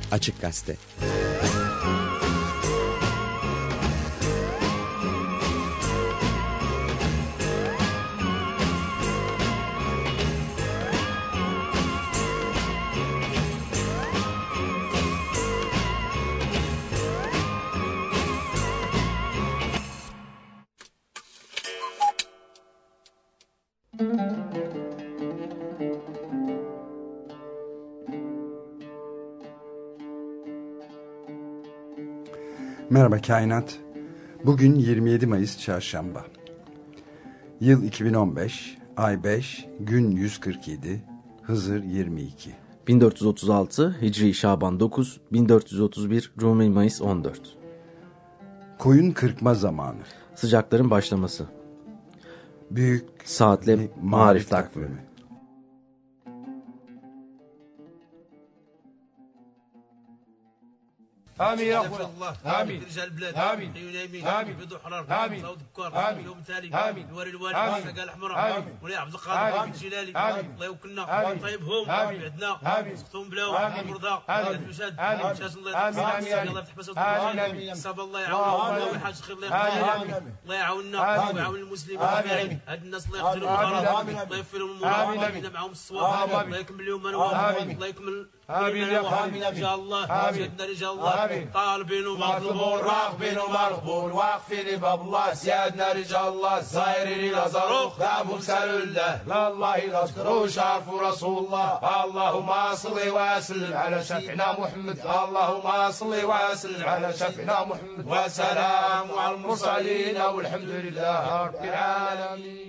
Açık Gazete. Merhaba Kainat. Bugün 27 Mayıs Çarşamba. Yıl 2015, ay 5, gün 147, Hızır 22. 1436 Hicri Şaban 9, 1431 Rumi Mayıs 14. Koyun kırpma zamanı. Sıcakların başlaması. Büyük Saatle Marif Takvimi. آمين يا أخوة الله آمين رجال البلاد آمين عيون يمين آمين بيض حرار آمين صوت بكار آمين يوم تالي آمين نواري الوالد آمين قال حمراء آمين ولي عبد القادر آمين جلالي آمين الله يوكلنا آمين طيبهم آمين بعدنا آمين سقطهم بلاو آمين مرضاق آمين المشاد آمين شاس الله يفتح الله يفتح بس آمين صاب الله يعاوننا الله ويحاج خير الله يعاوننا الله يعاوننا ويعاون المسلمين آمين هاد الناس الله يقتلهم الغرض الله يغفر لهم المرض آمين معهم الصواب الله يكمل لهم منوال الله يكمل آمين يا آمين إن شاء الله سيدنا رجال الله طالبين ومطلوبون راغبين ومرغبون واقفين باب الله سيادنا رجال الله الزائرين إلى زروق دامهم سالوا الله لا الله يذكروا شافوا رسول الله اللهم صل وسلم على شفيعنا محمد اللهم صل وسلم على شفيعنا محمد وسلام على المرسلين والحمد لله رب العالمين.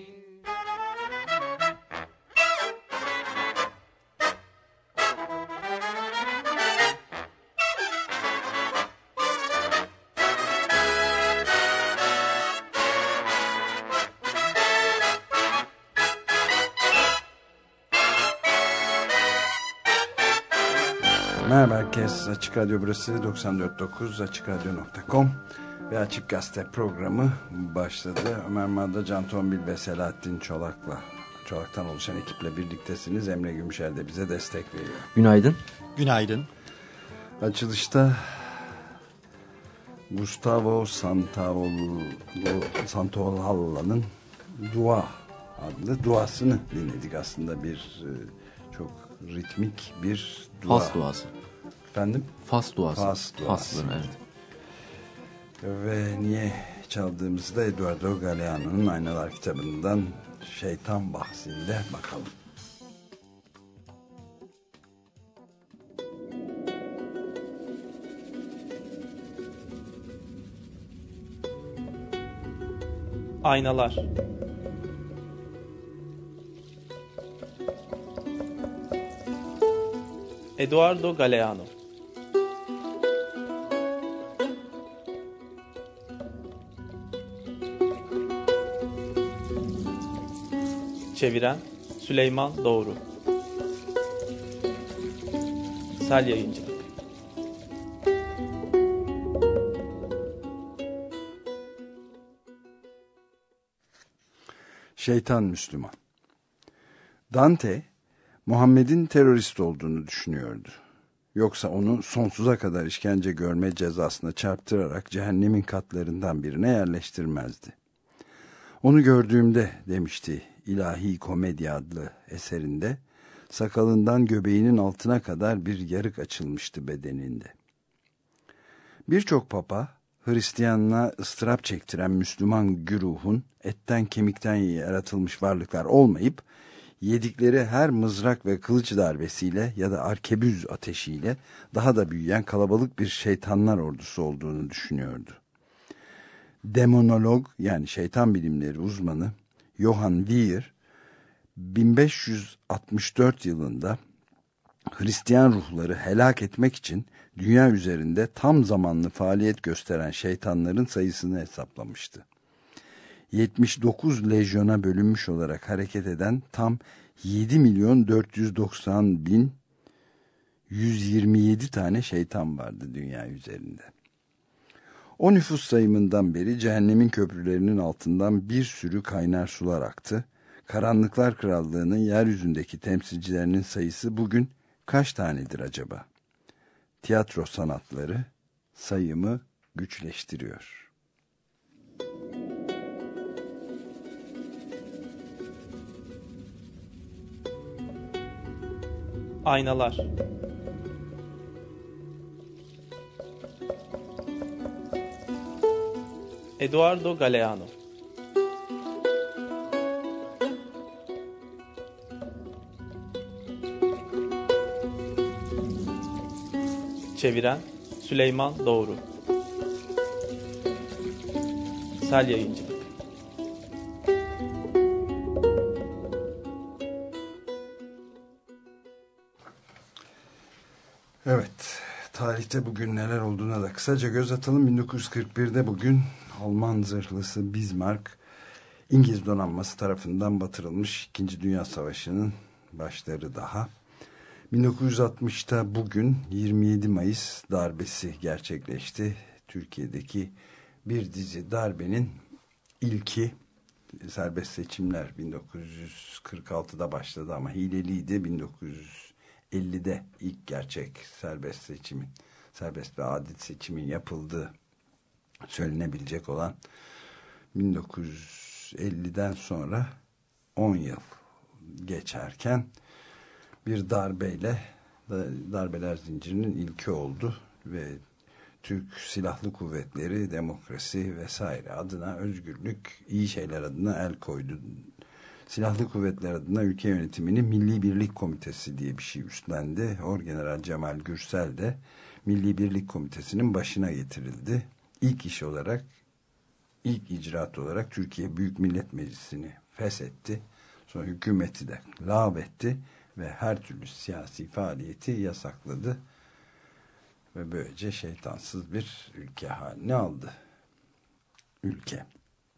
Merhaba herkes. Açık Radyo burası 94.9 AçıkRadyo.com ve Açık Gazete programı başladı. Ömer Madra, Can Tombil ve Selahattin Çolak'tan oluşan ekiple birliktesiniz. Emre Gümüşer de bize destek veriyor. Günaydın. Günaydın. Açılışta Gustavo Santaolalla'nın Dua adlı duasını dinledik. Aslında bir çok ritmik bir dua. Fas duası. Efendim? Fas duası. Fas duası. Evet. Ve niye çaldığımızda Eduardo Galeano'nun Aynalar kitabından Şeytan bahsinde bakalım. Aynalar. Eduardo Galeano. Çeviren Süleyman Doğru. Sel Yayıncılık. Şeytan Müslüman. Dante Muhammed'in terörist olduğunu düşünüyordu. Yoksa onu sonsuza kadar işkence görme cezasına çarptırarak cehennemin katlarından birine yerleştirmezdi. Onu gördüğümde, demişti İlahi Komedya adlı eserinde, sakalından göbeğinin altına kadar bir yarık açılmıştı bedeninde. Birçok papa, Hristiyanlığa ıstırap çektiren Müslüman güruhun etten kemikten yaratılmış varlıklar olmayıp, yedikleri her mızrak ve kılıç darbesiyle ya da arkebüz ateşiyle daha da büyüyen kalabalık bir şeytanlar ordusu olduğunu düşünüyordu. Demonolog, yani şeytan bilimleri uzmanı Johann Weir 1564 yılında Hristiyan ruhları helak etmek için dünya üzerinde tam zamanlı faaliyet gösteren şeytanların sayısını hesaplamıştı. 79 lejyona bölünmüş olarak hareket eden tam 7.490.127 tane şeytan vardı dünya üzerinde. O nüfus sayımından beri cehennemin köprülerinin altından bir sürü kaynar sular aktı. Karanlıklar Krallığı'nın yeryüzündeki temsilcilerinin sayısı bugün kaç tanedir acaba? tiyatro sanatları sayımı güçleştiriyor. Aynalar. Eduardo Galeano. Çeviren Süleyman Doğru. Sel Yayıncılık. Evet, tarihte bugün neler olduğuna da kısaca göz atalım. 1941'de bugün Alman zırhlısı Bismarck, İngiliz donanması tarafından batırılmış. 2. Dünya Savaşı'nın başları daha. 1960'ta bugün 27 Mayıs darbesi gerçekleşti. Türkiye'deki bir dizi darbenin ilki, serbest seçimler 1946'da başladı ama hileliydi. 1950'de ilk gerçek serbest seçimin, serbest ve adil seçimin yapıldığı söylenebilecek olan 1950'den sonra 10 yıl geçerken bir darbeyle, darbeler zincirinin ilki oldu ve Türk Silahlı Kuvvetleri demokrasi vesaire adına, özgürlük, iyi şeyler adına el koydu. Silahlı Kuvvetler adına ülke yönetimini Milli Birlik Komitesi diye bir şey üstlendi. Orgeneral Cemal Gürsel de Milli Birlik Komitesi'nin başına getirildi. İlk iş olarak, ilk icraat olarak Türkiye Büyük Millet Meclisi'ni feshetti. Sonra hükümeti de lağvetti ve her türlü siyasi faaliyeti yasakladı. Ve böylece şeytansız bir ülke haline aldı. Ülke.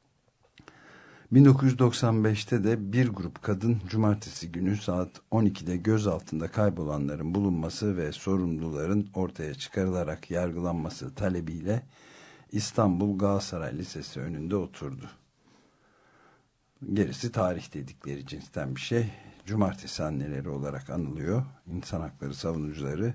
1995'te de bir grup kadın cumartesi günü saat 12'de gözaltında kaybolanların bulunması ve sorumluların ortaya çıkarılarak yargılanması talebiyle İstanbul Galatasaray Lisesi önünde oturdu. Gerisi tarih dedikleri cinsten bir şey. Cumartesi anneleri olarak anılıyor. İnsan hakları savunucuları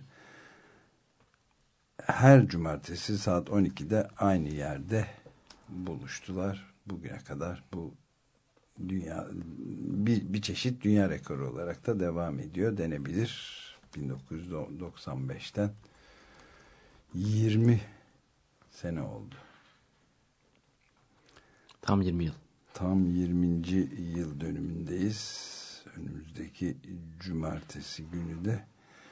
her cumartesi saat 12'de aynı yerde buluştular. Bugüne kadar bu dünya bir çeşit dünya rekoru olarak da devam ediyor denebilir. 1995'ten 20 sene oldu. Tam 20 yıl. Tam 20. yıl dönümündeyiz. Önümüzdeki cumartesi günü de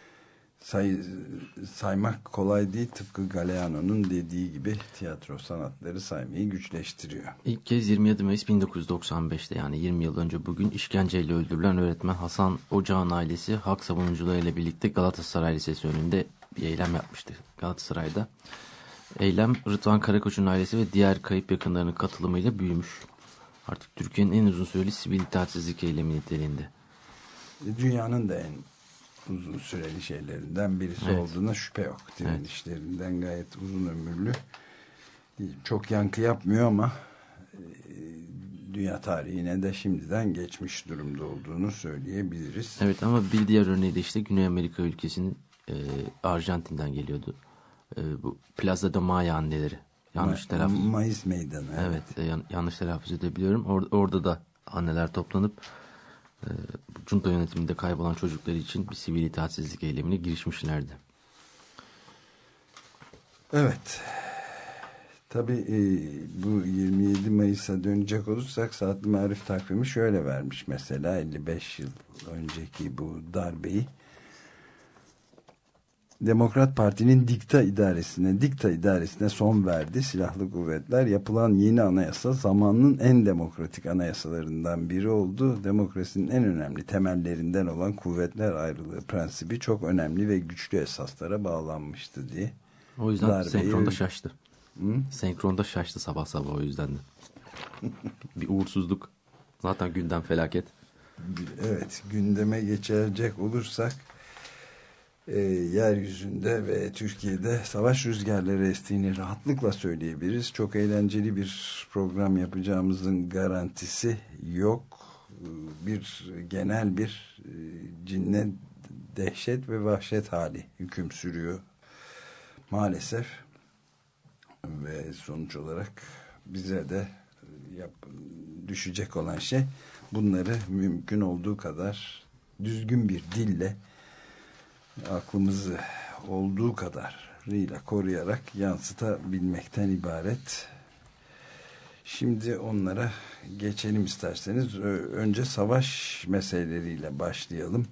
saymak kolay değil. Tıpkı Galeano'nun dediği gibi tiyatro sanatları saymayı güçleştiriyor. İlk kez 27 Mayıs 1995'te, yani 20 yıl önce bugün, işkenceyle öldürülen öğretmen Hasan Ocağan ailesi hak savunucularıyla birlikte Galatasaray Lisesi önünde bir eylem yapmıştı Galatasaray'da. Eylem Rıdvan Karakoç'un ailesi ve diğer kayıp yakınlarının katılımıyla büyümüş. Artık Türkiye'nin en uzun süreli sivil itaatsizlik eylemi niteliğinde. Dünyanın da en uzun süreli şeylerinden birisi olduğuna şüphe yok. Direnişlerinden gayet uzun ömürlü. Çok yankı yapmıyor ama dünya tarihine de şimdiden geçmiş durumda olduğunu söyleyebiliriz. Evet, ama bir diğer örneği de işte Güney Amerika ülkesinin Arjantin'den geliyordu. Bu Plaza de Mayo anneleri. Yanlış telaffuz. Mayıs Meydanı. Evet, yanlış telaffuz edebiliyorum. Orada da anneler toplanıp junta yönetiminde kaybolan çocukları için bir sivil itaatsizlik eylemine girişmişlerdi. Evet. Tabii bu 27 Mayıs'a dönecek olursak Saatli Marif takvimi şöyle vermiş mesela 55 yıl önceki bu darbeyi. Demokrat Parti'nin dikta idaresine son verdi. Silahlı kuvvetler, yapılan yeni anayasa zamanının en demokratik anayasalarından biri oldu. Demokrasinin en önemli temellerinden olan kuvvetler ayrılığı prensibi çok önemli ve güçlü esaslara bağlanmıştı diye. O yüzden darbeyi senkronda şaştı. Senkronda şaştı sabah sabah, o yüzden de. Bir uğursuzluk. Zaten gündem felaket. Evet, gündeme geçecek olursak yeryüzünde ve Türkiye'de savaş rüzgarları estiğini rahatlıkla söyleyebiliriz. Çok eğlenceli bir program yapacağımızın garantisi yok. Genel bir cinnet, dehşet ve vahşet hali hüküm sürüyor maalesef ve sonuç olarak bize de düşecek olan şey bunları mümkün olduğu kadar düzgün bir dille aklımızı olduğu kadarıyla koruyarak yansıtabilmekten ibaret. Şimdi onlara geçelim isterseniz. Önce savaş meseleleriyle başlayalım.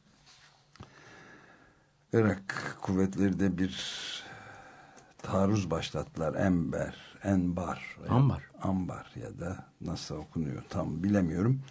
Irak kuvvetleri de bir taarruz başlattılar. Ambar ya da nasıl okunuyor tam bilemiyorum.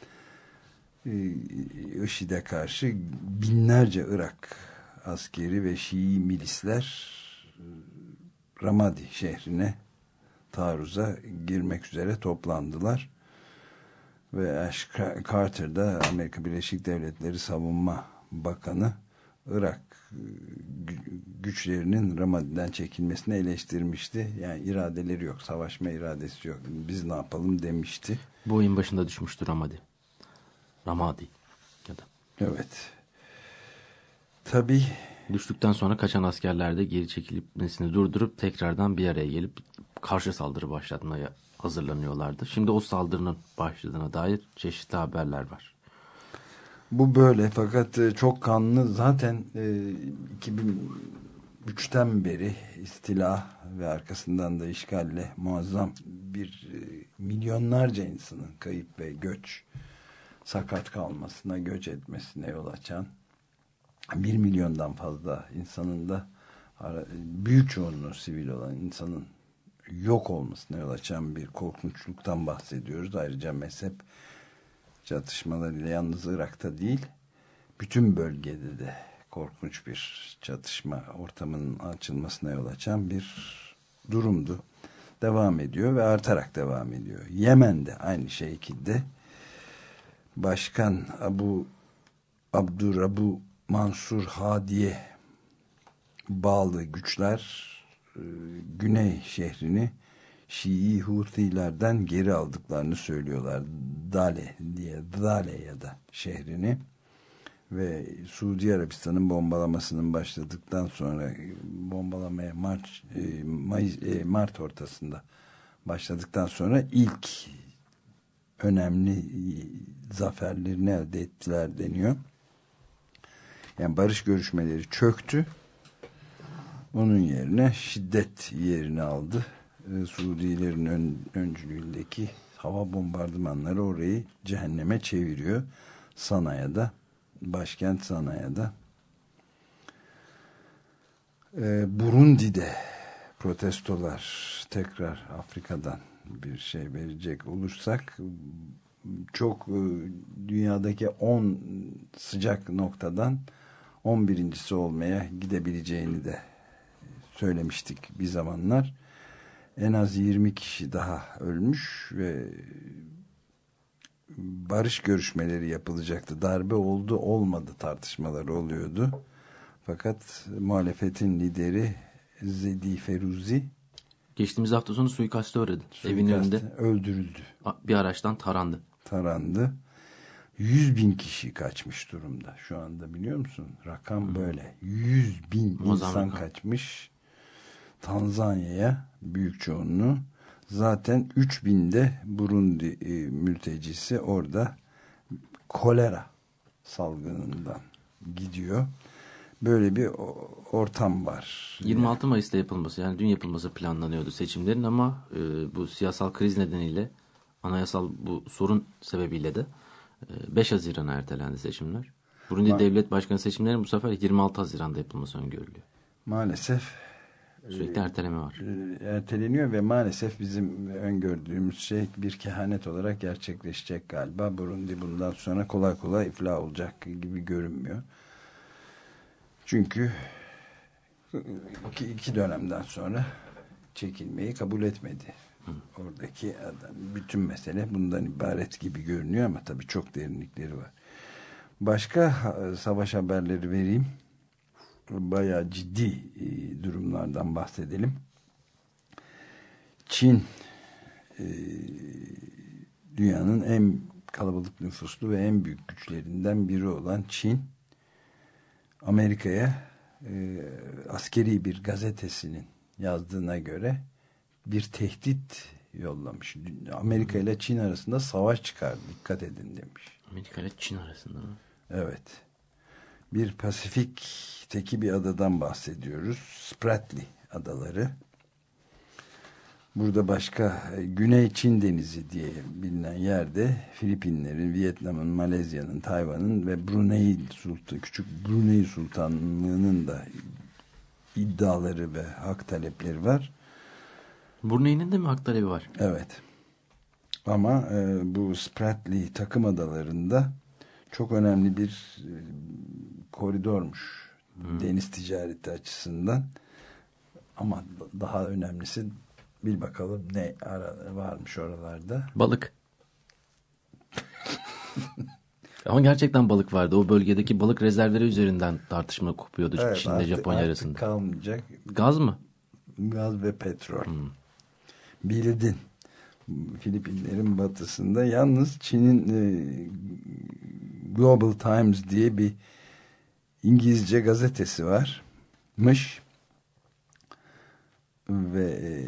IŞİD'e karşı binlerce Irak askeri ve Şii milisler Ramadi şehrine taarruza girmek üzere toplandılar. Ve Ash Carter'da Amerika Birleşik Devletleri Savunma Bakanı Irak güçlerinin Ramadi'den çekilmesini eleştirmişti. Yani iradeleri yok, savaşma iradesi yok. Biz ne yapalım demişti. Bu oyun başında düşmüştü Ramadi ya da. Evet. Tabii. Düştükten sonra kaçan askerler de geri çekilmesini durdurup tekrardan bir araya gelip karşı saldırı başlatmaya hazırlanıyorlardı. Şimdi o saldırının başladığına dair çeşitli haberler var. Bu böyle fakat çok kanlı zaten 2003'ten beri istila ve arkasından da işgalle muazzam bir milyonlarca insanın kayıp ve sakat kalmasına, göç etmesine yol açan 1 milyondan fazla insanın da büyük çoğunluğu sivil olan insanın yok olmasına yol açan bir korkunçluktan bahsediyoruz. Ayrıca mezhep çatışmalarıyla yalnız Irak'ta değil, bütün bölgede de korkunç bir çatışma ortamının açılmasına yol açan bir durumdu. Devam ediyor ve artarak devam ediyor. Yemen'de aynı şekilde Başkan Abdurabu Mansur Hadi'ye bağlı güçler Güney şehrini Şii Hutilerden geri aldıklarını söylüyorlar. Dale ya da şehrini ve Suudi Arabistan'ın bombalamasının başladıktan sonra bombalamaya Mart ortasında başladıktan sonra ilk önemli zaferlerini elde ettiler deniyor. Yani barış görüşmeleri çöktü. Onun yerine şiddet yerini aldı. Suudilerin öncülüğündeki hava bombardımanları orayı cehenneme çeviriyor. Sanaya'da, başkent Sanaya'da. Burundi'de protestolar, tekrar Afrika'dan bir şey verecek olursak, çok dünyadaki 10 sıcak noktadan 11.'si olmaya gidebileceğini de söylemiştik bir zamanlar. En az 20 kişi daha ölmüş ve barış görüşmeleri yapılacaktı. Darbe oldu olmadı tartışmaları oluyordu. Fakat muhalefetin lideri Zedi Feruzi geçtiğimiz hafta sonu suikaste uğradı. Evin önünde öldürüldü. Bir araçtan tarandı. 100.000 kişi kaçmış durumda şu anda, biliyor musun? Rakam böyle. 100.000 insan kaçmış. Tanzanya'ya büyük çoğunluğu. Zaten 3.000'de Burundi mültecisi orada kolera salgınından gidiyor. Böyle bir ortam var. 26 Mayıs'ta yapılması, yani dün yapılması planlanıyordu seçimlerin ama bu siyasal kriz nedeniyle, anayasal bu sorun sebebiyle de 5 Haziran'a ertelendi seçimler. Burundi Devlet Başkanı seçimlerinin bu sefer 26 Haziran'da yapılması öngörülüyor. Maalesef sürekli erteleme var. Erteleniyor ve maalesef bizim öngördüğümüz şey bir kehanet olarak gerçekleşecek galiba. Burundi bundan sonra kolay kolay iflah olacak gibi görünmüyor. Çünkü iki dönemden sonra çekilmeyi kabul etmedi. Oradaki adam, bütün mesele bundan ibaret gibi görünüyor ama tabii çok derinlikleri var. Başka savaş haberleri vereyim. Bayağı ciddi durumlardan bahsedelim. Çin, dünyanın en kalabalık nüfuslu ve en büyük güçlerinden biri olan Çin, Amerika'ya askeri bir gazetesinin yazdığına göre bir tehdit yollamış. Amerika ile Çin arasında savaş çıkar, dikkat edin demiş. Amerika ile Çin arasında mı? Evet. Bir Pasifik'teki bir adadan bahsediyoruz. Spratly adaları. Burada başka Güney Çin Denizi diye bilinen yerde Filipinlerin, Vietnam'ın, Malezya'nın, Tayvan'ın ve küçük Brunei Sultanlığı'nın da iddiaları ve hak talepleri var. Brunei'nin de mi hak talebi var? Evet. Ama bu Spratly takım adalarında çok önemli bir koridormuş. Deniz ticareti açısından. Ama daha önemlisi, bil bakalım ne varmış oralarda. Balık. Ama gerçekten balık vardı. O bölgedeki balık rezervleri üzerinden tartışma kopuyordu. Evet, Çin'le Japonya arasında. Artık kalmayacak. Gaz mı? Gaz ve petrol. Bildin. Filipinlerin batısında. Yalnız Çin'in Global Times diye bir İngilizce gazetesi varmış. Ve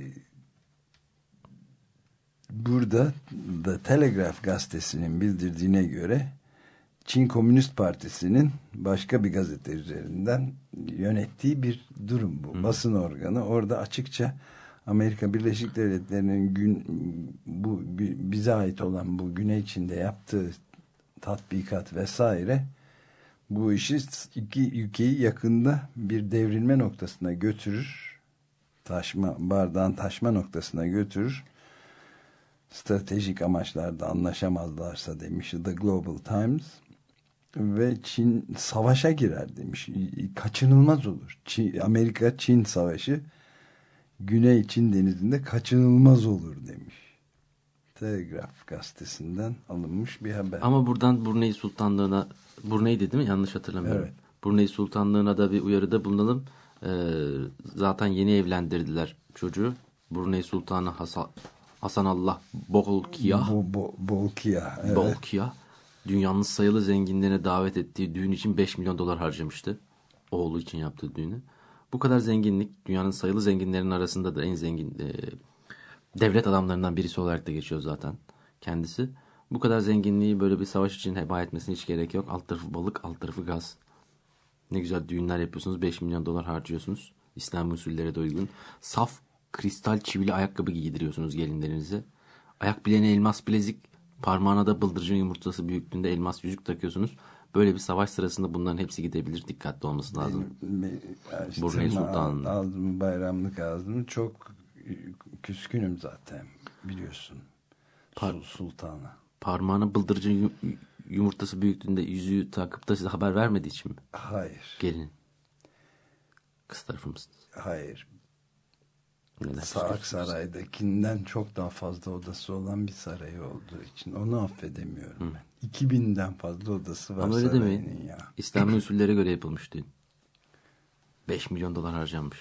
burada The Telegraph gazetesinin bildirdiğine göre Çin Komünist Partisi'nin başka bir gazete üzerinden yönettiği bir durum bu. Basın organı. Orada açıkça Amerika Birleşik Devletleri'nin bize ait olan bu Güney Çin'de yaptığı tatbikat vesaire bu işi ülkeyi yakında bir devrilme noktasına götürür. Bardağın taşma noktasına götürür. Stratejik amaçlarda anlaşamazlarsa demiş The Global Times. Ve Çin savaşa girer demiş. Kaçınılmaz olur. Amerika-Çin savaşı Güney Çin Denizi'nde kaçınılmaz olur demiş. Telegraph gazetesinden alınmış bir haber. Ama buradan Brunei Sultanlığı'na, Brunei'di değil mi? Yanlış hatırlamıyorum. Evet. Brunei Sultanlığı'na da bir uyarıda bulunalım. Zaten yeni evlendirdiler çocuğu. Brunei Sultanı Hasanallah Bolkiah. Bolkiah. Evet. Bolkiah. Dünyanın sayılı zenginlerine davet ettiği düğün için 5 milyon dolar harcamıştı. Oğlu için yaptığı düğünü. Bu kadar zenginlik dünyanın sayılı zenginlerin arasında da en zengin devlet adamlarından birisi olarak da geçiyor zaten kendisi. Bu kadar zenginliği böyle bir savaş için heba etmesine hiç gerek yok. Alt tarafı balık, alt tarafı gaz. Ne güzel düğünler yapıyorsunuz. 5 milyon dolar harcıyorsunuz. İslam usullere de uygun. Saf kristal çivili ayakkabı giydiriyorsunuz gelinlerinize. Ayak bileğine elmas bilezik, parmağına da bıldırcın yumurtası büyüklüğünde elmas yüzük takıyorsunuz. Böyle bir savaş sırasında bunların hepsi gidebilir. Dikkatli olması lazım. Brunei Sultanı'nın. Ağzımı bayramlık ağzımı çok küskünüm zaten biliyorsun. Sultan'a. Parmağına bıldırcın yumurtası büyüklüğünde yüzüğü takıp da size haber vermediği için mi? Hayır. Gelin. Kız tarafı mısınız? Hayır. Neden? Saray'dakinden çok daha fazla odası olan bir saray olduğu için onu affedemiyorum ben. 2000'den fazla odası var. Ama öyle sarayının demeyin. ya. İslami usullere göre yapılmış düğün. 5 milyon dolar harcanmış.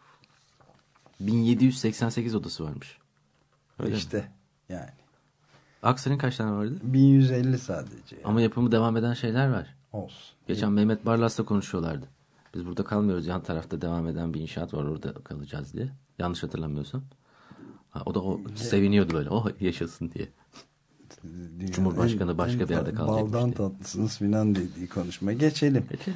1788 odası varmış. Öyle İşte mi? yani. Aksaray'ın kaç tane vardı? 1150 sadece. Yani. Ama yapımı devam eden şeyler var. Olsun. Geçen Mehmet Barlas'la konuşuyorlardı. Biz burada kalmıyoruz. Yan tarafta devam eden bir inşaat var. Orada kalacağız diye. Yanlış hatırlamıyorsam. O da seviniyordu böyle. Oh yaşasın diye. Cumhurbaşkanı başka bir yerde kalacakmış baldan diye. tatlısınız filan dediği konuşma. Geçelim. Peki.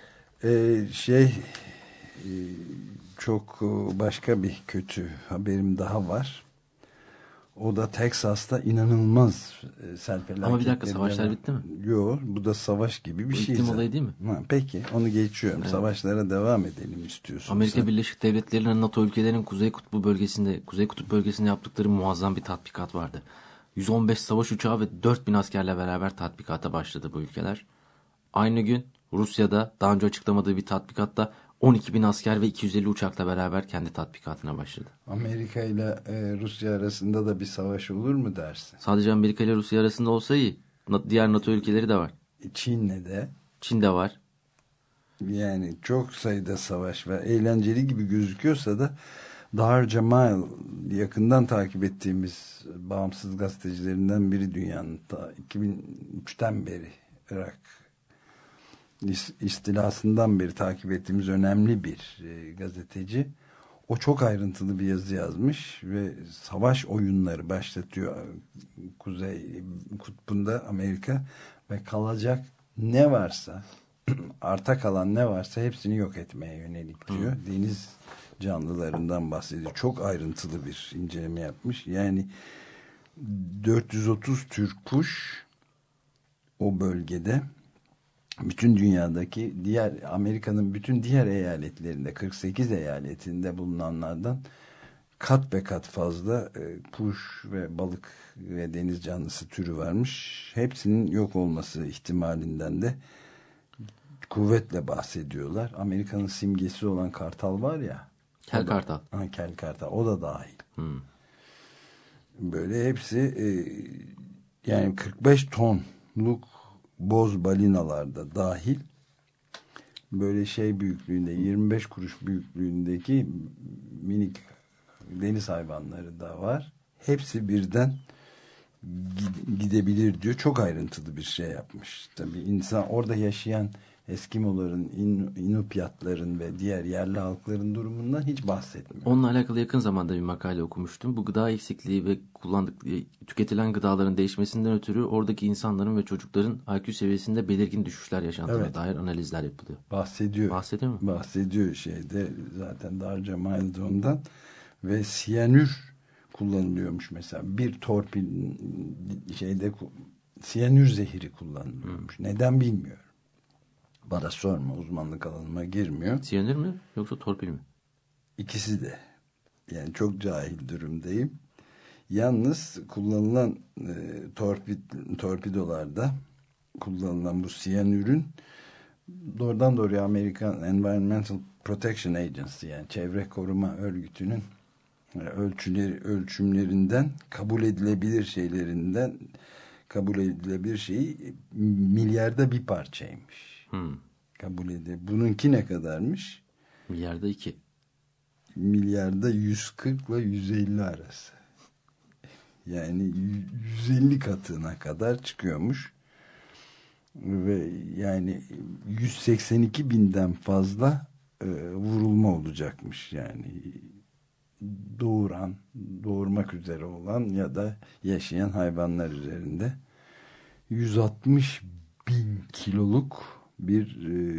Çok başka bir kötü haberim daha var. O da Teksas'ta inanılmaz sel felaketleri. Ama bir dakika, savaşlar bitti mi? Yok, bu da savaş gibi bir şey. İklim olayı değil mi? Peki, onu geçiyorum. Evet. Savaşlara devam edelim istiyorsun. Amerika Birleşik Devletleri'nin NATO ülkelerinin Kuzey Kutup bölgesinde yaptıkları muazzam bir tatbikat vardı. 115 savaş uçağı ve 4000 askerle beraber tatbikata başladı bu ülkeler. Aynı gün Rusya'da daha önce açıklamadığı bir tatbikatta 12.000 asker ve 250 uçakla beraber kendi tatbikatına başladı. Amerika ile Rusya arasında da bir savaş olur mu dersin? Sadece Amerika ile Rusya arasında olsa iyi. Diğer NATO ülkeleri de var. Çin de var. Yani çok sayıda savaş var. Eğlenceli gibi gözüküyorsa da Dar Cemal, yakından takip ettiğimiz bağımsız gazetecilerinden biri dünyanın 2003'ten beri Irak istilasından beri takip ettiğimiz önemli bir gazeteci. O çok ayrıntılı bir yazı yazmış ve savaş oyunları başlatıyor Kuzey Kutbu'nda Amerika ve kalacak ne varsa, arta kalan ne varsa hepsini yok etmeye yönelik diyor. Deniz canlılarından bahsediyor. Çok ayrıntılı bir inceleme yapmış. Yani 430 tür kuş o bölgede, bütün dünyadaki Amerika'nın bütün diğer eyaletlerinde, 48 eyaletinde bulunanlardan kat be kat fazla kuş ve balık ve deniz canlısı türü varmış. Hepsinin yok olması ihtimalinden de kuvvetle bahsediyorlar. Amerika'nın simgesi olan kartal var ya. Kel kartal. Kel kartal. O da dahil. Böyle hepsi yani 45 tonluk boz balinalarda dahil, böyle şey büyüklüğünde, 25 kuruş büyüklüğündeki minik deniz hayvanları da var. Hepsi birden gidebilir diyor. Çok ayrıntılı bir şey yapmış. Tabii insan orada yaşayan Eskimoların, Inupiatların ve diğer yerli halkların durumundan hiç bahsetmiyor. Onunla alakalı yakın zamanda bir makale okumuştum. Bu gıda eksikliği ve tüketilen gıdaların değişmesinden ötürü oradaki insanların ve çocukların IQ seviyesinde belirgin düşüşler yaşandığına dair analizler yapılıyor. Bahsediyor. Bahsediyor mu? Bahsediyor şeyde, zaten Darca Milde ondan. Ve siyanür kullanılıyormuş mesela. Bir torpil şeyde siyanür zehri kullanılıyormuş. Neden bilmiyorum. Bana sorma, uzmanlık alanıma girmiyor. Siyanür mü yoksa torpil mi? İkisi de. Yani çok cahil durumdayım. Yalnız kullanılan torpidolarda kullanılan bu siyanürün doğrudan doğruya Amerikan Environmental Protection Agency, yani çevre koruma örgütünün ölçümlerinden kabul edilebilir şeyi milyarda bir parçaymış. Kabul edilir. Bununki ne kadarmış? Milyarda 2. Milyarda 140 ile 150 arası. Yani 150 katına kadar çıkıyormuş. Ve yani 182 binden fazla vurulma olacakmış. Yani doğurmak üzere olan ya da yaşayan hayvanlar üzerinde 160 bin kiloluk bir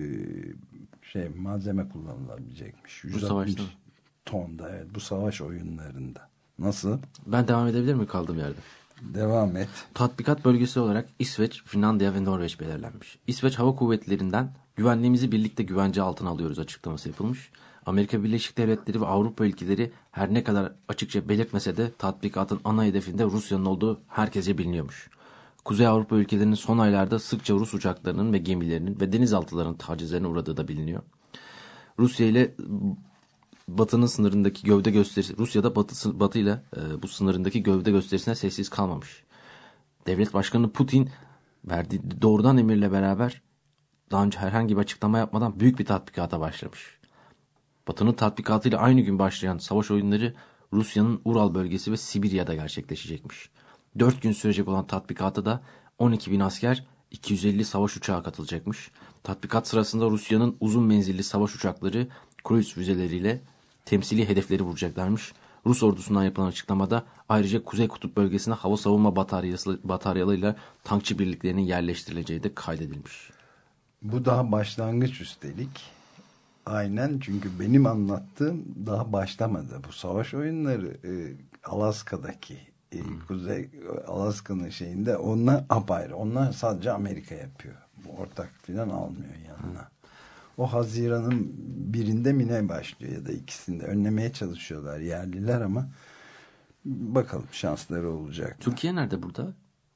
malzeme kullanılabilecekmiş. 160 tonda, evet, bu savaş oyunlarında. Nasıl? Ben devam edebilir miyim kaldığım yerde? Devam et. Tatbikat bölgesi olarak İsveç, Finlandiya ve Norveç belirlenmiş. İsveç Hava Kuvvetleri'nden güvenliğimizi birlikte güvence altına alıyoruz açıklaması yapılmış. Amerika Birleşik Devletleri ve Avrupa ülkeleri her ne kadar açıkça belirtmese de tatbikatın ana hedefinde Rusya'nın olduğu herkese biliniyormuş. Kuzey Avrupa ülkelerinin son aylarda sıkça Rus uçaklarının ve gemilerinin ve denizaltılarının tacizlerine uğradığı da biliniyor. Rusya ile Batı'nın sınırındaki gövde gösterisi, Rusya'da Batı ile bu sınırındaki gövde gösterisine sessiz kalmamış. Devlet Başkanı Putin verdiği doğrudan emirle beraber daha önce herhangi bir açıklama yapmadan büyük bir tatbikata başlamış. Batı'nın tatbikatıyla aynı gün başlayan savaş oyunları Rusya'nın Ural bölgesi ve Sibirya'da gerçekleşecekmiş. 4 gün sürecek olan tatbikata da 12 bin asker, 250 savaş uçağı katılacakmış. Tatbikat sırasında Rusya'nın uzun menzilli savaş uçakları kruz füzeleriyle temsili hedefleri vuracaklarmış. Rus ordusundan yapılan açıklamada ayrıca Kuzey Kutup bölgesine hava savunma bataryalarıyla tankçı birliklerinin yerleştirileceği de kaydedilmiş. Bu daha başlangıç üstelik. Aynen, çünkü benim anlattığım daha başlamadı. Bu savaş oyunları Alaska'daki Kuzey Alaska'nın şeyinde, onlar apayrı. Onlar sadece Amerika yapıyor. Bu ortak falan almıyor yanına. O Haziran'ın birinde mi ne başlıyor ya da ikisinde önlemeye çalışıyorlar yerliler, ama bakalım şansları olacak. Türkiye nerede burada?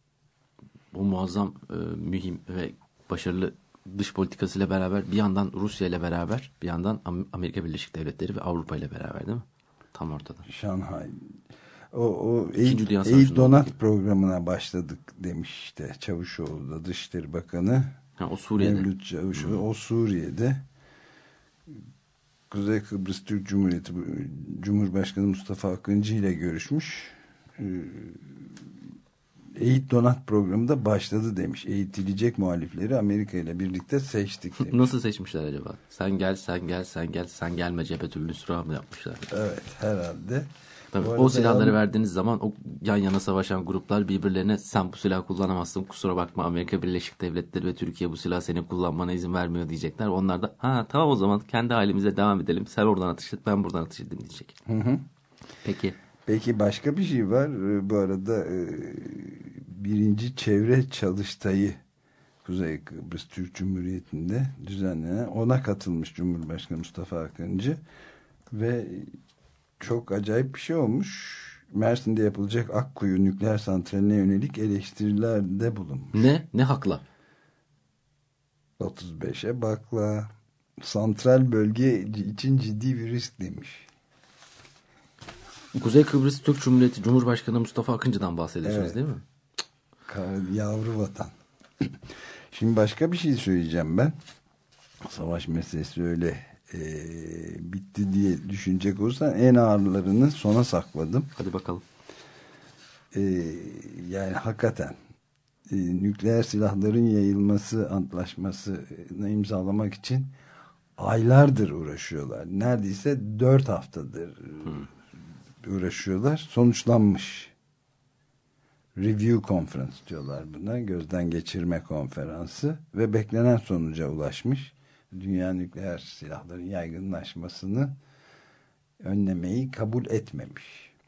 Bu muazzam, mühim ve başarılı dış politikasıyla beraber, bir yandan Rusya ile beraber, bir yandan Amerika Birleşik Devletleri ve Avrupa ile beraber, değil mi? Tam ortada. Şanghay. O Eğit Donat programına başladık demiş işte Çavuşoğlu da, Dışişleri Bakanı. O Suriye'de. Mevlüt Çavuşoğlu. O Suriye'de. Kuzey Kıbrıs Türk Cumhuriyeti Cumhurbaşkanı Mustafa Akıncı ile görüşmüş. Eğit Donat programı da başladı demiş. Eğitilecek muhalifleri Amerika ile birlikte seçtik demiş. Nasıl seçmişler acaba? Sen gel, sen gel, sen gel, sen gelme Cebetül Nusra mı yapmışlar? Evet, herhalde. Tabii, o silahları verdiğiniz zaman o yan yana savaşan gruplar birbirlerine sen bu silahı kullanamazsın, kusura bakma Amerika Birleşik Devletleri ve Türkiye bu silahı senin kullanmana izin vermiyor diyecekler. Onlar da ha tamam o zaman kendi halimize devam edelim. Sen oradan atış et, ben buradan atış edeyim diyecek. Peki. Peki başka bir şey var. Bu arada birinci çevre çalıştayı Kuzey Kıbrıs Türk Cumhuriyeti'nde düzenlenen, ona katılmış Cumhurbaşkanı Mustafa Akıncı ve çok acayip bir şey olmuş. Mersin'de yapılacak Akkuyu nükleer santraline yönelik eleştirilerde bulunmuş. Ne hakla? 35'e bakla. Santral bölge için ciddi bir risk demiş. Kuzey Kıbrıs Türk Cumhuriyeti Cumhurbaşkanı Mustafa Akıncı'dan bahsediyorsunuz, evet, değil mi? Yavru vatan. Şimdi başka bir şey söyleyeceğim ben. Savaş meselesi öyle bitti diye düşünecek olursan en ağırlarını sona sakladım. Hadi bakalım. Yani hakikaten nükleer silahların yayılması antlaşmasını imzalamak için aylardır uğraşıyorlar. Neredeyse 4 haftadır uğraşıyorlar. Sonuçlanmış. Review Conference diyorlar buna. Gözden geçirme konferansı ve beklenen sonuca ulaşmış. Dünya nükleer silahların yaygınlaşmasını önlemeyi kabul etmemiş.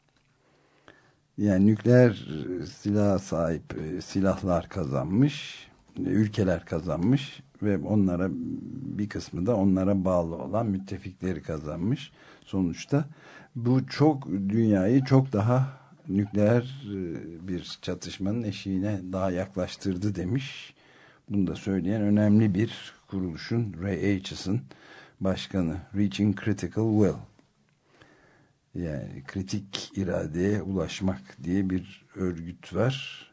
Yani nükleer silaha sahip silahlar kazanmış, ülkeler kazanmış ve onlara bir kısmı da onlara bağlı olan müttefikleri kazanmış. Sonuçta bu çok dünyayı çok daha nükleer bir çatışmanın eşiğine daha yaklaştırdı demiş. Bunu da söyleyen önemli bir kuruluşun, Ray Aitchison başkanı, Reaching Critical Will. Yani kritik iradeye ulaşmak diye bir örgüt var.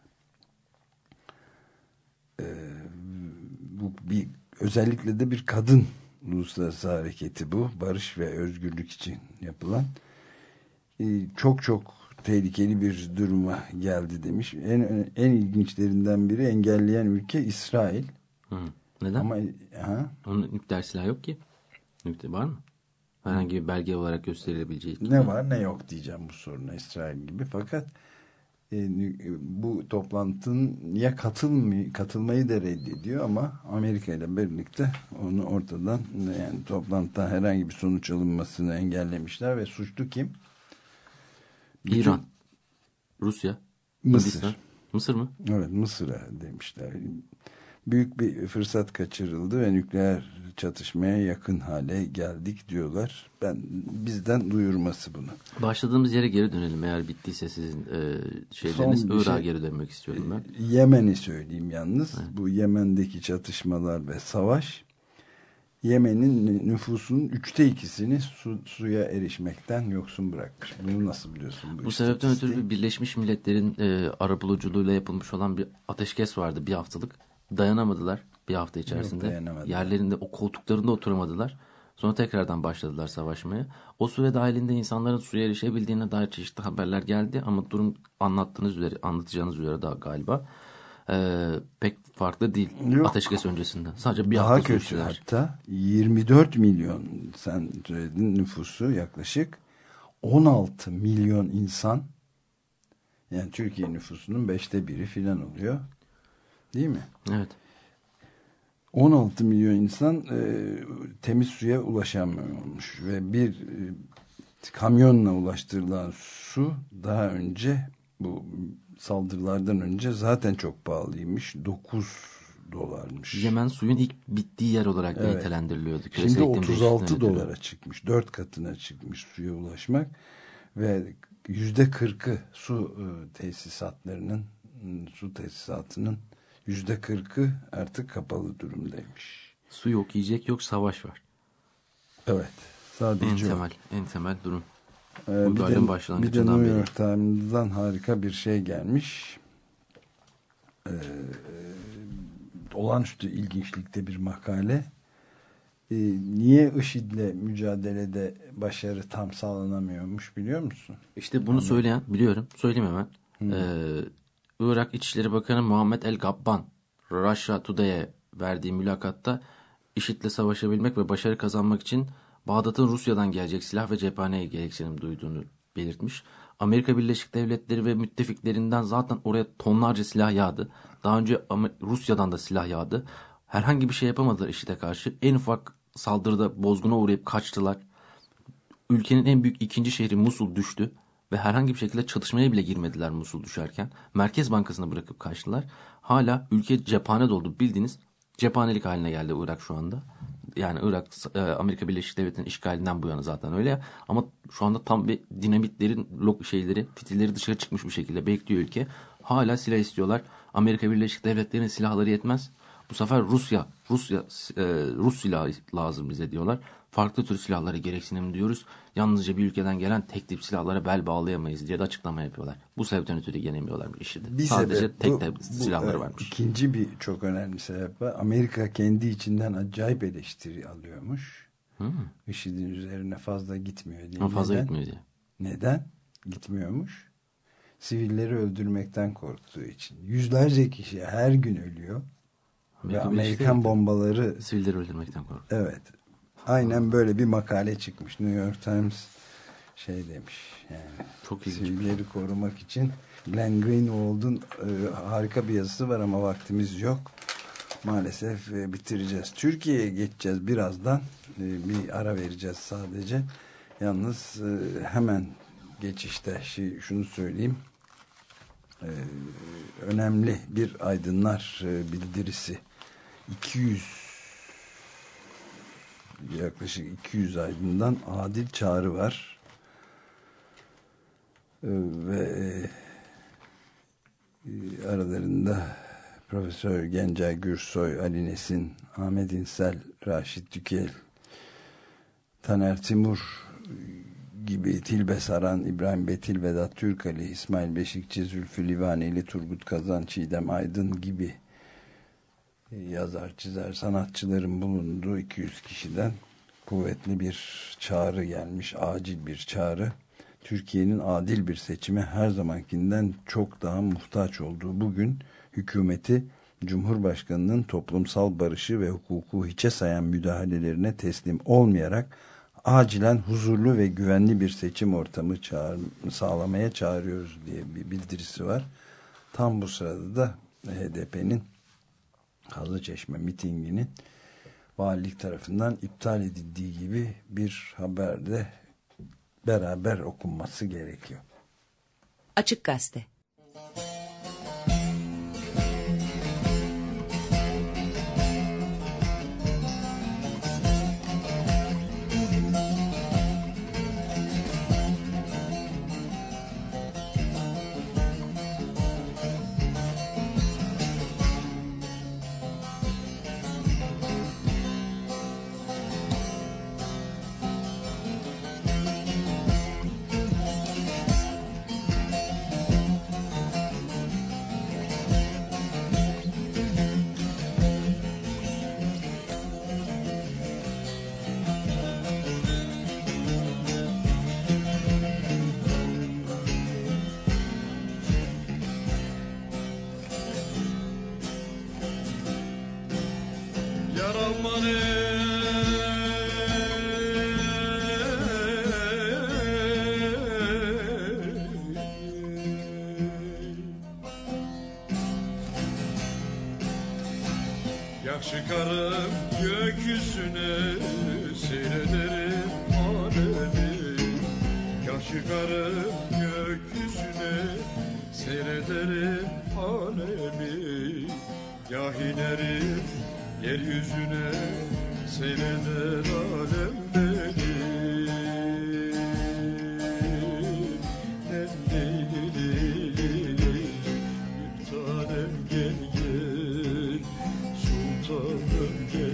Bu bir özellikle de bir kadın uluslararası hareketi bu. Barış ve özgürlük için yapılan. Çok çok tehlikeli bir duruma geldi demiş. En ilginçlerinden biri engelleyen ülke İsrail. Neden? Ama onun nükleer silahı yok ki. Nükleer var mı? Herhangi bir belge olarak gösterilebileceği. Ne var ne yok diyeceğim bu soruna, İsrail gibi. Fakat bu toplantıya katılmayı da reddediyor ama Amerika ile birlikte onu ortadan, yani toplantıdan herhangi bir sonuç alınmasını engellemişler ve suçlu kim? İran, Rusya, Mısır. Hindistan. Mısır mı? Evet, Mısır'a demişler. Büyük bir fırsat kaçırıldı ve nükleer çatışmaya yakın hale geldik diyorlar. Bizden duyurması bunu. Başladığımız yere geri dönelim. Eğer bittiyse sizin şeyleriniz, Irak'a geri dönmek istiyorum ben. Yemen'i söyleyeyim yalnız. Evet. Bu Yemen'deki çatışmalar ve savaş Yemen'in nüfusunun 2/3'sini suya erişmekten yoksun bırakmış. Bunu nasıl biliyorsun? Bu sebepten ötürü Birleşmiş Milletler'in arabuluculuğuyla yapılmış olan bir ateşkes vardı bir haftalık. Dayanamadılar bir hafta içerisinde. Yerlerinde, o koltuklarında oturamadılar. Sonra tekrardan başladılar savaşmaya. O süre dahilinde insanların suya erişebildiğine dair çeşitli haberler geldi ama durum anlatacağınız üzere daha galiba pek farklı değil. Yok. Ateşkes öncesinden. Sadece bir daha hafta kötü sürdüler. Hatta 24 milyon sen söyledin nüfusu yaklaşık 16 milyon insan, yani Türkiye nüfusunun 1/5 filan oluyor. Değil mi? Evet. 16 milyon insan temiz suya ulaşamıyormuş ve bir kamyonla ulaştırılan su daha önce, bu saldırılardan önce zaten çok pahalıymış. $9. Yemen suyun ilk bittiği yer olarak nitelendiriliyordu. Şimdi $36 çıkmış. 4 katına çıkmış suya ulaşmak ve %40'ı su tesisatının %40'ı artık kapalı durumdaymış. Su yok, yiyecek yok, savaş var. Evet. Sadece en temel durum. Bir de New York Times'dan harika bir şey gelmiş. Olağanüstü ilginçlikte bir makale. Niye IŞİD'le mücadelede başarı tam sağlanamıyormuş biliyor musun? İşte bunu söyleyen, biliyorum. Söyleyeyim hemen. Irak İçişleri Bakanı Muhammed El Gabban, Russia Today'e verdiği mülakatta IŞİD'le savaşabilmek ve başarı kazanmak için Bağdat'ın Rusya'dan gelecek silah ve cephaneye gereksinim duyduğunu belirtmiş. Amerika Birleşik Devletleri ve müttefiklerinden zaten oraya tonlarca silah yağdı. Daha önce Rusya'dan da silah yağdı. Herhangi bir şey yapamadılar IŞİD'e karşı. En ufak saldırıda bozguna uğrayıp kaçtılar. Ülkenin en büyük ikinci şehri Musul düştü ve herhangi bir şekilde çatışmaya bile girmediler Musul düşerken. Merkez Bankası'na bırakıp kaçtılar. Hala ülke cephane doldu. Bildiğiniz cephanelik haline geldi Irak şu anda. Yani Irak Amerika Birleşik Devletleri'nin işgalinden bu yana zaten öyle. Ama şu anda tam bir dinamitlerin fitilleri dışarı çıkmış bir şekilde bekliyor ülke. Hala silah istiyorlar. Amerika Birleşik Devletleri'nin silahları yetmez. Bu sefer Rus silahı lazım bize diyorlar. Farklı tür silahlara gereksinim diyoruz. Yalnızca bir ülkeden gelen tek tip silahlara bel bağlayamayız diye de açıklama yapıyorlar. Bu sebepten ötürü yenemiyorlar IŞİD'i. Sadece tek silahları varmış. İkinci bir çok önemli sebep var. Amerika kendi içinden acayip eleştiri alıyormuş. IŞİD'in üzerine fazla gitmiyor diye. Fazla gitmiyor diye. Neden? Gitmiyormuş. Sivilleri öldürmekten korktuğu için. Yüzlerce kişi her gün ölüyor. Ve Amerikan bombaları sivilleri öldürmekten korkuyor. Evet. Aynen böyle bir makale çıkmış. New York Times demiş. Yani çok ilginç. Sivilleri korumak için Glenn Greenwald'un harika bir yazısı var ama vaktimiz yok. Maalesef bitireceğiz. Türkiye'ye geçeceğiz birazdan. Bir ara vereceğiz sadece. Yalnız hemen geçişte şunu söyleyeyim. Önemli bir aydınlar bildirisi. Yaklaşık 200 aydından adil çağrı var. Ve aralarında Profesör Gencay Gürsoy, Ali Nesin, Ahmet İnsel, Raşit Tükel, Taner Timur gibi, Tilbe Saran, İbrahim Betil, Vedat Türkali, İsmail Beşikçi, Zülfü Livaneli, Turgut Kazan, Çiğdem Aydın gibi yazar, çizer, sanatçıların bulunduğu 200 kişiden kuvvetli bir çağrı gelmiş, acil bir çağrı. Türkiye'nin adil bir seçime her zamankinden çok daha muhtaç olduğu bugün hükümeti Cumhurbaşkanı'nın toplumsal barışı ve hukuku hiçe sayan müdahalelerine teslim olmayarak acilen huzurlu ve güvenli bir seçim ortamı sağlamaya çağırıyoruz diye bir bildirisi var. Tam bu sırada da HDP'nin Kazlıçeşme mitinginin valilik tarafından iptal edildiği gibi bir haberde beraber okunması gerekiyor. Açık Gazete. Çıkarım gökyüzüne seyrederim alemi. Ya çıkarım gökyüzüne seyrederim alemi. Ya inerim yeryüzüne seyreder alem beni. Bir tanem gel gel sultanım gel.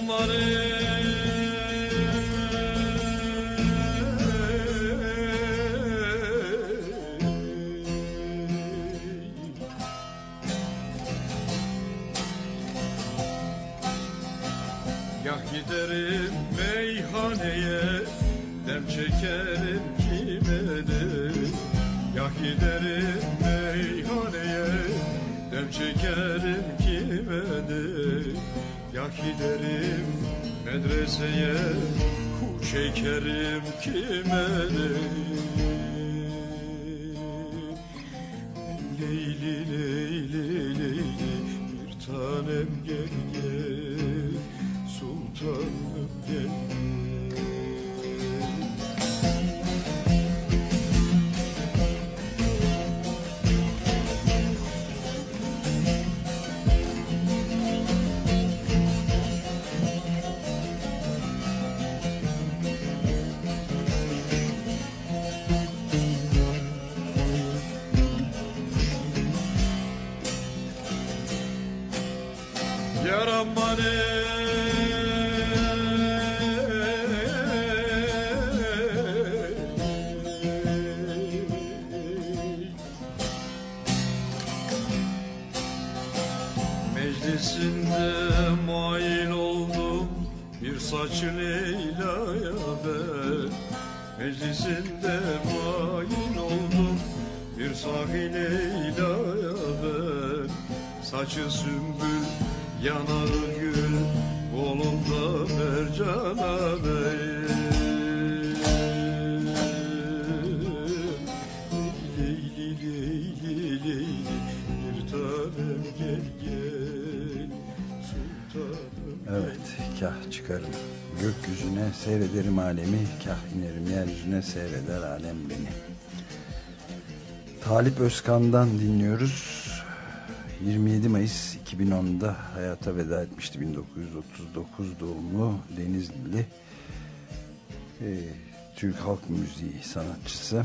Gah giderim meyhaneye, dem çekerim kime de. Gah giderim meyhaneye, dem çekerim kime de. Gah giderim medreseye, hu çekerim kime de. Leyli leyli leyli, bir tanem gel gel, sultanım gel. Meclisinde mail oldum bir saç Leyla'ya ben. Meclisinde mail oldum bir sahi Leyla'ya ben. Saçı sümbül, yanağı gül, kolunda mercana ben. Leyli leyli leyli, bir tanem gel gel, sultanım. Evet, kah çıkarım gökyüzüne seyrederim alemi, kah inerim yeryüzüne seyreder alem beni. Talip Özkan'dan dinliyoruz. 27 Mayıs 2010'da hayata veda etmişti. 1939 doğumlu Denizlili Türk halk müziği sanatçısı.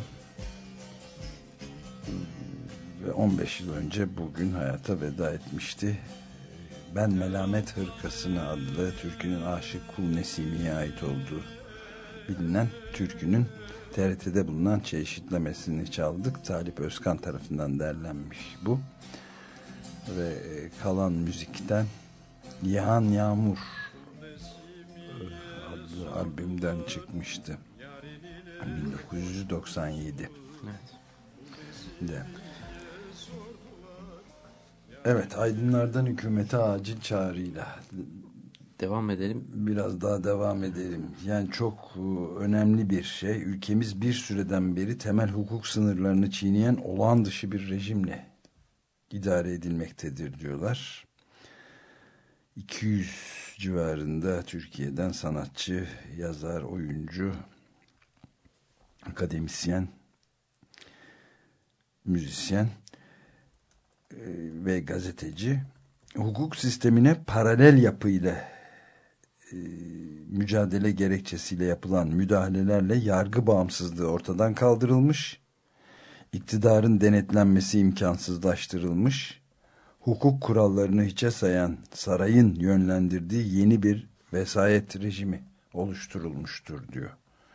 Ve 15 yıl önce bugün hayata veda etmişti. Ben Melamet Hırkasını adlı türkünün Aşık Kul Nesimi'ye ait olduğu bilinen türkünün TRT'de bulunan çeşitlemesini çaldık. Talip Özkan tarafından derlenmiş bu. Ve kalan müzikten Yağan Yağmur adlı albümden çıkmıştı. 1997. Evet. Evet, aydınlardan hükümete acil çağrıyla devam edelim. Biraz daha devam edelim. Yani çok önemli bir şey. Ülkemiz bir süreden beri temel hukuk sınırlarını çiğneyen olağan dışı bir rejimle idare edilmektedir diyorlar. 200 civarında Türkiye'den sanatçı, yazar, oyuncu, akademisyen, müzisyen ve gazeteci hukuk sistemine paralel yapıyla mücadele gerekçesiyle yapılan müdahalelerle yargı bağımsızlığı ortadan kaldırılmış, iktidarın denetlenmesi imkansızlaştırılmış, hukuk kurallarını hiçe sayan sarayın yönlendirdiği yeni bir vesayet rejimi oluşturulmuştur diyor.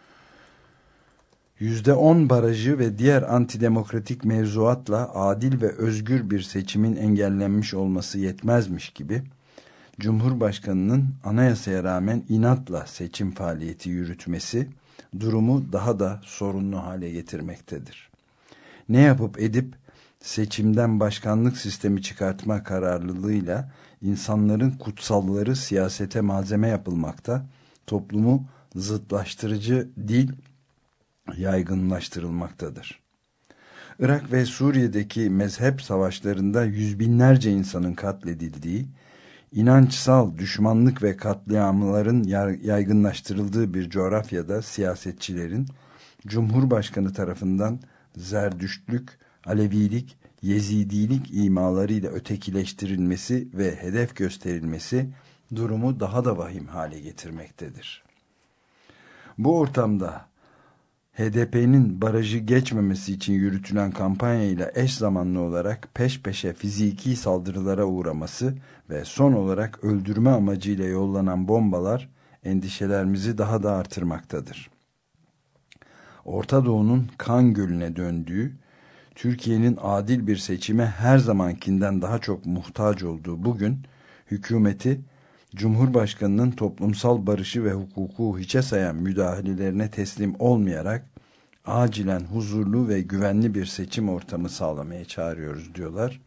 %10 barajı ve diğer antidemokratik mevzuatla adil ve özgür bir seçimin engellenmiş olması yetmezmiş gibi, Cumhurbaşkanı'nın anayasaya rağmen inatla seçim faaliyeti yürütmesi durumu daha da sorunlu hale getirmektedir. Ne yapıp edip seçimden başkanlık sistemi çıkartma kararlılığıyla insanların kutsalları siyasete malzeme yapılmakta, toplumu zıtlaştırıcı dil yaygınlaştırılmaktadır. Irak ve Suriye'deki mezhep savaşlarında yüz binlerce insanın katledildiği, inançsal düşmanlık ve katliamların yaygınlaştırıldığı bir coğrafyada siyasetçilerin Cumhurbaşkanı tarafından Zerdüştlük, Alevilik, Yezidilik imalarıyla ötekileştirilmesi ve hedef gösterilmesi durumu daha da vahim hale getirmektedir. Bu ortamda HDP'nin barajı geçmemesi için yürütülen kampanyayla eş zamanlı olarak peş peşe fiziki saldırılara uğraması ve son olarak öldürme amacıyla yollanan bombalar endişelerimizi daha da artırmaktadır. Orta Doğu'nun kan gölüne döndüğü, Türkiye'nin adil bir seçime her zamankinden daha çok muhtaç olduğu bugün, hükümeti, Cumhurbaşkanı'nın toplumsal barışı ve hukuku hiçe sayan müdahalelerine teslim olmayarak, acilen huzurlu ve güvenli bir seçim ortamı sağlamaya çağırıyoruz diyorlar.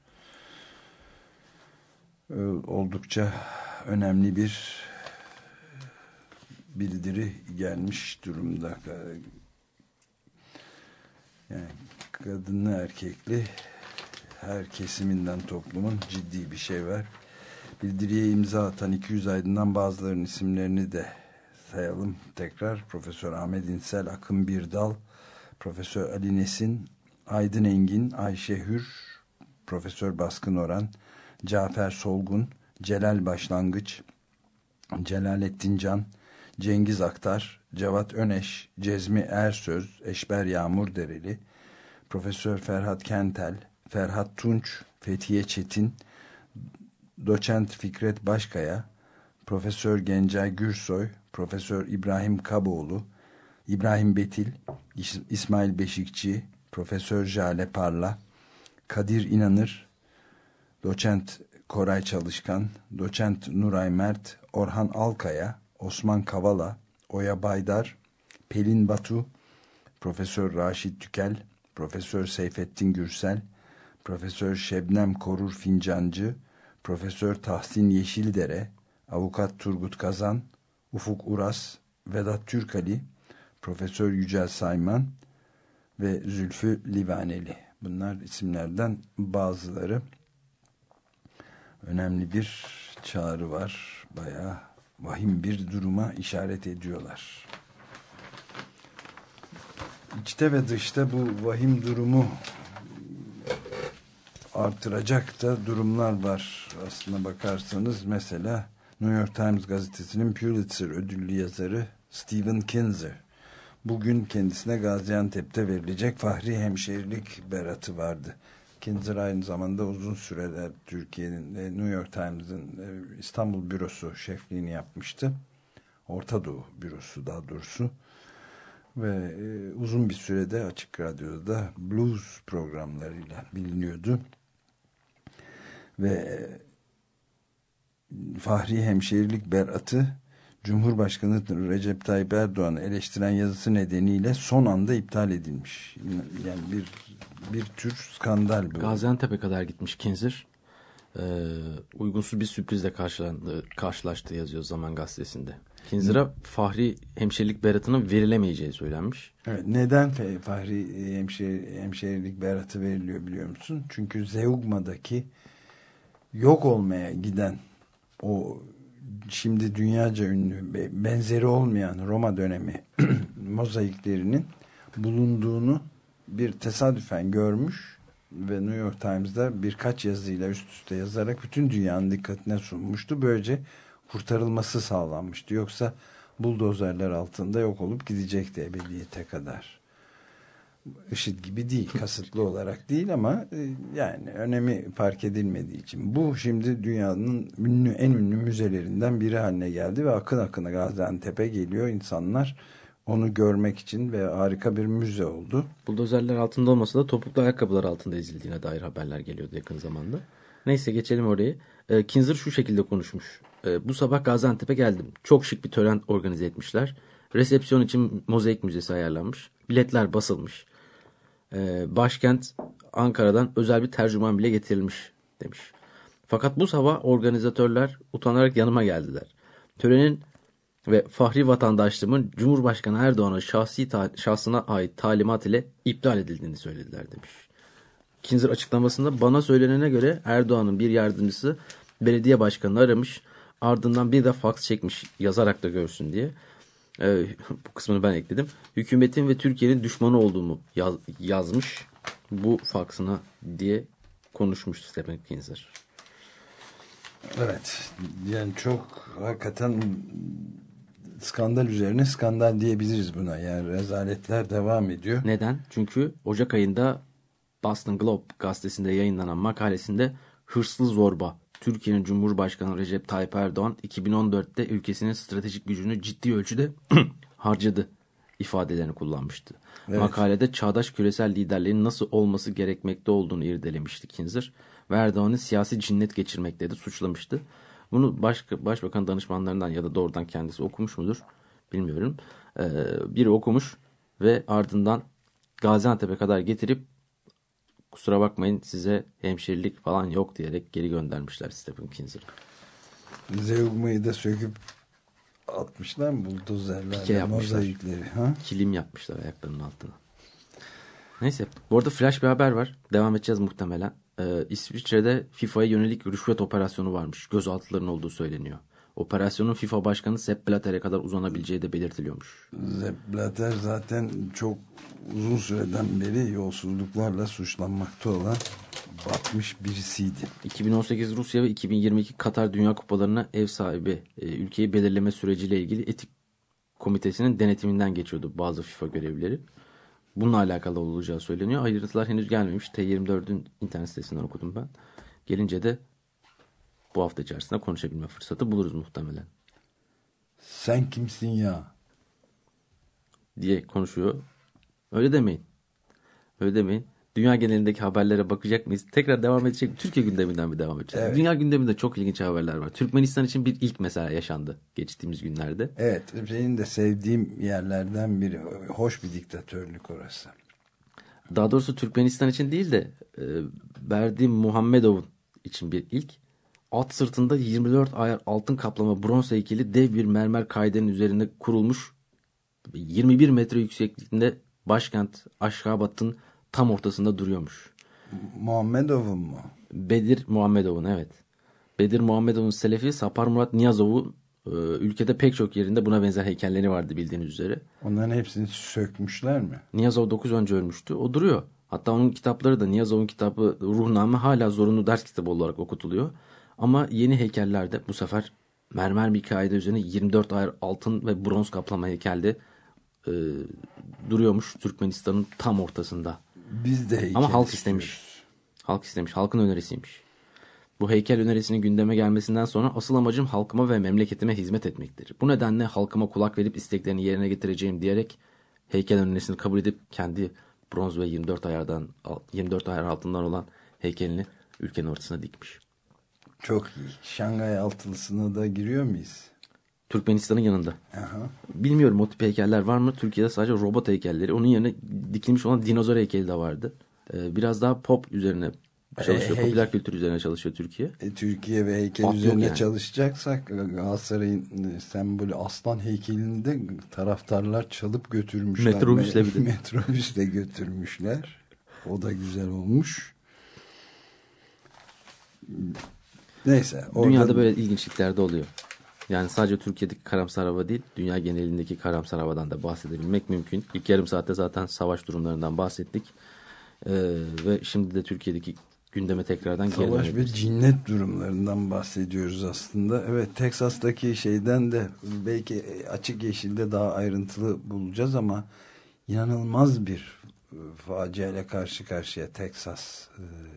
Oldukça önemli bir bildiri gelmiş durumda. Yani kadınlı erkekli her kesiminden toplumun ciddi bir şey var. Bildiriye imza atan 200 aydından bazılarının isimlerini de sayalım tekrar. Profesör Ahmet İnsel, Akın Birdal, Profesör Ali Nesin, Aydın Engin, Ayşe Hür, Profesör Baskın Oran, Cafer Solgun, Celal Başlangıç, Celalettin Can, Cengiz Aktar, Cevat Öneş, Cezmi Ersöz, Eşber Yağmurdereli, Profesör Ferhat Kentel, Ferhat Tunç, Fethiye Çetin, Doçent Fikret Başkaya, Profesör Gencay Gürsoy, Profesör İbrahim Kaboğlu, İbrahim Betil, İsmail Beşikçi, Profesör Jale Parla, Kadir İnanır, Doçent Koray Çalışkan, Doçent Nuray Mert, Orhan Alkaya, Osman Kavala, Oya Baydar, Pelin Batu, Profesör Raşit Tükel, Profesör Seyfettin Gürsel, Profesör Şebnem Korur Fincancı, Profesör Tahsin Yeşildere, Avukat Turgut Kazan, Ufuk Uras, Vedat Türkali, Profesör Yücel Sayman ve Zülfü Livaneli. Bunlar isimlerden bazıları. Önemli bir çağrı var. Bayağı vahim bir duruma işaret ediyorlar. İçte ve dışta bu vahim durumu artıracak da durumlar var. Aslına bakarsanız mesela New York Times gazetesinin Pulitzer ödüllü yazarı Stephen Kinzer bugün kendisine Gaziantep'te verilecek Fahri Hemşerilik beratı vardı. Kinzer aynı zamanda uzun süreler Türkiye'nin New York Times'ın İstanbul bürosu şefliğini yapmıştı. Orta Doğu bürosu daha doğrusu. Ve uzun bir sürede Açık Radyo'da da blues programlarıyla biliniyordu. Ve Fahri Hemşerilik beratı Cumhurbaşkanı Recep Tayyip Erdoğan'ı eleştiren yazısı nedeniyle son anda iptal edilmiş. Yani bir tür skandal bu. Gaziantep'e kadar gitmiş Kinzer. Uygunsuz bir sürprizle karşılaştı yazıyor Zaman Gazetesi'nde. Kinzer'a Fahri Hemşerilik beratının verilemeyeceği söylenmiş. Evet, neden Fahri Hemşerilik beratı veriliyor biliyor musun? Çünkü Zeugma'daki yok olmaya giden o şimdi dünyaca ünlü benzeri olmayan Roma dönemi mozaiklerinin bulunduğunu bir tesadüfen görmüş ve New York Times'da birkaç yazıyla üst üste yazarak bütün dünyanın dikkatine sunmuştu. Böylece kurtarılması sağlanmıştı. Yoksa buldozerler altında yok olup gidecekti ebediyete kadar. IŞİD gibi değil, kasıtlı olarak değil ama yani önemi fark edilmediği için. Bu şimdi dünyanın en ünlü müzelerinden biri haline geldi ve akın akına Gaziantep'e geliyor insanlar onu görmek için ve harika bir müze oldu. Buldozerler altında olmasa da topuklu ayakkabılar altında ezildiğine dair haberler geliyordu yakın zamanda. Neyse geçelim oraya. Kinzer şu şekilde konuşmuş. Bu sabah Gaziantep'e geldim. Çok şık bir tören organize etmişler. Resepsiyon için mozaik müzesi ayarlanmış. Biletler basılmış. Başkent Ankara'dan özel bir tercüman bile getirilmiş demiş. Fakat bu sabah organizatörler utanarak yanıma geldiler. Törenin ve fahri vatandaşlığımın Cumhurbaşkanı Erdoğan'ın şahsına ait talimat ile iptal edildiğini söylediler demiş. Kinzer açıklamasında bana söylenene göre Erdoğan'ın bir yardımcısı belediye başkanını aramış, ardından bir de faks çekmiş yazarak da görsün diye. Bu kısmını ben ekledim. Hükümetin ve Türkiye'nin düşmanı olduğumu yazmış bu faksına diye konuşmuş Stephen Kinzer. Evet. Yani çok hakikaten skandal üzerine skandal diyebiliriz buna. Yani rezaletler devam ediyor. Neden? Çünkü Ocak ayında Boston Globe gazetesinde yayınlanan makalesinde hırslı zorba Türkiye'nin Cumhurbaşkanı Recep Tayyip Erdoğan 2014'te ülkesinin stratejik gücünü ciddi ölçüde harcadı ifadelerini kullanmıştı. Evet. Makalede çağdaş küresel liderlerin nasıl olması gerekmekte olduğunu irdelemişti Kinzer ve Erdoğan'ı siyasi cinnet geçirmekle de suçlamıştı. Bunu başbakan danışmanlarından ya da doğrudan kendisi okumuş mudur bilmiyorum. Biri okumuş ve ardından Gaziantep'e kadar getirip kusura bakmayın size hemşirelik falan yok diyerek geri göndermişler Stephen Kinzer'ı. Zeugma'yı da söküp atmışlar mı buldozerlerle, mozaikleri? Ha? Kilim yapmışlar ayaklarının altına. Neyse, bu arada flash bir haber var. Devam edeceğiz muhtemelen. İsviçre'de FIFA'ya yönelik rüşvet operasyonu varmış. Gözaltıların olduğu söyleniyor. Operasyonun FIFA Başkanı Sepp Blatter'e kadar uzanabileceği de belirtiliyormuş. Sepp Blatter zaten çok uzun süreden beri yolsuzluklarla suçlanmakta olan batmış birisiydi. 2018 Rusya ve 2022 Katar Dünya Kupalarına ev sahibi ülkeyi belirleme süreciyle ilgili etik komitesinin denetiminden geçiyordu bazı FIFA görevlileri. Bununla alakalı olacağı söyleniyor. Ayrıntılar henüz gelmemiş. T24'ün internet sitesinden okudum ben. Gelince de bu hafta içerisinde konuşabilme fırsatı buluruz muhtemelen. Sen kimsin ya? Diye konuşuyor. Öyle demeyin. Öyle demeyin. Dünya genelindeki haberlere bakacak mıyız? Tekrar devam edecek. Türkiye gündeminden bir devam edeceğiz. Evet. Dünya gündeminde çok ilginç haberler var. Türkmenistan için bir ilk mesela yaşandı geçtiğimiz günlerde. Evet. Senin de sevdiğim yerlerden biri. Hoş bir diktatörlük orası. Daha doğrusu Türkmenistan için değil de Berdi Muhammedov'un için bir ilk. At sırtında 24 ayar altın kaplama bronz heykeli dev bir mermer kaidenin üzerinde kurulmuş 21 metre yüksekliğinde başkent Aşgabat'ın tam ortasında duruyormuş. Muhammedov'un mu? Bedir Muhammedov'un, evet. Bedir Muhammedov'un selefi Sapar Murat Niyazov'u ülkede pek çok yerinde buna benzer heykelleri vardı bildiğiniz üzere. Onların hepsini sökmüşler mi? Niyazov 9 önce ölmüştü. O duruyor. Hatta onun kitapları da Niyazov'un kitabı Ruhname hala zorunlu ders kitabı olarak okutuluyor. Ama yeni heykellerde bu sefer mermer bir kaide üzerine 24 ayar altın ve bronz kaplama heykelde duruyormuş Türkmenistan'ın tam ortasında. Biz de heykel ama halk istemiş. Halk istemiş. Halkın önerisiymiş. Bu heykel önerisinin gündeme gelmesinden sonra asıl amacım halkıma ve memleketime hizmet etmektir. Bu nedenle halkıma kulak verip isteklerini yerine getireceğim diyerek heykel önerisini kabul edip kendi bronz ve 24 ayar altından olan heykelini ülkenin ortasına dikmiş. Çok iyi. Şangay Altılısı'na da giriyor muyuz? Türkmenistan'ın yanında. Aha. Bilmiyorum o tip heykeller var mı? Türkiye'de sadece robot heykelleri. Onun yerine dikilmiş olan dinozor heykeli de vardı. Biraz daha pop üzerine çalışıyor. Popüler kültür üzerine çalışıyor Türkiye. Türkiye ve heykel Pop üzerine yani çalışacaksak Galatasaray'ın sembolü aslan heykelini de taraftarlar çalıp götürmüşler. Metrobüsle götürmüşler. O da güzel olmuş. Neyse. Dünyada böyle ilginçlikler de oluyor. Yani sadece Türkiye'deki karamsar hava değil, dünya genelindeki karamsar havadan da bahsedebilmek mümkün. İlk yarım saatte zaten savaş durumlarından bahsettik. Ve şimdi de Türkiye'deki gündeme tekrardan geri dönebiliriz. Savaş ve cinnet durumlarından bahsediyoruz aslında. Evet, Teksas'taki şeyden de belki Açık Yeşil'de daha ayrıntılı bulacağız ama inanılmaz bir faciayla karşı karşıya Teksas.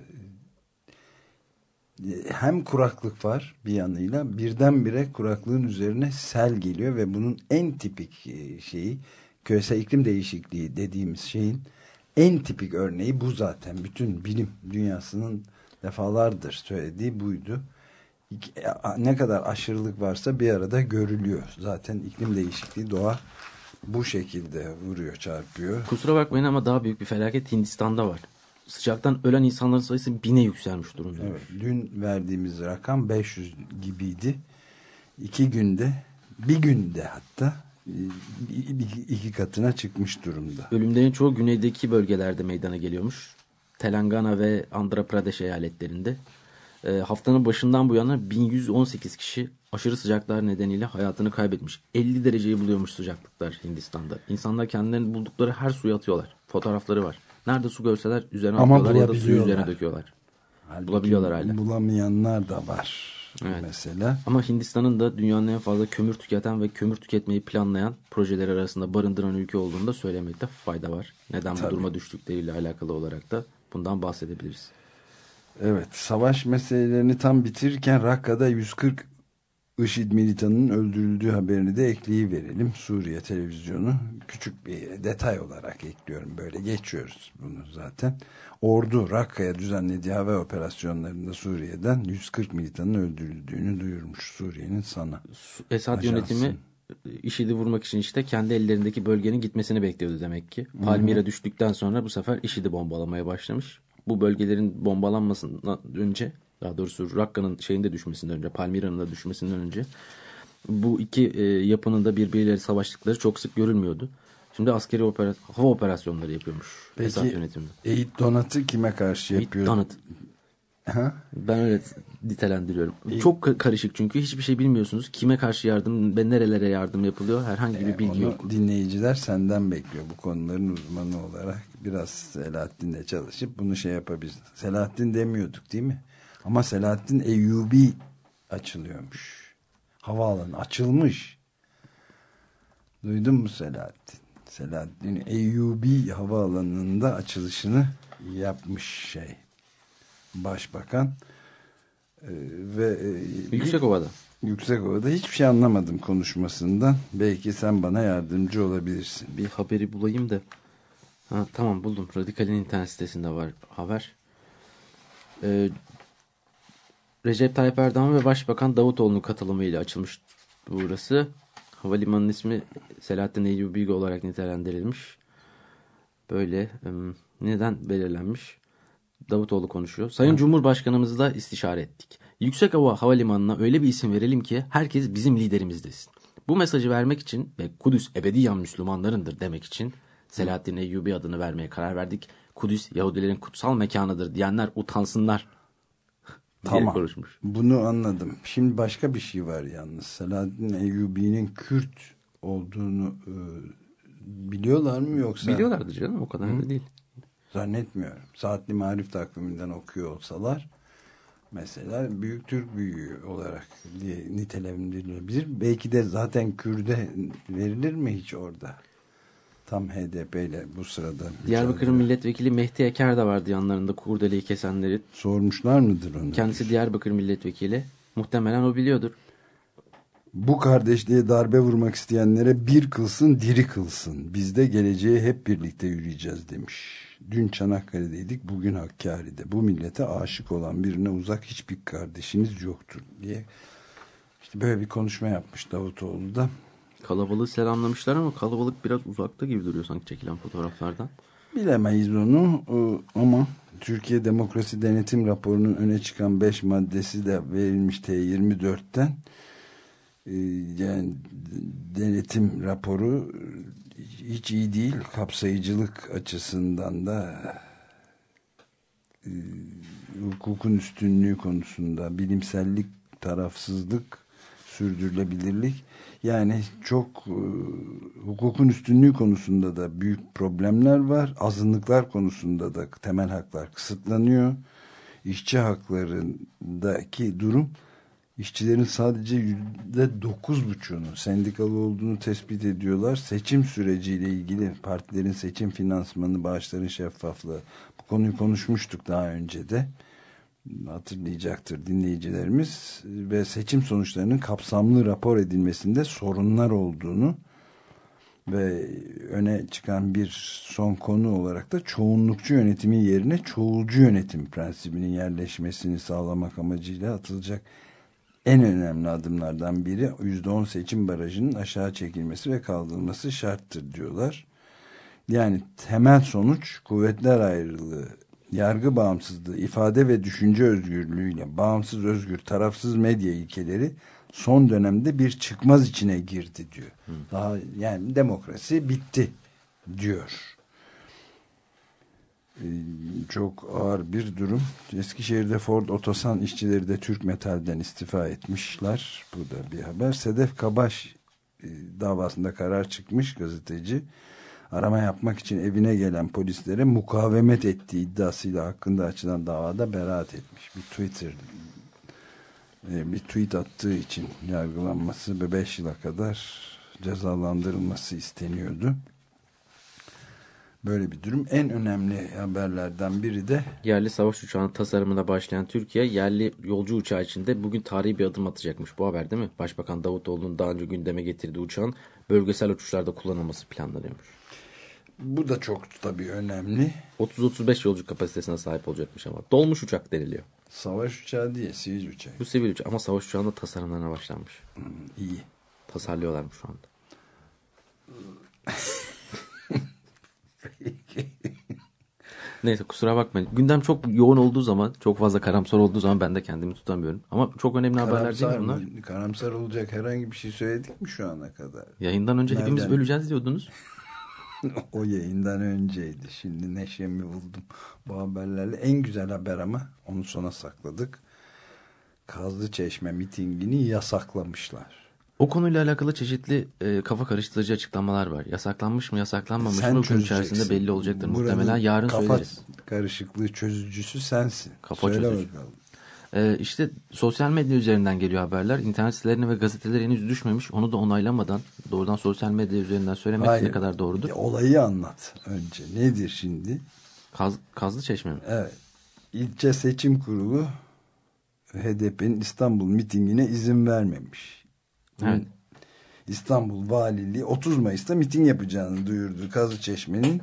Hem kuraklık var bir yanıyla, birdenbire kuraklığın üzerine sel geliyor ve bunun en tipik şeyi, küresel iklim değişikliği dediğimiz şeyin en tipik örneği bu zaten. Bütün bilim dünyasının defalardır söylediği buydu. Ne kadar aşırılık varsa bir arada görülüyor. Zaten iklim değişikliği, doğa bu şekilde vuruyor, çarpıyor. Kusura bakmayın ama daha büyük bir felaket Hindistan'da var. Sıcaktan ölen insanların sayısı 1000'e yükselmiş durumda. Evet, dün verdiğimiz rakam 500 gibiydi. 2 günde, bir günde hatta 2 katına çıkmış durumda. Ölümlerin çoğu güneydeki bölgelerde meydana geliyormuş. Telangana ve Andhra Pradesh eyaletlerinde. Haftanın başından bu yana 1118 kişi aşırı sıcaklar nedeniyle hayatını kaybetmiş. 50 dereceyi buluyormuş sıcaklıklar Hindistan'da. İnsanlar kendilerini buldukları her suya atıyorlar. Fotoğrafları var. Nerede su görseler üzerine atıyorlar ya da suyu üzerine döküyorlar. Halbuki bulabiliyorlar hala. Bulamayanlar da var. Evet. mesela. Ama Hindistan'ın da dünyanın en fazla kömür tüketen ve kömür tüketmeyi planlayan projeler arasında barındıran ülke olduğunu da söylemekte fayda var. Neden bu Tabii. duruma düştükleriyle alakalı olarak da bundan bahsedebiliriz. Evet, savaş meselelerini tam bitirirken Rakka'da 140 IŞİD militanının öldürüldüğü haberini de ekleyiverelim. Suriye televizyonu küçük bir detay olarak ekliyorum. Böyle geçiyoruz bunu zaten. Ordu Rakka'ya düzenlediği hava operasyonlarında Suriye'den 140 militanın öldürüldüğünü duyurmuş Suriye'nin sana. Esad Ajansı. yönetimi IŞİD'i vurmak için işte kendi ellerindeki bölgenin gitmesini bekliyordu demek ki. Palmyra düştükten sonra bu sefer IŞİD'i bombalamaya başlamış. Bu bölgelerin bombalanmasından önce, daha doğrusu Rakka'nın şeyinde düşmesinden önce, Palmyra'nın da düşmesinden önce bu iki yapının da birbirleriyle savaştıkları çok sık görülmüyordu. Şimdi askeri hava operasyonları yapıyormuş Esad yönetimi. Eğit Donat'ı kime karşı yapıyor? Donat. Ben öyle nitelendiriyorum. Çok karışık çünkü hiçbir şey bilmiyorsunuz. Kime karşı yardım ve nerelere yardım yapılıyor herhangi bir bilgi yok. Dinleyiciler senden bekliyor bu konuların uzmanı olarak. Biraz Selahattin'le çalışıp bunu şey yapabiliriz. Selahattin demiyorduk değil mi? Ama Selahattin Eyyubi açılıyormuş. Havaalanı açılmış. Duydun mu Selahattin? Selahattin Eyyubi havaalanında açılışını yapmış Başbakan ve Yüksekova'da hiçbir şey anlamadım konuşmasından. Belki sen bana yardımcı olabilirsin. Bir haberi bulayım da. Tamam buldum. Radikal'in internet sitesinde var haber. Recep Tayyip Erdoğan ve Başbakan Davutoğlu'nun katılımıyla açılmış burası. Havalimanının ismi Selahattin Eyyubi olarak nitelendirilmiş. Böyle neden belirlenmiş? Davutoğlu konuşuyor. Sayın Cumhurbaşkanımızla istişare ettik. Yüksekova Havalimanı'na öyle bir isim verelim ki herkes bizim liderimiz desin. Bu mesajı vermek için ve Kudüs ebediyen Müslümanlarındır demek için Selahattin Eyyubi adını vermeye karar verdik. Kudüs Yahudilerin kutsal mekanıdır diyenler utansınlar. Tamam. Bunu anladım. Şimdi başka bir şey var yalnız. Selahattin Eyyubi'nin Kürt olduğunu biliyorlar mı yoksa? Biliyorlardı canım, o kadar da değil. Zannetmiyorum. Saatli Marif takviminden okuyor olsalar mesela büyük Türk büyüğü olarak nitelendirilebilir. Belki de zaten Kürt'e verilir mi hiç orada? Tam HDP ile bu sırada. Diyarbakır'ın milletvekili Mehdi Eker de vardı yanlarında kurdeleyi kesenleri. Sormuşlar mıdır onu? Kendisi Diyarbakır milletvekili. Muhtemelen o biliyordur. Bu kardeşliğe darbe vurmak isteyenlere bir kılsın diri kılsın. Biz de geleceğe hep birlikte yürüyeceğiz demiş. Dün Çanakkale'deydik, bugün Hakkari'de. Bu millete aşık olan birine uzak hiçbir kardeşiniz yoktur diye. İşte böyle bir konuşma yapmış Davutoğlu da. Kalabalığı selamlamışlar ama kalabalık biraz uzakta gibi duruyor sanki çekilen fotoğraflardan. Bilemeyiz onu ama Türkiye Demokrasi Denetim Raporu'nun öne çıkan 5 maddesi de verilmiş T24'ten. Yani denetim raporu hiç iyi değil. Kapsayıcılık açısından da hukukun üstünlüğü konusunda bilimsellik, tarafsızlık, sürdürülebilirlik, yani çok hukukun üstünlüğü konusunda da büyük problemler var. Azınlıklar konusunda da temel haklar kısıtlanıyor. İşçi haklarındaki durum, İşçilerin sadece %9,5'unun sendikalı olduğunu tespit ediyorlar. Seçim süreciyle ilgili partilerin seçim finansmanı, bağışların şeffaflığı, bu konuyu konuşmuştuk daha önce de. Hatırlayacaktır dinleyicilerimiz. Ve seçim sonuçlarının kapsamlı rapor edilmesinde sorunlar olduğunu ve öne çıkan bir son konu olarak da çoğunlukçu yönetimin yerine çoğulcu yönetim prensibinin yerleşmesini sağlamak amacıyla atılacak en önemli adımlardan biri %10 seçim barajının aşağı çekilmesi ve kaldırılması şarttır diyorlar. Yani temel sonuç kuvvetler ayrılığı, yargı bağımsızlığı, ifade ve düşünce özgürlüğüyle bağımsız, özgür, tarafsız medya ilkeleri son dönemde bir çıkmaz içine girdi diyor. Daha yani demokrasi bitti diyor. Çok ağır bir durum. Eskişehir'de Ford Otosan işçileri de Türk Metal'den istifa etmişler. Bu da bir haber. Sedef Kabaş davasında karar çıkmış. Gazeteci arama yapmak için evine gelen polislere mukavemet ettiği iddiasıyla hakkında açılan davada beraat etmiş. Bir Twitter bir tweet attığı için yargılanması ve 5 yıla kadar cezalandırılması isteniyordu. Böyle bir durum. En önemli haberlerden biri de yerli savaş uçağının tasarımına başlayan Türkiye yerli yolcu uçağı içinde bugün tarihi bir adım atacakmış. Bu haber değil mi? Başbakan Davutoğlu'nun daha önce gündeme getirdiği uçağın bölgesel uçuşlarda kullanılması planlanıyormuş. bu da çok tabii önemli. 30-35 yolcu kapasitesine sahip olacakmış ama. Dolmuş uçak deniliyor. Savaş uçağı değil, sivil uçak. Bu sivil uçak ama savaş uçağında tasarımlarına başlanmış. İyi. Tasarlıyorlarmış şu anda. Neyse kusura bakmayın. Gündem çok yoğun olduğu zaman, çok fazla karamsar olduğu zaman ben de kendimi tutamıyorum. Ama çok önemli haberler değil mi bunlar? Karamsar olacak herhangi bir şey söyledik mi şu ana kadar? Yayından önce hepimiz öleceğiz diyordunuz. O yayından önceydi. Şimdi neşemi buldum bu haberlerle. En güzel haber ama onu sona sakladık. Kazlıçeşme mitingini yasaklamışlar. O konuyla alakalı çeşitli kafa karıştırıcı açıklamalar var. Yasaklanmış mı yasaklanmamış mı gün içerisinde belli olacaktır. Buranın muhtemelen yarın söyleriz. Kafa karışıklığı çözücüsü sensin. Kafa Söyle çözücü. bakalım. İşte sosyal medya üzerinden geliyor haberler. İnternet sitelerine ve gazetelere henüz düşmemiş. Onu da onaylamadan doğrudan sosyal medya üzerinden söylemek ne kadar doğrudur? Olayı anlat önce. Nedir şimdi? Kazlıçeşme mi? Evet. İlçe Seçim Kurulu HDP'nin İstanbul mitingine izin vermemiş. Evet. İstanbul Valiliği 30 Mayıs'ta miting yapacağını duyurdu. Kazlıçeşme'nin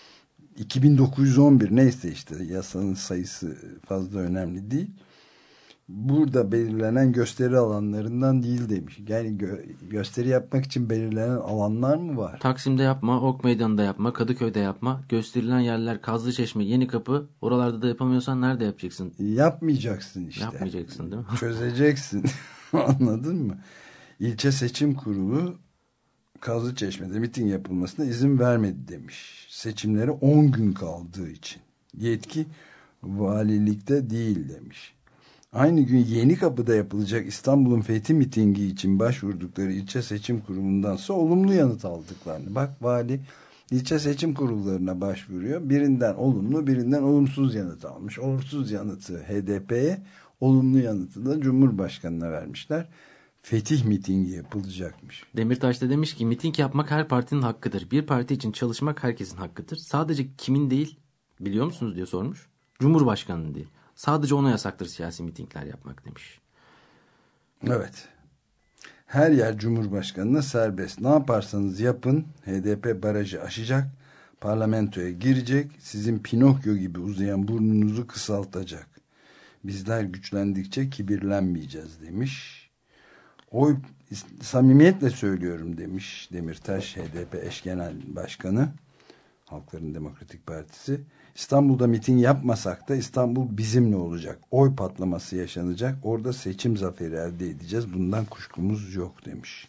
2911 neyse işte yasanın sayısı fazla önemli değil. Burada belirlenen gösteri alanlarından değil demiş. Yani gösteri yapmak için belirlenen alanlar mı var? Taksim'de yapma, Ok Meydanı'nda yapma, Kadıköy'de yapma. Gösterilen yerler Kazlıçeşme, Yenikapı. Oralarda da yapamıyorsan nerede yapacaksın? Yapmayacaksın işte. Yapmayacaksın değil mi? Çözeceksin. Anladın mı? İlçe Seçim Kurulu Kazlıçeşme'de miting yapılmasına izin vermedi demiş. Seçimlere 10 gün kaldığı için. Yetki valilikte değil demiş. Aynı gün Yenikapı'da yapılacak İstanbul'un fethi mitingi için başvurdukları ilçe seçim kurulundansa olumlu yanıt aldıklarını. Bak vali ilçe seçim kurullarına başvuruyor. Birinden olumlu, birinden olumsuz yanıt almış. Olumsuz yanıtı HDP'ye, olumlu yanıtı da Cumhurbaşkanı'na vermişler. Fetih mitingi yapılacakmış. Demirtaş da demiş ki miting yapmak her partinin hakkıdır. Bir parti için çalışmak herkesin hakkıdır. Sadece kimin değil biliyor musunuz diye sormuş. Cumhurbaşkanı'nın değil. Sadece ona yasaktır siyasi mitingler yapmak demiş. Evet. Her yer Cumhurbaşkanı'na serbest. Ne yaparsanız yapın HDP barajı aşacak. Parlamentoya girecek. Sizin Pinokyo gibi uzayan burnunuzu kısaltacak. Bizler güçlendikçe kibirlenmeyeceğiz demiş. Samimiyetle söylüyorum demiş Demirtaş, HDP eş genel başkanı, Halkların Demokratik Partisi. İstanbul'da miting yapmasak da İstanbul bizimle olacak. Oy patlaması yaşanacak. Orada seçim zaferi elde edeceğiz. Bundan kuşkumuz yok demiş.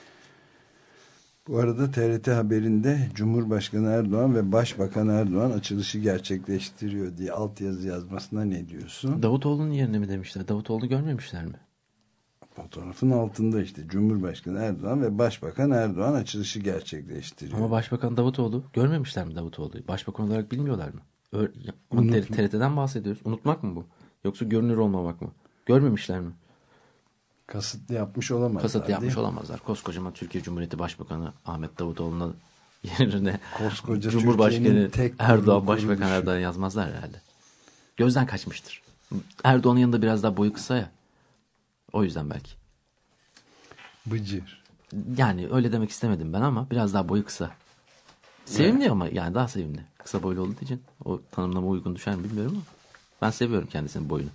Bu arada TRT haberinde Cumhurbaşkanı Erdoğan ve Başbakan Erdoğan açılışı gerçekleştiriyor diye altyazı yazmasına ne diyorsun? Davutoğlu'nun yerine mi demişler? Davutoğlu'nu görmemişler mi? Fotoğrafın altında işte Cumhurbaşkanı Erdoğan ve Başbakan Erdoğan açılışı gerçekleştiriyor. Ama Başbakan Davutoğlu görmemişler mi Davutoğlu'yu? Başbakan olarak bilmiyorlar mı? TRT'den bahsediyoruz. Unutmak mı bu? Yoksa görünür olmamak mı? Görmemişler mi? Kasıtlı yapmış olamazlar. Kasıtlı yapmış olamazlar. Koskocaman Türkiye Cumhuriyeti Başbakanı Ahmet Davutoğlu'na yerine koskoca Cumhurbaşkanı Erdoğan, Başbakan Erdoğan yazmazlar herhalde. Gözden kaçmıştır. Erdoğan'ın yanında biraz daha boyu kısa ya. O yüzden belki. Bıcır. Yani öyle demek istemedim ben ama biraz daha boyu kısa. Sevimli evet. Ama yani daha sevimli. Kısa boylu olduğu için o tanımlama uygun düşer mi bilmiyorum ama ben seviyorum kendisinin boyunu.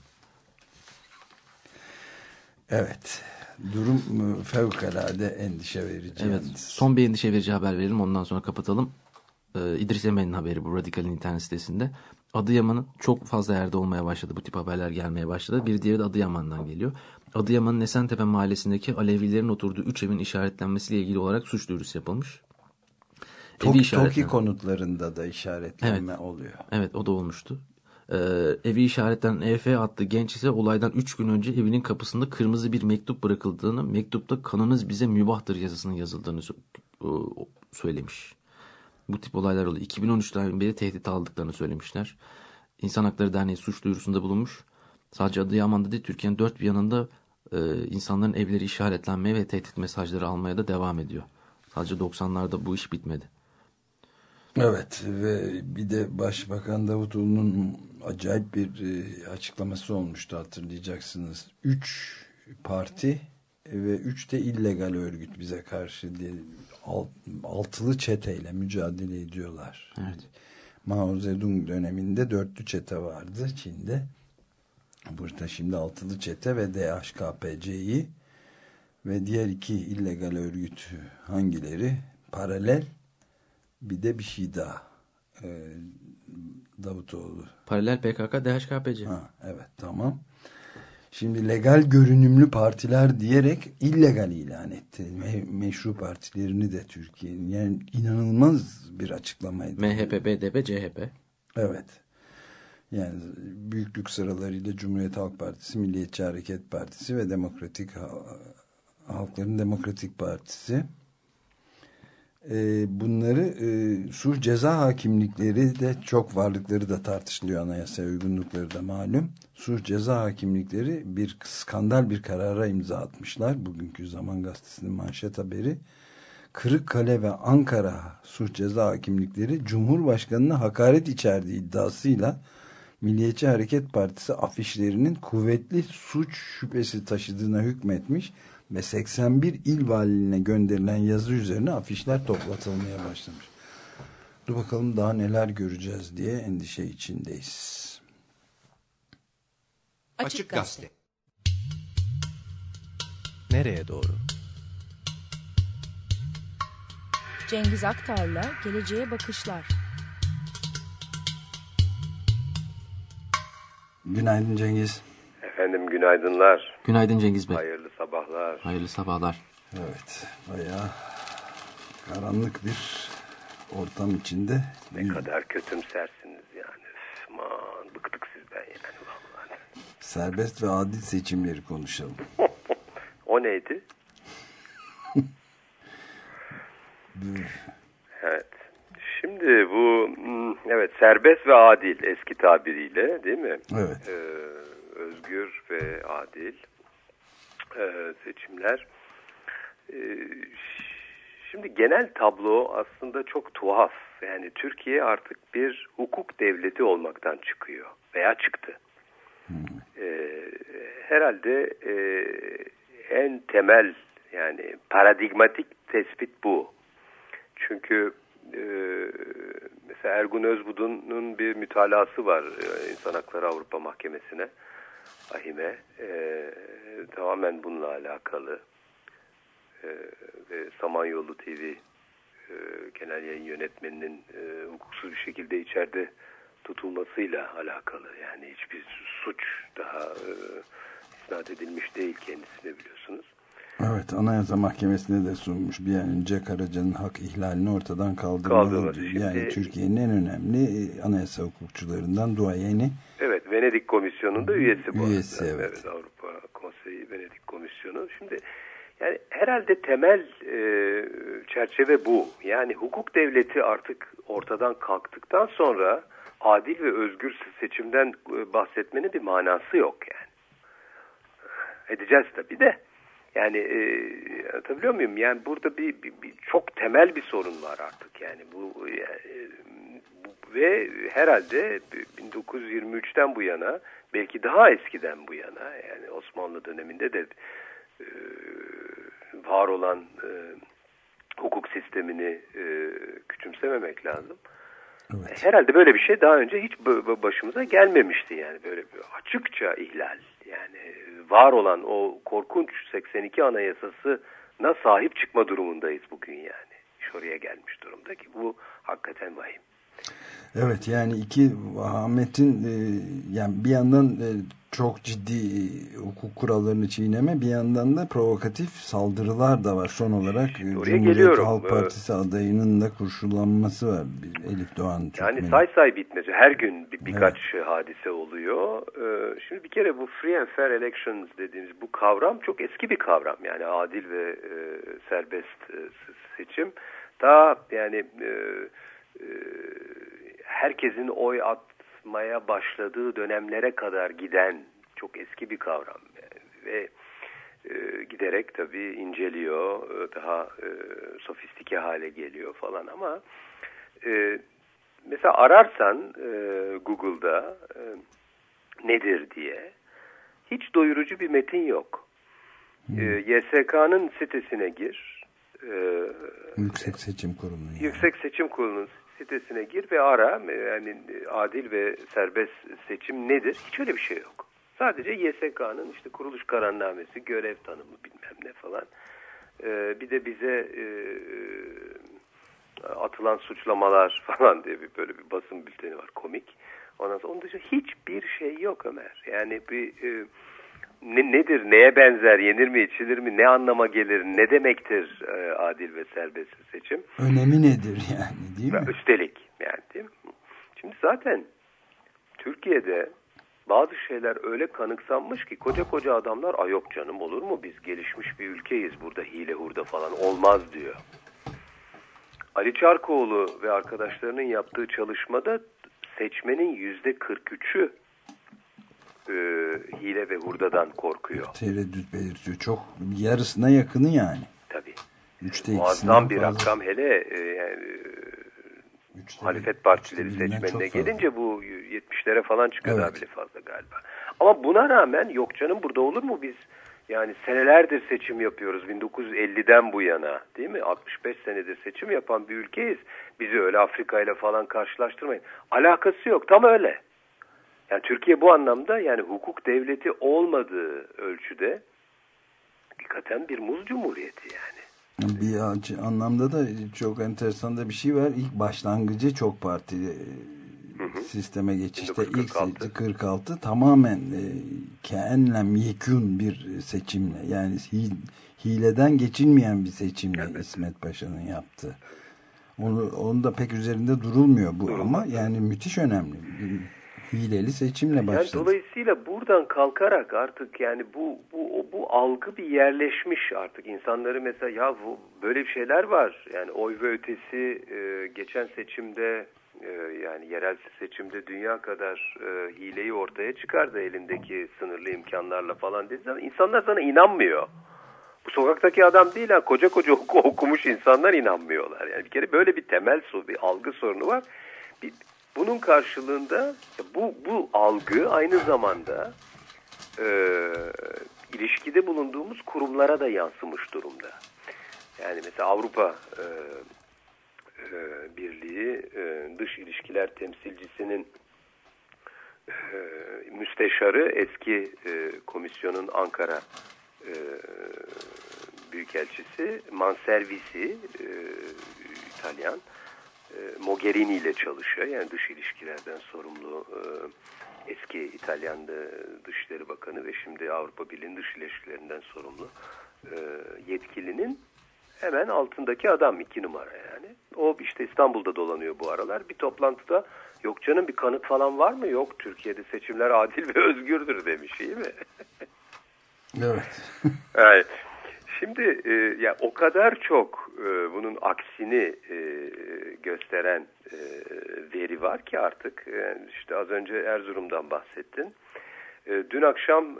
Evet. Durum fevkalade endişe verici. Evet. Yalnız. Son bir endişe verici haber verelim. Ondan sonra kapatalım. İdris Emen'in haberi bu Radikal'in internet sitesinde. Adıyaman'ın çok fazla yerde olmaya başladı. Bu tip haberler gelmeye başladı. Bir diğeri de Adıyaman'dan geliyor. Adıyaman'ın Esentepe mahallesindeki Alevilerin oturduğu 3 evin işaretlenmesiyle ilgili olarak suç duyurusu yapılmış. TOKİ konutlarında da işaretlenme oluyor. Evet o da olmuştu. Evi işaretlenen EF adlı genç ise olaydan 3 gün önce evinin kapısında kırmızı bir mektup bırakıldığını, mektupta kanınız bize mübahtır yazısının yazıldığını söylemiş. Bu tip olaylar oluyor. 2013'ten beri tehdit aldıklarını söylemişler. İnsan Hakları Derneği suç duyurusunda bulunmuş. Sadece Adıyaman'da değil Türkiye'nin dört bir yanında insanların evleri işaretlenmeye ve tehdit mesajları almaya da devam ediyor. Sadece 90'larda bu iş bitmedi. Evet ve bir de Başbakan Davutoğlu'nun acayip bir açıklaması olmuştu, hatırlayacaksınız. 3 parti ve 3 de illegal örgüt bize karşı diye altılı çeteyle mücadele ediyorlar. Evet. Mao Zedong döneminde dörtlü çete vardı Çin'de. Burada şimdi altılı çete ve DHKPC'yi ve diğer 2 illegal örgüt hangileri? Paralel, bir de bir şey daha. Davutoğlu. Paralel PKK, DHKPC. Ha, evet, tamam. Şimdi legal görünümlü partiler diyerek illegal ilan etti. Meşru partilerini de Türkiye'nin. Yani inanılmaz bir açıklamaydı. MHP, BDP, CHP. Evet. Yani büyüklük sıralarıyla Cumhuriyet Halk Partisi, Milliyetçi Hareket Partisi ve Halkların Demokratik Partisi. Bunları suç ceza hakimlikleri de, çok varlıkları da tartışılıyor, anayasaya uygunlukları da malum. Suç ceza hakimlikleri bir skandal bir karara imza atmışlar. Bugünkü Zaman Gazetesi'nin manşet haberi. Kırıkkale ve Ankara suç ceza hakimlikleri Cumhurbaşkanı'na hakaret içerdiği iddiasıyla Milliyetçi Hareket Partisi afişlerinin kuvvetli suç şüphesi taşıdığına hükmetmiş ve 81 il valiliğine gönderilen yazı üzerine afişler toplatılmaya başlamış. Dur bakalım daha neler göreceğiz diye endişe içindeyiz. Açık Gazete. Nereye doğru? Cengiz Aktar'la Geleceğe Bakışlar. Günaydın Cengiz. Efendim günaydınlar. Günaydın Cengiz Bey. Hayırlı sabahlar. Hayırlı sabahlar. Evet, bayağı karanlık bir ortam içinde. Ne kadar kötümsersiniz yani. Aman bıktık sizden yani vallahi. Serbest ve adil seçimleri konuşalım. O neydi? Evet. Şimdi bu evet, serbest ve adil eski tabiriyle, değil mi? Evet. Özgür ve adil seçimler. Şimdi genel tablo aslında çok tuhaf. Yani Türkiye artık bir hukuk devleti olmaktan çıkıyor veya çıktı. Herhalde en temel, yani paradigmatik tespit bu. Çünkü mesela Ergun Özbudu'nun bir mütalası var İnsan Hakları Avrupa Mahkemesi'ne, AİHM'e, tamamen bununla alakalı. Ve Samanyolu TV genel yayın yönetmeninin hukuksuz bir şekilde içeride tutulmasıyla alakalı. Yani hiçbir suç daha isnat edilmiş değil kendisine, biliyorsunuz. Evet, Anayasa Mahkemesi'ne de sunmuş bir an önce Karaca'nın hak ihlalini ortadan kaldırmalı. Yani Türkiye'nin en önemli anayasa hukukçularından duayeni. Evet, Venedik Komisyonu'nda üyesi bu. Üyesi, evet. Evet, Avrupa Konseyi Venedik Komisyonu. Şimdi yani herhalde temel çerçeve bu. Yani hukuk devleti artık ortadan kalktıktan sonra adil ve özgür seçimden bahsetmenin bir manası yok yani. Edeceğiz tabii de. Yani anlatabiliyor muyum? Yani burada bir çok temel bir sorun var artık. Yani bu ve herhalde 1923'ten bu yana, belki daha eskiden bu yana, yani Osmanlı döneminde de var olan hukuk sistemini küçümsememek lazım. Evet. Herhalde böyle bir şey daha önce hiç başımıza gelmemişti. Yani böyle bir açıkça ihlal. Yani var olan o korkunç 82 Anayasası'na sahip çıkma durumundayız bugün yani. İş oraya gelmiş durumda ki bu hakikaten vahim. Evet, yani iki vahametin yani bir yandan çok ciddi hukuk kurallarını çiğneme, bir yandan da provokatif saldırılar da var. Son olarak Cumhuriyet Halk Partisi adayının da kurşunlanması var. Elif Doğan Türkmen'in. Yani say bitmeyecek. Her gün birkaç hadise oluyor. Şimdi bir kere bu free and fair elections dediğimiz bu kavram çok eski bir kavram. Yani adil ve serbest seçim. Daha yani herkesin oy atmaya başladığı dönemlere kadar giden çok eski bir kavram. Ve giderek tabii inceliyor, daha sofistike hale geliyor falan ama mesela ararsan Google'da nedir diye hiç doyurucu bir metin yok. YSK'nın sitesine gir. Yüksek Seçim Kurulu'nun. Yüksek Seçim Kurulu'nun sitesine gir ve ara. Yani adil ve serbest seçim nedir? Hiç öyle bir şey yok. Sadece YSK'nın işte kuruluş kararnamesi, görev tanımı bilmem ne falan. Bir de bize atılan suçlamalar falan diye böyle bir basın bülteni var, komik. Ondan sonra onun dışında hiçbir şey yok Ömer. Yani bir nedir, neye benzer, yenir mi, içilir mi, ne anlama gelir, ne demektir adil ve serbest seçim? Önemi nedir yani, değil mi? Üstelik yani, değil mi? Şimdi zaten Türkiye'de bazı şeyler öyle kanıksanmış ki koca adamlar "Ay yok canım, olur mu, biz gelişmiş bir ülkeyiz, burada hile hurda falan olmaz" diyor. Ali Çarkoğlu ve arkadaşlarının yaptığı çalışmada seçmenin %43'ü hile ve hurdadan korkuyor. Tereddüt belirtiyor. Çok, yarısına yakını yani. Tabii. 3'te muazzam bir rakam, hele muhalefet partileri seçmenine gelince bu 70'lere falan çıkıyor, evet. Daha bile fazla galiba. Ama buna rağmen yok canım, burada olur mu, biz yani senelerdir seçim yapıyoruz, 1950'den bu yana, değil mi? 65 senedir seçim yapan bir ülkeyiz. Bizi öyle Afrika ile falan karşılaştırmayın. Alakası yok, tam öyle. Yani Türkiye bu anlamda, yani hukuk devleti olmadığı ölçüde hakikaten bir muz cumhuriyeti yani. Bir anlamda da çok enteresan da bir şey var. İlk başlangıcı çok partili sisteme geçişte 1946. İlk 46 tamamen keenlem yekün bir seçimle, yani hileden geçilmeyen bir seçimle, evet. İsmet Paşa'nın yaptığı. Onu da pek üzerinde durulmuyor bu. Durulmaz. Ama yani müthiş önemli. Hileli seçimle başladı. Yani dolayısıyla buradan kalkarak artık yani bu algı bir yerleşmiş artık. İnsanları mesela ya böyle bir şeyler var. Yani oy ve ötesi geçen seçimde yani yerel seçimde dünya kadar hileyi ortaya çıkardı elindeki sınırlı imkanlarla falan dedi ama insanlar sana inanmıyor. Bu sokaktaki adam değil ha, koca okumuş insanlar inanmıyorlar. Yani bir kere böyle bir temel bir algı sorunu var. Bunun karşılığında bu algı aynı zamanda ilişkide bulunduğumuz kurumlara da yansımış durumda. Yani mesela Avrupa Birliği dış ilişkiler temsilcisinin müsteşarı, eski komisyonun Ankara büyükelçisi Manservisi, İtalyan, Mogherini ile çalışıyor. Yani dış ilişkilerden sorumlu eski İtalyan Dışişleri Bakanı ve şimdi Avrupa Birliği'nin dış ilişkilerinden sorumlu yetkilinin hemen altındaki adam, 2 numara yani. O işte İstanbul'da dolanıyor bu aralar. Bir toplantıda yok canım, bir kanıt falan var mı? Yok, Türkiye'de seçimler adil ve özgürdür demiş, iyi mi? Evet. Evet. Şimdi ya o kadar çok bunun aksini gösteren veri var ki artık, işte az önce Erzurum'dan bahsettin. Dün akşam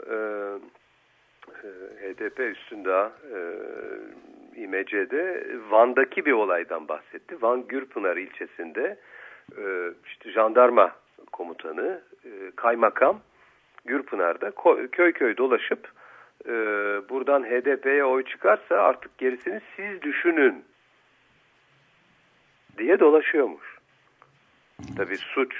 HDP Üstündağ İMC'de Van'daki bir olaydan bahsetti. Van Gürpınar ilçesinde işte jandarma komutanı, kaymakam Gürpınar'da köy dolaşıp buradan HDP'ye oy çıkarsa artık gerisini siz düşünün diye dolaşıyormuş. Tabii suç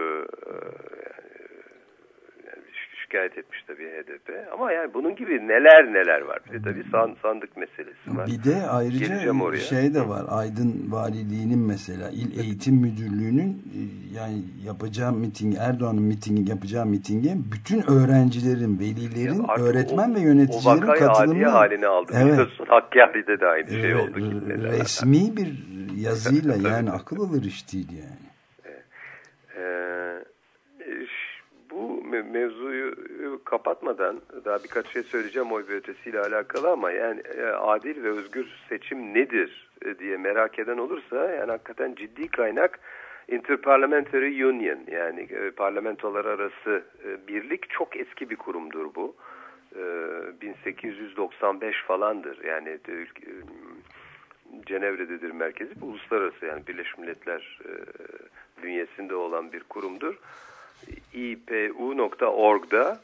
yani şikayet etmiş tabii HDP. Ama yani bunun gibi neler var. Bir de tabii sandık meselesi var. Bir de ayrıca şey de var. Aydın Valiliğinin mesela İl Eğitim Müdürlüğü'nün yani yapacağı miting, Erdoğan'ın yapacağı mitinge bütün öğrencilerin, velilerin, öğretmen ve yöneticilerin katılımı haline aldı. Evet. Biliyorsun Hakkari'de de aynı şey oldu. Resmi bir yazıyla yani akıl alır iş değil yani. Bu mevzuyu kapatmadan daha birkaç şey söyleyeceğim oy ve ötesiyle alakalı ama yani adil ve özgür seçim nedir diye merak eden olursa yani hakikaten ciddi kaynak Interparliamentary Union, yani parlamentolar arası birlik, çok eski bir kurumdur bu. 1895 falandır. Yani Cenevre'dedir merkezi. Bu uluslararası, yani Birleşmiş Milletler bünyesinde olan bir kurumdur. ipu.org'da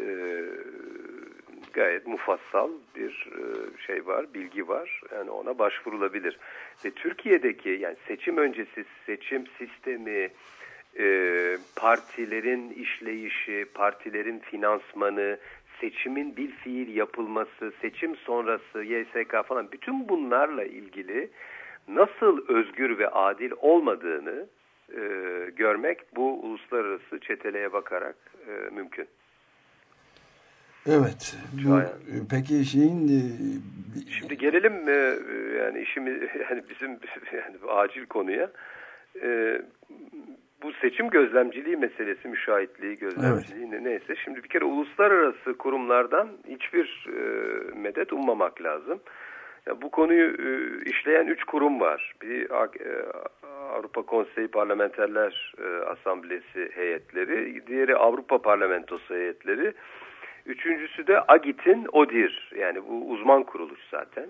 gayet mufassal bir şey var, bilgi var. Yani ona başvurulabilir. Ve Türkiye'deki yani seçim öncesi seçim sistemi, partilerin işleyişi, partilerin finansmanı, seçimin bir fiil yapılması, seçim sonrası YSK falan, bütün bunlarla ilgili nasıl özgür ve adil olmadığını görmek bu uluslararası çeteleye bakarak mümkün. Evet. Peki şimdi gelelim yani işimiz, yani bizim yani acil konuya. Bu seçim gözlemciliği meselesi, müşahitliği, gözlemciliği, evet, neyse. Şimdi bir kere uluslararası kurumlardan hiçbir medet ummamak lazım. Yani bu konuyu işleyen 3 kurum var. Bir Avrupa Konseyi Parlamenterler Asamblesi heyetleri, diğeri Avrupa Parlamentosu heyetleri, üçüncüsü de AGİT'in ODİHR, yani bu uzman kuruluş zaten.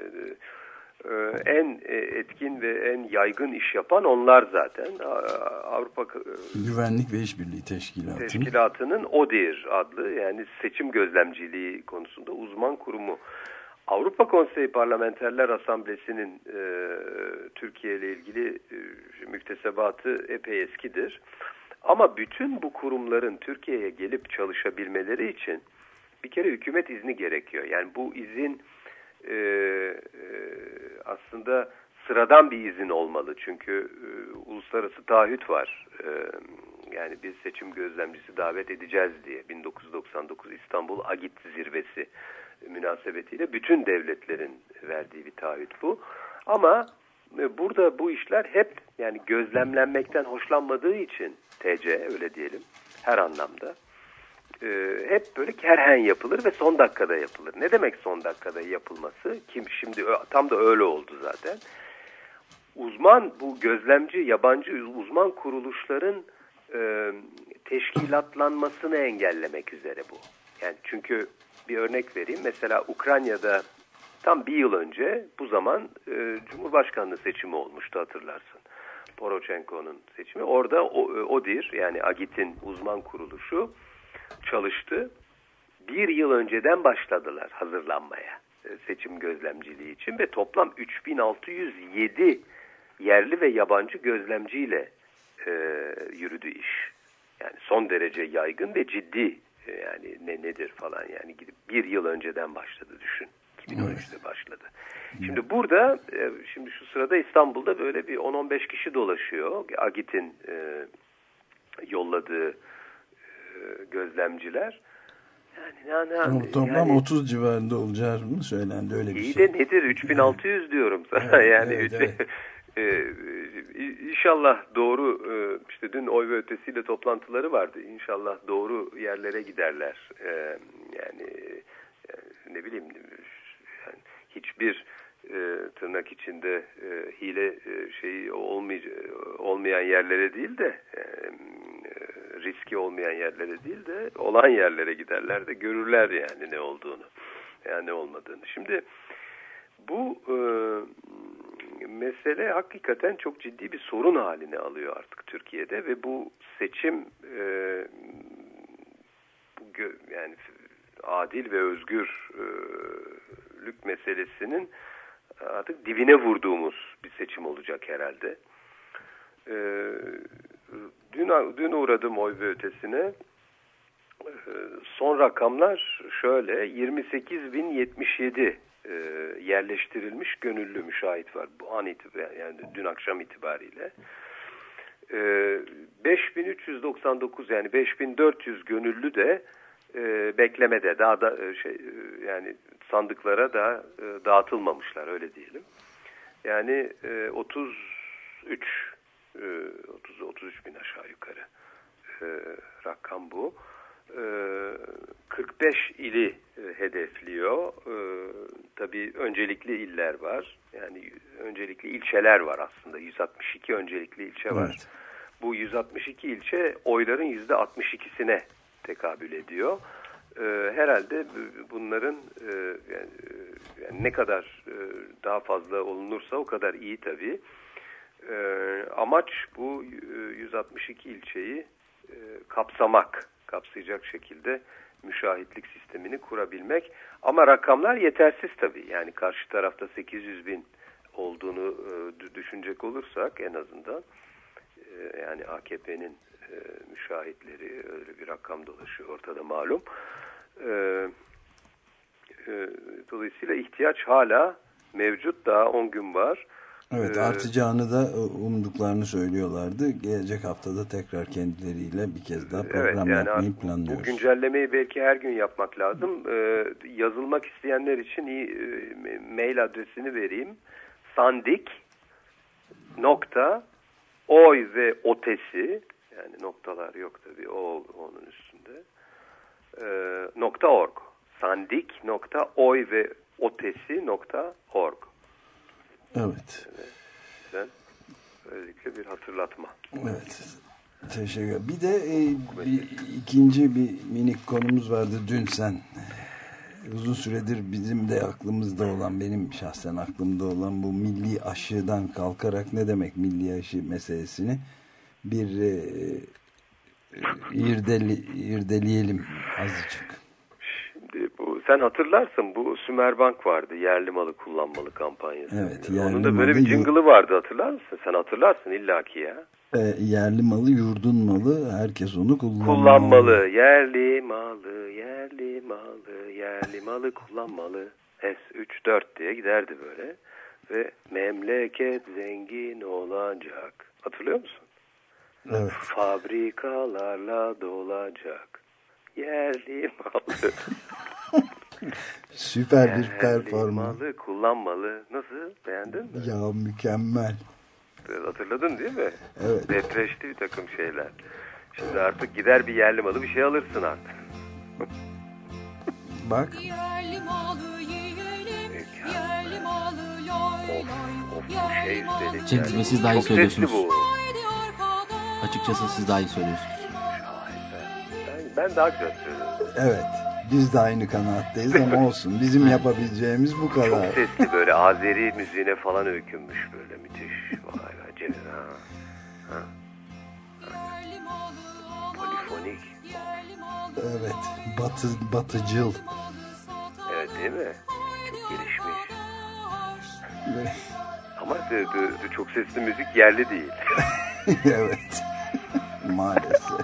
En etkin ve en yaygın iş yapan onlar zaten. Avrupa Güvenlik ve İşbirliği Teşkilatı'nın ODİHR adlı, yani seçim gözlemciliği konusunda uzman kurumu. Avrupa Konseyi Parlamenterler Asamblesi'nin Türkiye ile ilgili müktesebatı epey eskidir. Ama bütün bu kurumların Türkiye'ye gelip çalışabilmeleri için bir kere hükümet izni gerekiyor. Yani bu izin aslında sıradan bir izin olmalı. Çünkü uluslararası taahhüt var. Yani biz seçim gözlemcisi davet edeceğiz diye 1999 İstanbul AGİT zirvesi münasebetiyle bütün devletlerin verdiği bir taahhüt bu. Ama burada bu işler hep yani gözlemlenmekten hoşlanmadığı için TC, öyle diyelim, her anlamda hep böyle kerhen yapılır ve son dakikada yapılır. Ne demek son dakikada yapılması? Şimdi tam da öyle oldu zaten. Uzman, bu gözlemci, yabancı uzman kuruluşların teşkilatlanmasını engellemek üzere bu. Yani çünkü bir örnek vereyim. Mesela Ukrayna'da tam bir yıl önce bu zaman Cumhurbaşkanlığı seçimi olmuştu, hatırlarsın. Poroshenko'nun seçimi. Orada ODİHR, yani AGİT'in uzman kuruluşu çalıştı. Bir yıl önceden başladılar hazırlanmaya seçim gözlemciliği için ve toplam 3607 yerli ve yabancı gözlemciyle yürüdü iş. Yani son derece yaygın ve ciddi, yani nedir falan, yani gidip bir yıl önceden başladı, düşün. 2013'te başladı. Şimdi burada, şimdi şu sırada İstanbul'da böyle bir 10-15 kişi dolaşıyor. AGİT'in yolladığı gözlemciler. Yani toplam 30 civarında olacağı mı söylendi, öyle bir iyi şey. İyi de nedir? 3600 diyorum sana. Evet, yani evet. İnşallah doğru, işte dün oy ve ötesiyle toplantıları vardı. İnşallah doğru yerlere giderler. Yani ne bileyim, yani hiçbir tırnak içinde hile şeyi olmayan yerlere değil de riski olmayan yerlere değil de olan yerlere giderler de görürler yani ne olduğunu, yani ne olmadığını. Şimdi bu mesele hakikaten çok ciddi bir sorun haline alıyor artık Türkiye'de ve bu seçim yani adil ve özgürlük meselesinin artık dibine vurduğumuz bir seçim olacak herhalde. Dün uğradım oy ve ötesine. Son rakamlar şöyle: 28.077 yerleştirilmiş gönüllü müşahit var bu an itibariyle, yani dün akşam itibariyle. 5.399, yani 5.400 gönüllü de beklemede, daha da yani sandıklara da dağıtılmamışlar, öyle diyelim. Yani 33 bin aşağı yukarı rakam bu. 45 ili hedefliyor. Tabii öncelikli iller var. Yani öncelikli ilçeler var aslında. 162 öncelikli ilçe var. Evet. Bu 162 ilçe oyların %62'sine tekabül ediyor. herhalde bunların yani ne kadar daha fazla olunursa o kadar iyi tabii. Amaç bu 162 ilçeyi kapsayacak şekilde müşahitlik sistemini kurabilmek. Ama rakamlar yetersiz tabii. Yani karşı tarafta 800 bin olduğunu düşünecek olursak en azından yani AKP'nin müşahitleri öyle bir rakam dolaşıyor ortada malum. Dolayısıyla ihtiyaç hala mevcut, daha 10 gün var. Evet, artacağını da umduklarını söylüyorlardı. Gelecek haftada tekrar kendileriyle bir kez daha program yapmayı planlıyoruz. Bu güncellemeyi belki her gün yapmak lazım. Yazılmak isteyenler için mail adresini vereyim. sandik.oy ve otesi, yani noktalar yok tabii, onun üstünde, .org. sandik.oy ve otesi.org. Evet. Özellikle bir hatırlatma. Evet. Teşekkür ederim. Bir de ikinci bir minik konumuz vardı. Dün sen uzun süredir bizim de aklımızda olan, benim şahsen aklımda olan bu milli aşıdan kalkarak ne demek milli aşı meselesini bir irdeleyelim azıcık. Şimdi sen hatırlarsın, bu Sümerbank vardı, yerli malı kullanmalı kampanyası. Evet, onun da böyle bir jingle'ı vardı, hatırlar mısın? Sen hatırlarsın illaki ya. Yerli malı, yurdun malı, herkes onu kullanmalı. Yerli malı, yerli malı, yerli malı kullanmalı. S3-4 diye giderdi böyle. Ve memleket zengin olacak. Hatırlıyor musun? Evet. Fabrikalarla dolacak. Yerli malı. Süper bir performans. Yerli malı kullanmalı. Nasıl? Beğendin mi? Ya mükemmel. Hatırladın değil mi? Evet. Depreşti bir takım şeyler. Şimdi artık gider bir yerli malı bir şey alırsın artık. Bak. Yerli malı yiyelim, yerli malı loy loy, yerli malı. Cengiz, siz daha iyi söylüyorsunuz. Bu. Açıkçası siz daha iyi söylüyorsunuz. Ben daha güzel söylüyorum. Evet. Biz de aynı kanaattayız ama olsun. Bizim yapabileceğimiz bu kadar. Çok sesli, böyle Azeri müziğine falan öykünmüş, böyle müthiş. Vay be Cemil, ha. Polifonik. Evet. Batıcıl. Evet, değil mi? Çok gelişmiş. Evet. Ama çok sesli müzik yerli değil. Evet. Maalesef.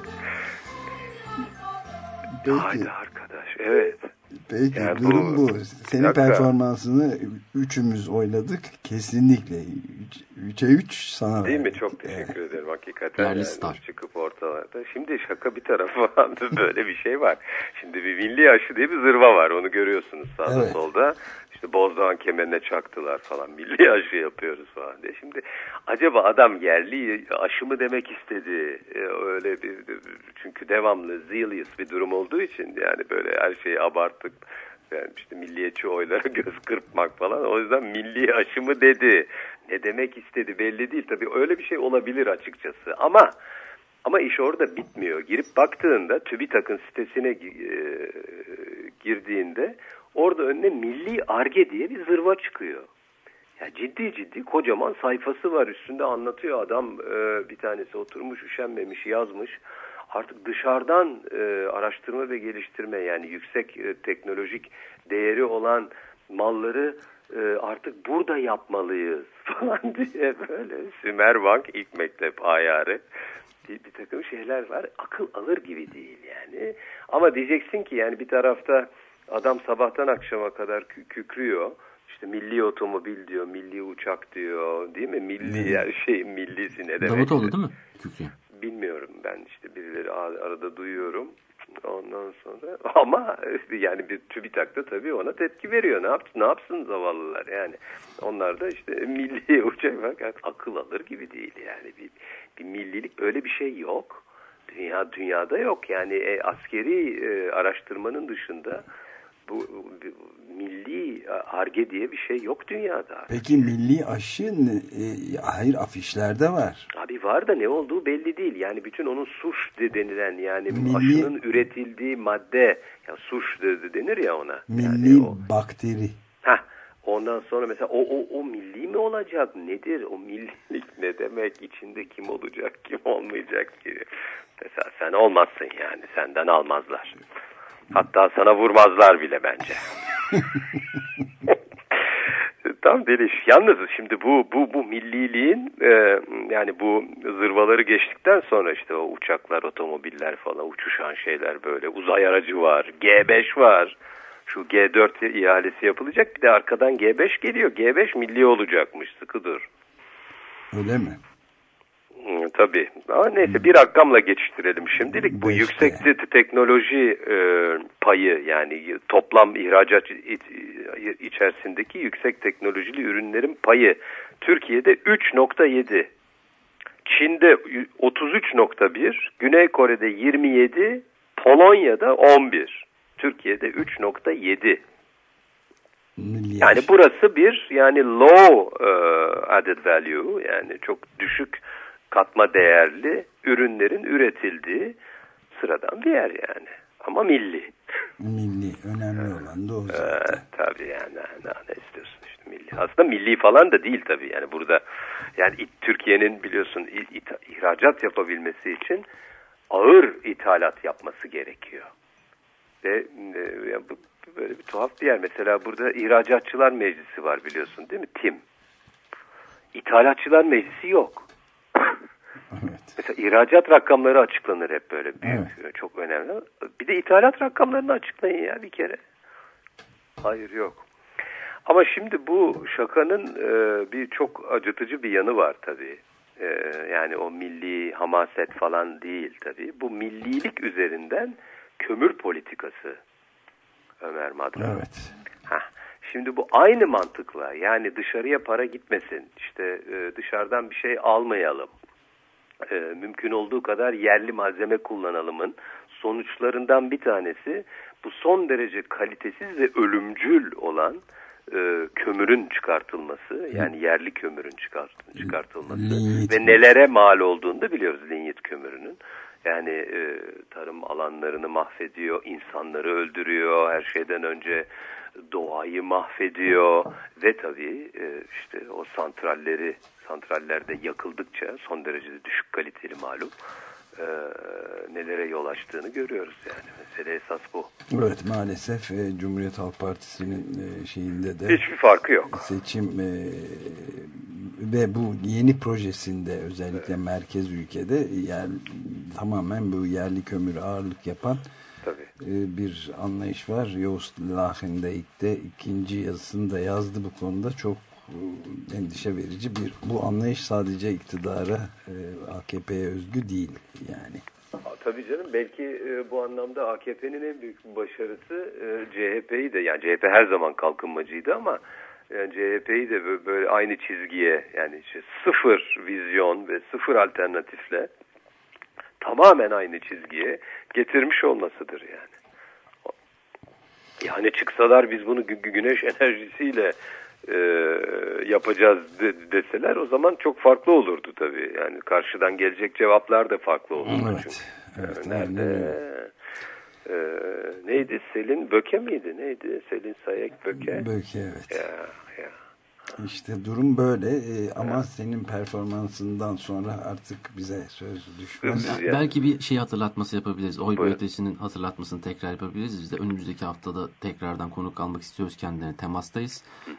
Peki. Haydi arkadaş, evet. Peki, yani durum bu. Senin performansını üçümüz oyladık. Kesinlikle 3'e 3 sana değil verdik. mi? Çok teşekkür ederim hakikaten. Yani star. Çıkıp ortalarda. Şimdi şaka bir tarafa, böyle bir şey var. Şimdi bir milli aşı diye bir zırva var. Onu görüyorsunuz sağda solda. İşte Bozdoğan kemerine çaktılar falan. Milli aşı yapıyoruz falan diye. Şimdi acaba adam yerli aşı mı demek istedi? Öyle bir, çünkü devamlı zealous bir durum olduğu için, yani böyle her şeyi abarttık. Yani işte milliyetçi oylara göz kırpmak falan. O yüzden milli aşı mı dedi? Ne demek istedi belli değil. Tabii öyle bir şey olabilir açıkçası. Ama iş orada bitmiyor. Girip baktığında, TÜBİTAK'ın sitesine girdiğinde orada önüne Milli Ar-Ge diye bir zırva çıkıyor. Ya ciddi kocaman sayfası var, üstünde anlatıyor adam. Bir tanesi oturmuş, üşenmemiş, yazmış. Artık dışarıdan araştırma ve geliştirme, yani yüksek teknolojik değeri olan malları artık burada yapmalıyız falan diye, böyle Sümerbank ilk mektep ayarı bir takım şeyler var. Akıl alır gibi değil yani. Ama diyeceksin ki yani bir tarafta adam sabahtan akşama kadar kükrüyor. İşte milli otomobil diyor, milli uçak diyor, değil mi? Milli millisi ne demek? Davutoğlu değil mi? Kükrüyor. Bilmiyorum, ben işte birileri arada duyuyorum. Ondan sonra ama yani bir TÜBİTAK'ta tabii ona tepki veriyor. Ne yapsın zavallılar yani. Onlar da işte milli uçak, fakat akıl alır gibi değil yani. Bir millilik, öyle bir şey yok. Dünyada yok yani. Askeri araştırmanın dışında Bu milli Ar-Ge diye bir şey yok dünyada. Peki milli aşı hayır, afişlerde var. Abi var da ne olduğu belli değil. Yani bütün onun suş denilen, yani milli, aşının üretildiği madde, ya suş denir ya ona. Milli yani bakteri. Ondan sonra mesela o milli mi olacak? Nedir? O millilik ne demek? İçinde kim olacak, kim olmayacak gibi. Mesela sen olmazsın yani. Senden almazlar. Hatta sana vurmazlar bile bence. Tam deliş. Yalnız şimdi bu milliliğin yani bu zırvaları geçtikten sonra işte o uçaklar, otomobiller falan, uçuşan şeyler, böyle uzay aracı var, G5 var. Şu G4 ihalesi yapılacak, bir de arkadan G5 geliyor. G5 milli olacakmış, sıkı dur. Öyle mi? Tabii. Ama neyse, bir rakamla geçiştirelim şimdilik. Bu yüksek teknoloji payı, yani toplam ihracat içerisindeki yüksek teknolojili ürünlerin payı Türkiye'de 3.7, Çin'de 33.1, Güney Kore'de 27, Polonya'da 11, Türkiye'de 3.7. Yani burası bir, yani low added value, yani çok düşük katma değerli ürünlerin üretildiği sıradan bir yer yani. Ama milli. Milli. Önemli olan da o zaten. Tabii yani. Ne istiyorsun işte milli. Aslında milli falan da değil tabii. Yani burada, yani Türkiye'nin biliyorsun ihracat yapabilmesi için ağır ithalat yapması gerekiyor. Ve böyle bir tuhaf bir yer. Mesela burada İhracatçılar Meclisi var, biliyorsun değil mi? TİM. İthalatçılar Meclisi yok. Evet. Mesela ihracat rakamları açıklanır hep böyle büyük, evet. Çok önemli. Bir de ithalat rakamlarını açıklayın ya bir kere. Hayır, yok. Ama şimdi bu şakanın bir çok acıtıcı bir yanı var tabii. Yani o milli hamaset falan değil tabii. Bu millilik üzerinden kömür politikası, Ömer Madra. Evet. Şimdi bu aynı mantıkla, yani dışarıya para gitmesin, işte dışarıdan bir şey almayalım, mümkün olduğu kadar yerli malzeme kullanalımın sonuçlarından bir tanesi bu son derece kalitesiz ve ölümcül olan kömürün çıkartılması, yani yerli kömürün çıkartılması ve nelere mal olduğunu da biliyoruz linyit kömürünün. Yani tarım alanlarını mahvediyor, insanları öldürüyor, her şeyden önce doğayı mahvediyor ve tabii işte o santrallerde yakıldıkça son derece düşük kaliteli malum nelere yol açtığını görüyoruz yani. Mesele esas bu. Evet, maalesef Cumhuriyet Halk Partisi'nin şeyinde de hiçbir farkı yok. Seçim ve bu yeni projesinde özellikle merkez ülkede tamamen bu yerli kömür ağırlık yapan bir anlayış var. Joost Lagendijk de ikinci yazısında yazdı bu konuda. Çok endişe verici bu anlayış sadece iktidara, AKP'ye özgü değil yani. Tabii canım, belki bu anlamda AKP'nin en büyük bir başarısı CHP'yi de, yani CHP her zaman kalkınmacıydı ama yani CHP'yi de böyle aynı çizgiye, yani işte sıfır vizyon ve sıfır alternatifle tamamen aynı çizgiye getirmiş olmasıdır yani. Yani çıksalar biz bunu güneş enerjisiyle yapacağız deseler, o zaman çok farklı olurdu tabii. Yani karşıdan gelecek cevaplar da farklı olurdu. Evet. Evet. Neydi? Selin Böke miydi? Neydi? Selin Sayek Böke. Böke, evet. Ya. İşte durum böyle ama senin performansından sonra artık bize söz düşmez. Belki bir şey hatırlatması yapabiliriz. Oy ve ötesinin hatırlatmasını tekrar yapabiliriz. Biz de önümüzdeki haftada tekrardan konuk almak istiyoruz, kendilerine temastayız.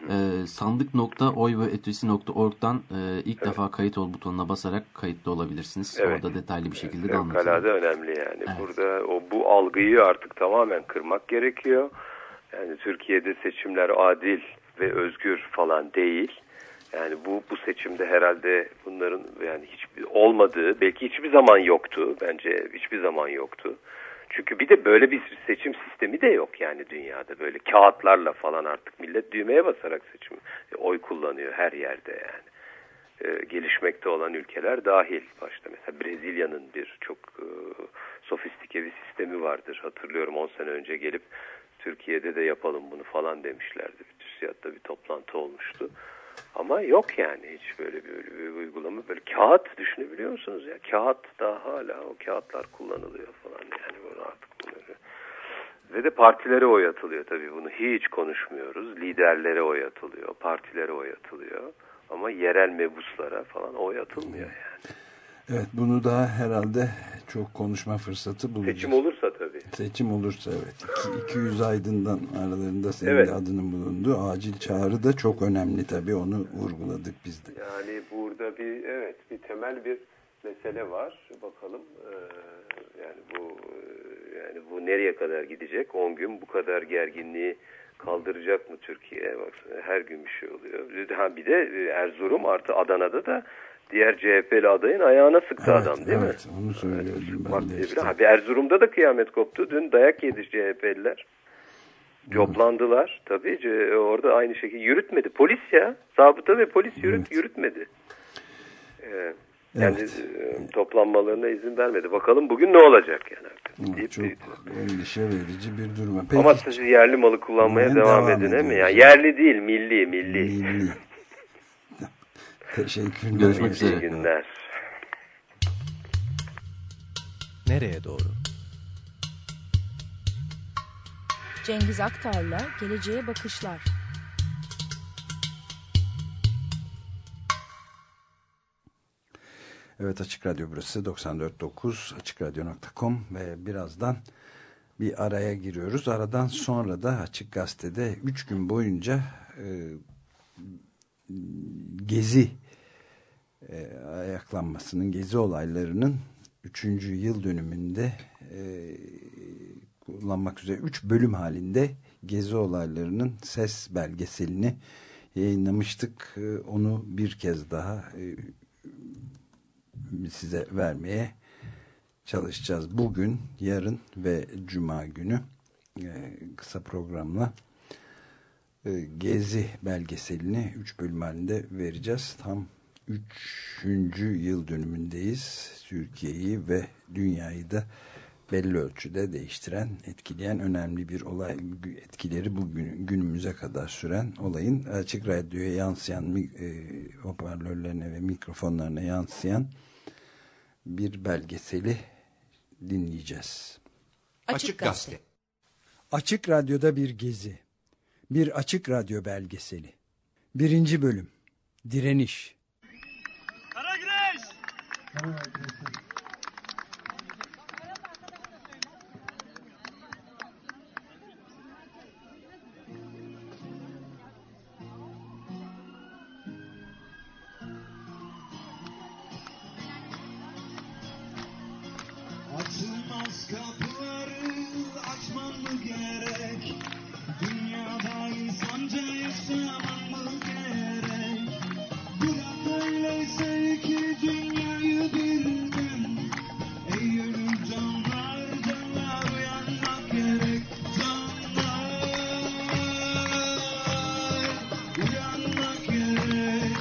Sandık.oyveötesi.org'dan ilk defa kayıt ol butonuna basarak kayıtlı olabilirsiniz. Evet. Orada detaylı bir şekilde de anlatılır. Fevkalade önemli yani. Evet. Burada bu algıyı artık tamamen kırmak gerekiyor. Yani Türkiye'de seçimler adil ve özgür falan değil. Yani bu seçimde herhalde bunların yani hiçbir olmadığı, belki hiçbir zaman yoktu. Bence hiçbir zaman yoktu. Çünkü bir de böyle bir seçim sistemi de yok yani dünyada. Böyle kağıtlarla falan artık millet düğmeye basarak oy kullanıyor her yerde yani. gelişmekte olan ülkeler dahil. Başta mesela Brezilya'nın bir çok sofistike bir sistemi vardır. Hatırlıyorum 10 sene önce gelip Türkiye'de de yapalım bunu falan demişlerdi. TÜSİAD'da bir toplantı olmuştu. Ama yok yani hiç böyle bir uygulama. Böyle kağıt düşünebiliyor musunuz ya? Kağıt daha hala o kağıtlar kullanılıyor falan yani bunu artık bunları. Ve de partilere oy atılıyor tabii, bunu hiç konuşmuyoruz. Liderlere oy atılıyor, partilere oy atılıyor. Ama yerel mebuslara falan oy atılmıyor yani. Evet, bunu daha herhalde çok konuşma fırsatı bulacağız. Seçim olursa tabii. Seçim olursa evet. 200 aydından aralarında senin evet. de adının bulunduğu acil çağrı da çok önemli tabii, onu vurguladık biz de. Yani burada bir temel bir mesele var. Bakalım yani bu nereye kadar gidecek? 10 gün bu kadar gerginliği kaldıracak mı Türkiye? Baksana her gün bir şey oluyor. Bir de Erzurum artı Adana'da da diğer CHP'li adayın ayağına sıktı adam değil mi? Evet, onu söylüyordum ben de işte. Erzurum'da da kıyamet koptu. Dün dayak yedi CHP'liler. Coplandılar. Tabii orada aynı şekilde yürütmedi. Polis ya. Zabıta ve polis yürütmedi. Yani toplanmalarına izin vermedi. Bakalım bugün ne olacak yani. Çok endişe verici bir durum. Peki, ama siz yerli malı kullanmaya devam edin değil mi? Yani yerli değil, milli. Teşekkürler. Görüşmek üzere. İyi günler. Nereye doğru? Cengiz Aktar'la Geleceğe Bakışlar. Evet, Açık Radyo burası 94.9 AçıkRadyo.com ve birazdan bir araya giriyoruz. Aradan sonra da Açık Gazete'de 3 gün boyunca Gezi ayaklanmasının, Gezi olaylarının 3. yıl dönümünde kullanmak üzere 3 bölüm halinde Gezi olaylarının ses belgeselini yayınlamıştık. Onu bir kez daha size vermeye çalışacağız. Bugün, yarın ve Cuma günü kısa programla Gezi belgeselini 3 bölüm halinde vereceğiz. Tam 3. yıl dönümündeyiz. Türkiye'yi ve dünyayı da belli ölçüde değiştiren, etkileyen önemli bir olay. Etkileri bugün günümüze kadar süren olayın Açık Radyo'ya yansıyan, hoparlörlerine ve mikrofonlarına yansıyan bir belgeseli dinleyeceğiz. Açık Gazete. Açık Radyo'da bir gezi. Bir Açık Radyo belgeseli. 1. bölüm. Direniş. Kara güneş! Açılmaz kapıları açman mı gerek? Dünyada insanca yaşaman mı gerek? Bırak öyleyse ki dünyayı bilmem. Ey ölüm canlar uyanmak gerek. Canlar uyanmak gerek.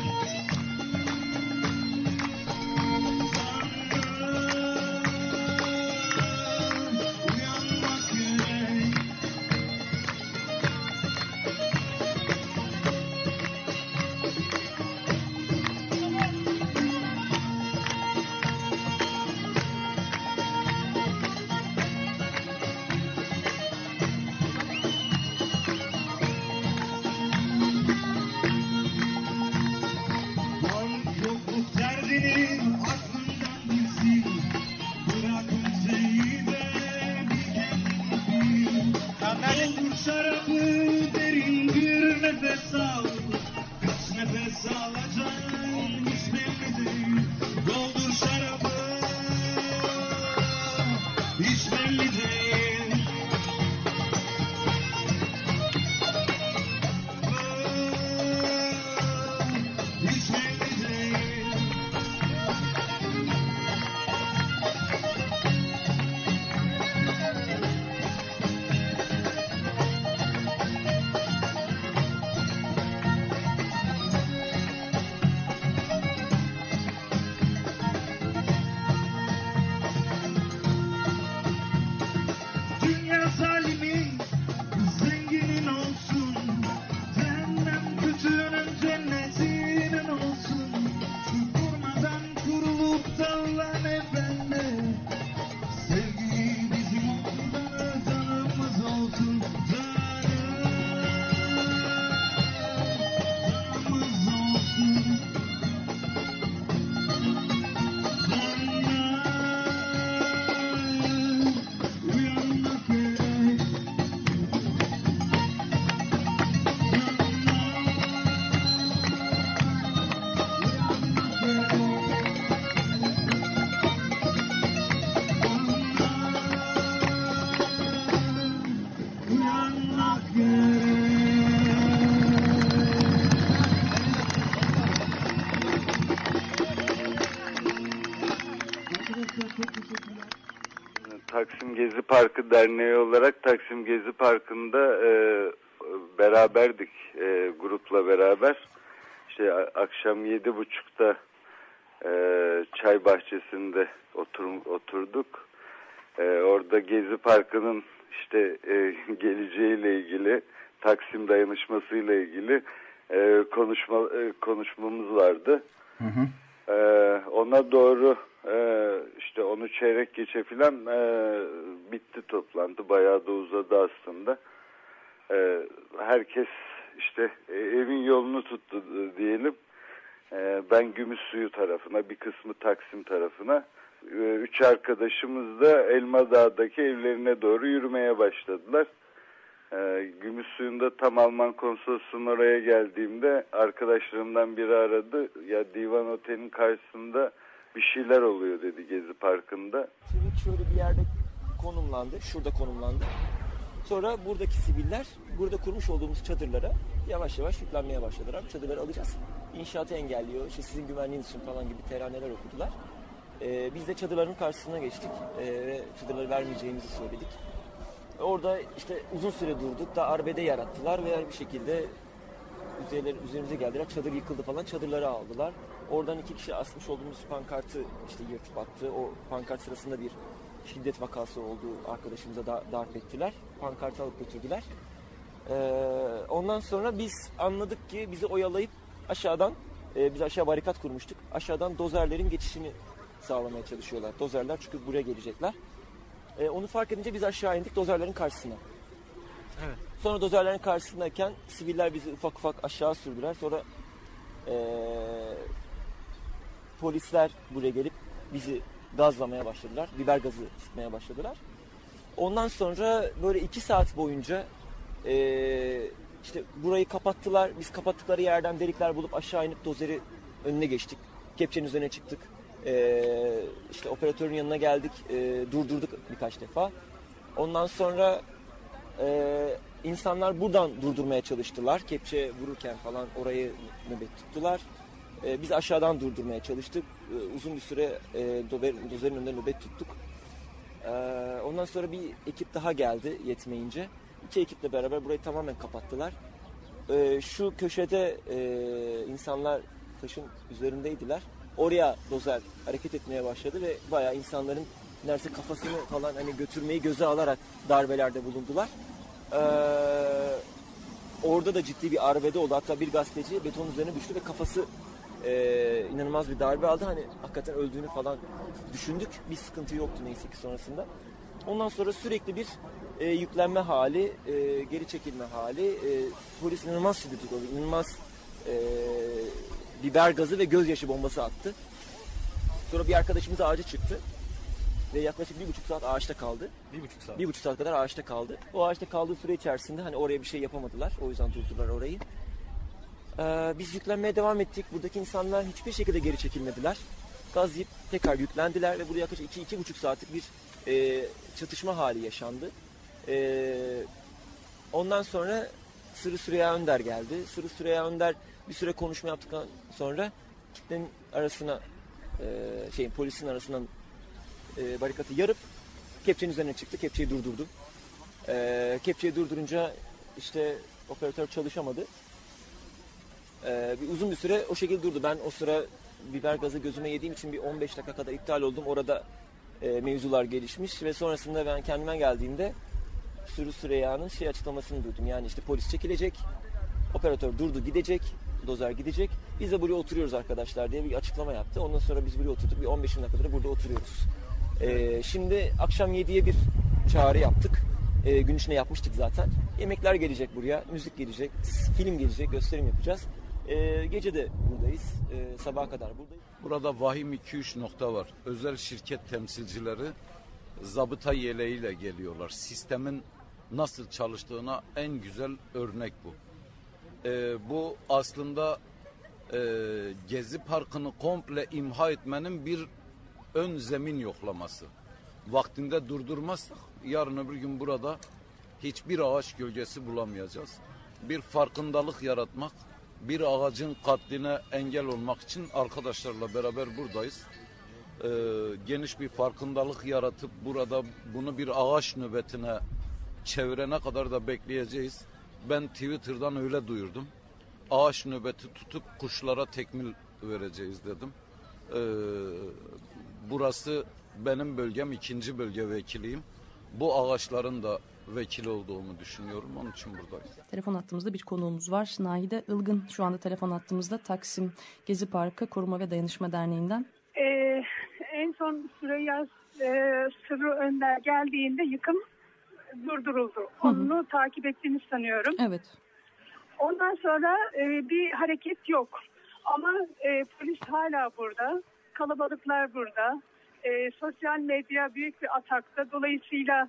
Taksim Gezi Parkı Derneği olarak Taksim Gezi Parkı'nda beraberdik grupla beraber. İşte akşam 7.30'da çay bahçesinde oturduk. Orada Gezi Parkı'nın işte geleceğiyle ilgili, Taksim dayanışmasıyla ilgili konuşmamız vardı. Hı hı. Ona doğru işte onu çeyrek geçe filan bitti toplantı. Bayağı da uzadı aslında. Herkes işte evin yolunu tuttu diyelim. Ben Gümüşsuyu tarafına, bir kısmı Taksim tarafına. 3 arkadaşımız da Elmadağ'daki evlerine doğru yürümeye başladılar. Gümüşsuyu'nda tam Alman konsolosluğunun oraya geldiğimde arkadaşlarımdan biri aradı. Ya Divan Otel'in karşısında bir şeyler oluyor dedi Gezi Parkı'nda. Çevik şöyle bir yerde konumlandı, şurada konumlandı. Sonra buradaki siviller burada kurmuş olduğumuz çadırlara yavaş yavaş yüklenmeye başladılar. Çadırları alacağız. İnşaatı engelliyor, işte sizin güvenliğiniz için falan gibi teraneler okudular. Biz de çadırların karşısına geçtik ve çadırları vermeyeceğimizi söyledik. Orada işte uzun süre durduk da arbede yarattılar ve bir şekilde üzerimize geldiler. Çadır yıkıldı falan, çadırları aldılar. Oradan 2 kişi asmış olduğumuz pankartı işte yırtıp attı. O pankart sırasında bir şiddet vakası olduğu arkadaşımıza darp ettiler. Pankartı alıp götürdüler. Ondan sonra biz anladık ki bizi oyalayıp aşağıdan, biz aşağı barikat kurmuştuk. Aşağıdan dozerlerin geçişini sağlamaya çalışıyorlar. Dozerler çünkü buraya gelecekler. Onu fark edince biz aşağı indik dozerlerin karşısına. Evet. Sonra dozerlerin karşısındayken siviller bizi ufak ufak aşağı sürdüler. Sonra polisler buraya gelip bizi gazlamaya başladılar. Biber gazı sıkmaya başladılar. Ondan sonra böyle 2 saat boyunca işte burayı kapattılar. Biz kapattıkları yerden delikler bulup aşağı inip dozeri önüne geçtik. Kepçenin üzerine çıktık. İşte operatörün yanına geldik. Durdurduk birkaç defa. Ondan sonra insanlar buradan durdurmaya çalıştılar. Kepçe vururken falan orayı nöbet tuttular. Biz aşağıdan durdurmaya çalıştık. Uzun bir süre dozerin önünde nöbet tuttuk. Ondan sonra bir ekip daha geldi yetmeyince. 2 ekiple beraber burayı tamamen kapattılar. Şu köşede insanlar taşın üzerindeydiler. Oraya dozer hareket etmeye başladı ve bayağı insanların neredeyse kafasını falan hani götürmeyi göze alarak darbelerde bulundular. Orada da ciddi bir arbede oldu. Hatta bir gazeteci beton üzerine düştü ve kafası inanılmaz bir darbe aldı. Hani hakikaten öldüğünü falan düşündük. Bir sıkıntı yoktu neyse ki sonrasında. Ondan sonra sürekli bir yüklenme hali, geri çekilme hali. Polis inanılmaz şiddet uyguladı. İnanılmaz biber gazı ve gözyaşı bombası attı. Sonra bir arkadaşımız ağaca çıktı. Ve yaklaşık 1,5 saat ağaçta kaldı. 1,5 saat? 1,5 saat kadar ağaçta kaldı. O ağaçta kaldığı süre içerisinde hani oraya bir şey yapamadılar. O yüzden durdular orayı. Biz yüklenmeye devam ettik. Buradaki insanlar hiçbir şekilde geri çekilmediler. Gaz yiyip tekrar yüklendiler ve burada yaklaşık 2-2,5 saatlik bir çatışma hali yaşandı. Ondan sonra Sırrı Süreyya Önder geldi. Sırrı Süreyya Önder bir süre konuşma yaptıktan sonra kitlenin arasına polisin arasından barikatı yarıp kepçenin üzerine çıktı. Kepçeyi durdurdu. Kepçeyi durdurunca işte operatör çalışamadı. Uzun bir süre o şekilde durdu. Ben o sıra biber gazı gözüme yediğim için bir 15 dakika kadar iptal oldum. Orada mevzular gelişmiş ve sonrasında ben kendime geldiğimde Sırrı Süreyya'nın açıklamasını duydum. Yani işte polis çekilecek, operatör durdu gidecek, dozer gidecek. Biz de buraya oturuyoruz arkadaşlar diye bir açıklama yaptı. Ondan sonra biz buraya oturduk. Bir 15 dakikadır burada oturuyoruz. Şimdi akşam 7'ye bir çağrı yaptık. Gün içinde yapmıştık zaten. Yemekler gelecek buraya, müzik gelecek, film gelecek, gösterim yapacağız. Gece de buradayız, sabaha kadar buradayız. Burada vahim 2-3 nokta var. Özel şirket temsilcileri zabıta yeleğiyle geliyorlar. Sistemin nasıl çalıştığına en güzel örnek bu. Bu aslında Gezi Parkı'nı komple imha etmenin bir ön zemin yoklaması. Vaktinde durdurmazsak yarın öbür gün burada hiçbir ağaç gölgesi bulamayacağız. Bir farkındalık yaratmak, bir ağacın katline engel olmak için arkadaşlarla beraber buradayız. geniş bir farkındalık yaratıp burada bunu bir ağaç nöbetine çevirene kadar da bekleyeceğiz. Ben Twitter'dan öyle duyurdum. Ağaç nöbeti tutup kuşlara tekmil vereceğiz dedim. Burası benim bölgem, 2. bölge vekiliyim. Bu ağaçların da vekil olduğumu düşünüyorum. Onun için buradayız. Telefon hattımızda bir konuğumuz var. Nahide Ilgın şu anda telefon hattımızda, Taksim Gezi Parkı Koruma ve Dayanışma Derneği'nden. En son Süreyya Sırrı Önder geldiğinde yıkım durduruldu. Onu takip ettiğini sanıyorum. Evet. Ondan sonra bir hareket yok. Ama polis hala burada. Kalabalıklar burada. Sosyal medya büyük bir atakta. Dolayısıyla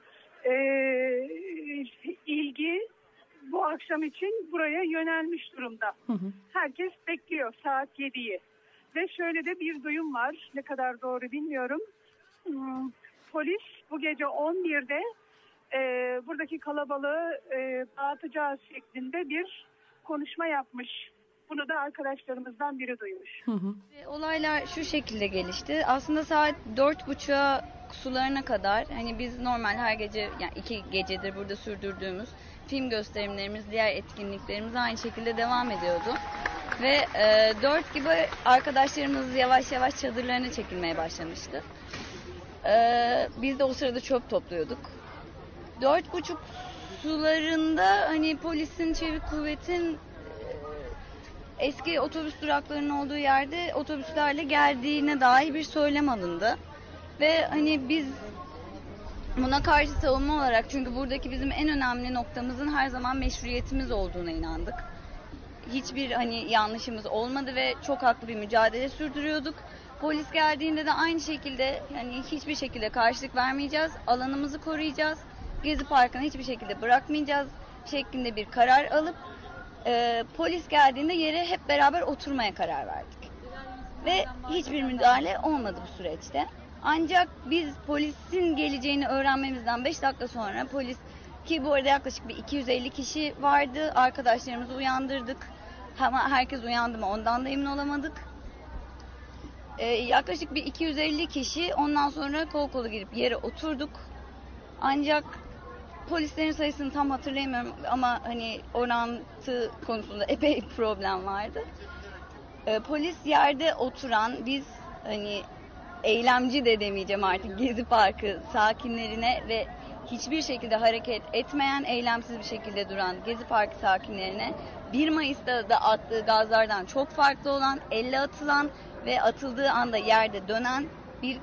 ilgi bu akşam için buraya yönelmiş durumda. Herkes bekliyor saat 7'yi. Ve şöyle de bir duyum var. Ne kadar doğru bilmiyorum. Polis bu gece 11'de buradaki kalabalığı dağıtacağız şeklinde bir konuşma yapmış. Bunu da arkadaşlarımızdan biri duymuş. Olaylar şu şekilde gelişti. Aslında saat 4.30'a sularına kadar hani biz normal her gece, yani 2 gecedir burada sürdürdüğümüz film gösterimlerimiz, diğer etkinliklerimiz aynı şekilde devam ediyordu. Ve 4 gibi arkadaşlarımız yavaş yavaş çadırlarına çekilmeye başlamıştı. Biz de o sırada çöp topluyorduk. 4.30 sularında hani polisin, çevik kuvvetin eski otobüs duraklarının olduğu yerde otobüslerle geldiğine dair bir söylem alındı. Ve hani biz buna karşı savunma olarak, çünkü buradaki bizim en önemli noktamızın her zaman meşruiyetimiz olduğuna inandık. Hiçbir hani yanlışımız olmadı ve çok haklı bir mücadele sürdürüyorduk. Polis geldiğinde de aynı şekilde yani hiçbir şekilde karşılık vermeyeceğiz, alanımızı koruyacağız, Gezi Parkı'nı hiçbir şekilde bırakmayacağız şeklinde bir karar alıp polis geldiğinde yere hep beraber oturmaya karar verdik. Ve hiçbir müdahale olmadı bu süreçte. Ancak biz polisin geleceğini öğrenmemizden 5 dakika sonra polis, ki bu arada yaklaşık bir 250 kişi vardı, arkadaşlarımızı uyandırdık. Ama herkes uyandı mı ondan da emin olamadık. Yaklaşık bir 250 kişi ondan sonra kol kola girip yere oturduk. Ancak polislerin sayısını tam hatırlayamıyorum ama hani orantı konusunda epey problem vardı. Polis yerde oturan, biz hani eylemci de demeyeceğim artık, Gezi Parkı sakinlerine ve hiçbir şekilde hareket etmeyen, eylemsiz bir şekilde duran Gezi Parkı sakinlerine 1 Mayıs'ta da attığı gazlardan çok farklı olan, elle atılan ve atıldığı anda yerde dönen bir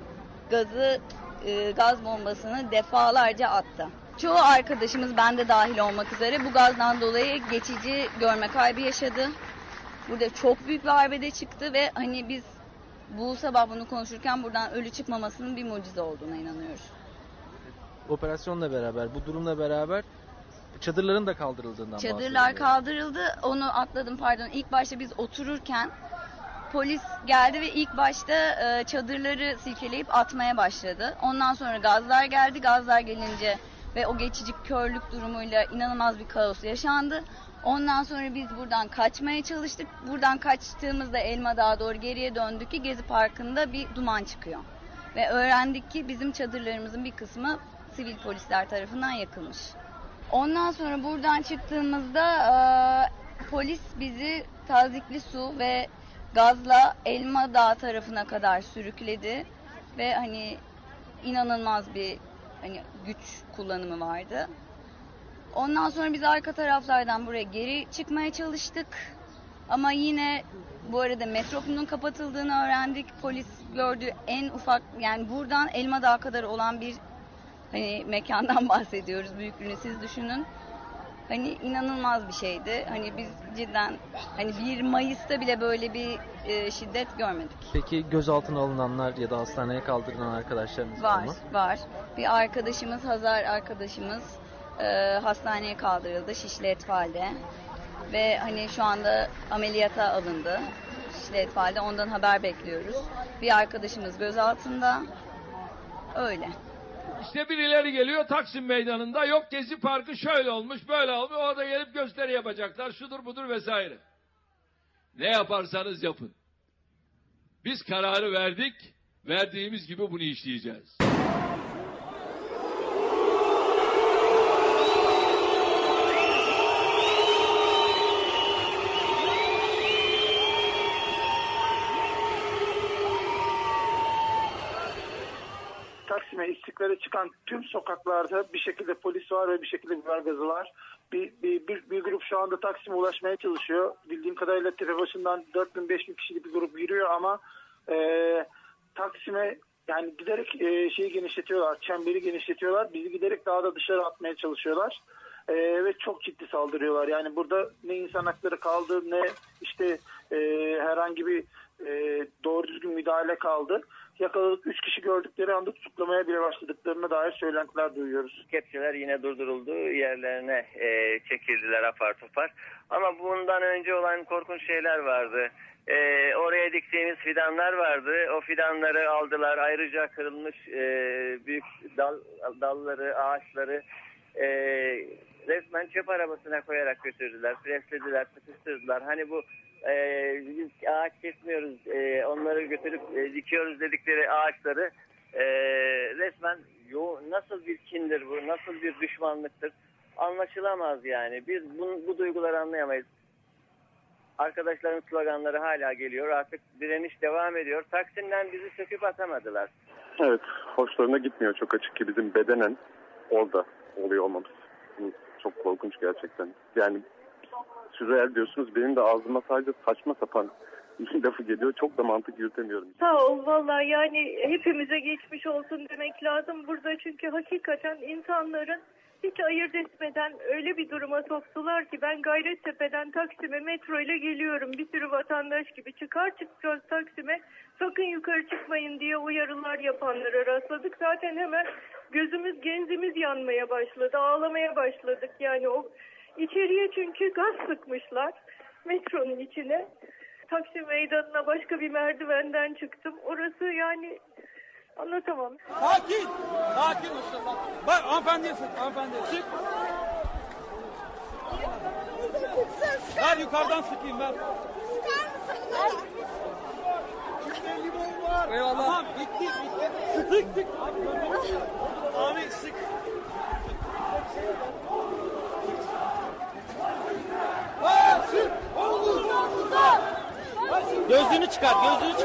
gaz bombasını defalarca attı. Çoğu arkadaşımız, ben de dahil olmak üzere, bu gazdan dolayı geçici görme kaybı yaşadı. Burada çok büyük bir arbede çıktı ve hani biz bu sabah bunu konuşurken buradan ölü çıkmamasının bir mucize olduğuna inanıyoruz. Operasyonla beraber, bu durumla beraber çadırların da kaldırıldığından bahsediyoruz. Çadırlar kaldırıldı. Onu atladım, pardon. İlk başta biz otururken polis geldi ve ilk başta çadırları silkeleyip atmaya başladı. Ondan sonra gazlar geldi. Gazlar gelince ve o geçici körlük durumuyla inanılmaz bir kaos yaşandı. Ondan sonra biz buradan kaçmaya çalıştık. Buradan kaçtığımızda Elmadağ'a doğru geriye döndük ki Gezi Parkı'nda bir duman çıkıyor. Ve öğrendik ki bizim çadırlarımızın bir kısmı sivil polisler tarafından yakılmış. Ondan sonra buradan çıktığımızda polis bizi tazikli su ve gazla Elmadağ tarafına kadar sürükledi. Ve hani inanılmaz bir hani güç kullanımı vardı. Ondan sonra biz arka taraflardan buraya geri çıkmaya çalıştık. Ama yine bu arada metronun kapatıldığını öğrendik. Polis gördüğü en ufak, yani buradan Elmadağ'a kadar olan bir hani mekandan bahsediyoruz. Büyüklüğünü siz düşünün. Hani inanılmaz bir şeydi. Hani biz cidden hani 1 Mayıs'ta bile böyle bir şiddet görmedik. Peki gözaltına alınanlar ya da hastaneye kaldırılan arkadaşlarınız var mı? Var. Bir arkadaşımız, Hazar arkadaşımız hastaneye kaldırıldı Şişli Etfal'de. Ve hani şu anda ameliyata alındı Şişli Etfal'de. Ondan haber bekliyoruz. Bir arkadaşımız gözaltında. Öyle. İşte birileri geliyor Taksim Meydanı'nda, yok Gezi Parkı şöyle olmuş böyle olmuş, orada gelip gösteri yapacaklar, şudur budur vesaire. Ne yaparsanız yapın. Biz kararı verdik, verdiğimiz gibi bunu işleyeceğiz. Taksim'e, İstiklal'e çıkan tüm sokaklarda bir şekilde polis var ve bir şekilde biber gazı var. Bir grup şu anda Taksim'e ulaşmaya çalışıyor. Bildiğim kadarıyla Tepebaşı'ndan 4.000-5.000 kişilik bir grup yürüyor ama Taksim'e yani giderek şeyi genişletiyorlar, çemberi genişletiyorlar. Bizi giderek daha da dışarı atmaya çalışıyorlar. Ve çok ciddi saldırıyorlar. Yani burada ne insan hakları kaldı ne işte herhangi bir doğru düzgün müdahale kaldı. Yakaladık 3 kişi gördükleri anda tutuklamaya bile başladıklarına dair söylentiler duyuyoruz. Kepçeler yine durduruldu. Yerlerine çekildiler apar topar. Ama bundan önce olan korkunç şeyler vardı. Oraya diktiğimiz fidanlar vardı. O fidanları aldılar. Ayrıca kırılmış büyük dalları, ağaçları resmen çöp arabasına koyarak götürdüler. Preslediler, sıkıştırdılar. Hani bu biz ağaç kesmiyoruz, onları götürüp dikiyoruz dedikleri ağaçları resmen nasıl bir kindir bu, nasıl bir düşmanlıktır anlaşılamaz yani. Biz bu duyguları anlayamayız. Arkadaşların sloganları hala geliyor, artık direniş devam ediyor. Taksim'den bizi söküp atamadılar. Evet, hoşlarına gitmiyor çok açık ki bizim bedenen orada oluyor olmamız. Çok korkunç gerçekten. Yani sürreel diyorsunuz, benim de ağzıma sadece saçma sapan lafı geliyor. Çok da mantık yürütemiyorum. Sağ ol vallahi, yani hepimize geçmiş olsun demek lazım burada, çünkü hakikaten insanların hiç ayırt etmeden öyle bir duruma soktular ki ben Gayrettepe'den Taksim'e metro ile geliyorum. Bir sürü vatandaş gibi çıkacağız Taksim'e, sakın yukarı çıkmayın diye uyarılar yapanlara rastladık. Zaten hemen gözümüz genzimiz yanmaya başladı, ağlamaya başladık. Yani o içeriye çünkü gaz sıkmışlar metronun içine. Taksim Meydanı'na başka bir merdivenden çıktım. Orası yani anlatamam. Sakin! Sakin Mustafa. Bak hanımefendiye sık, hanımefendiye sık. Ver yukarıdan sıkayım ben. Şimdi limon var. Eyvallah. Tamam bitti. Sık. Abi sık. Gözlüğünü çıkar.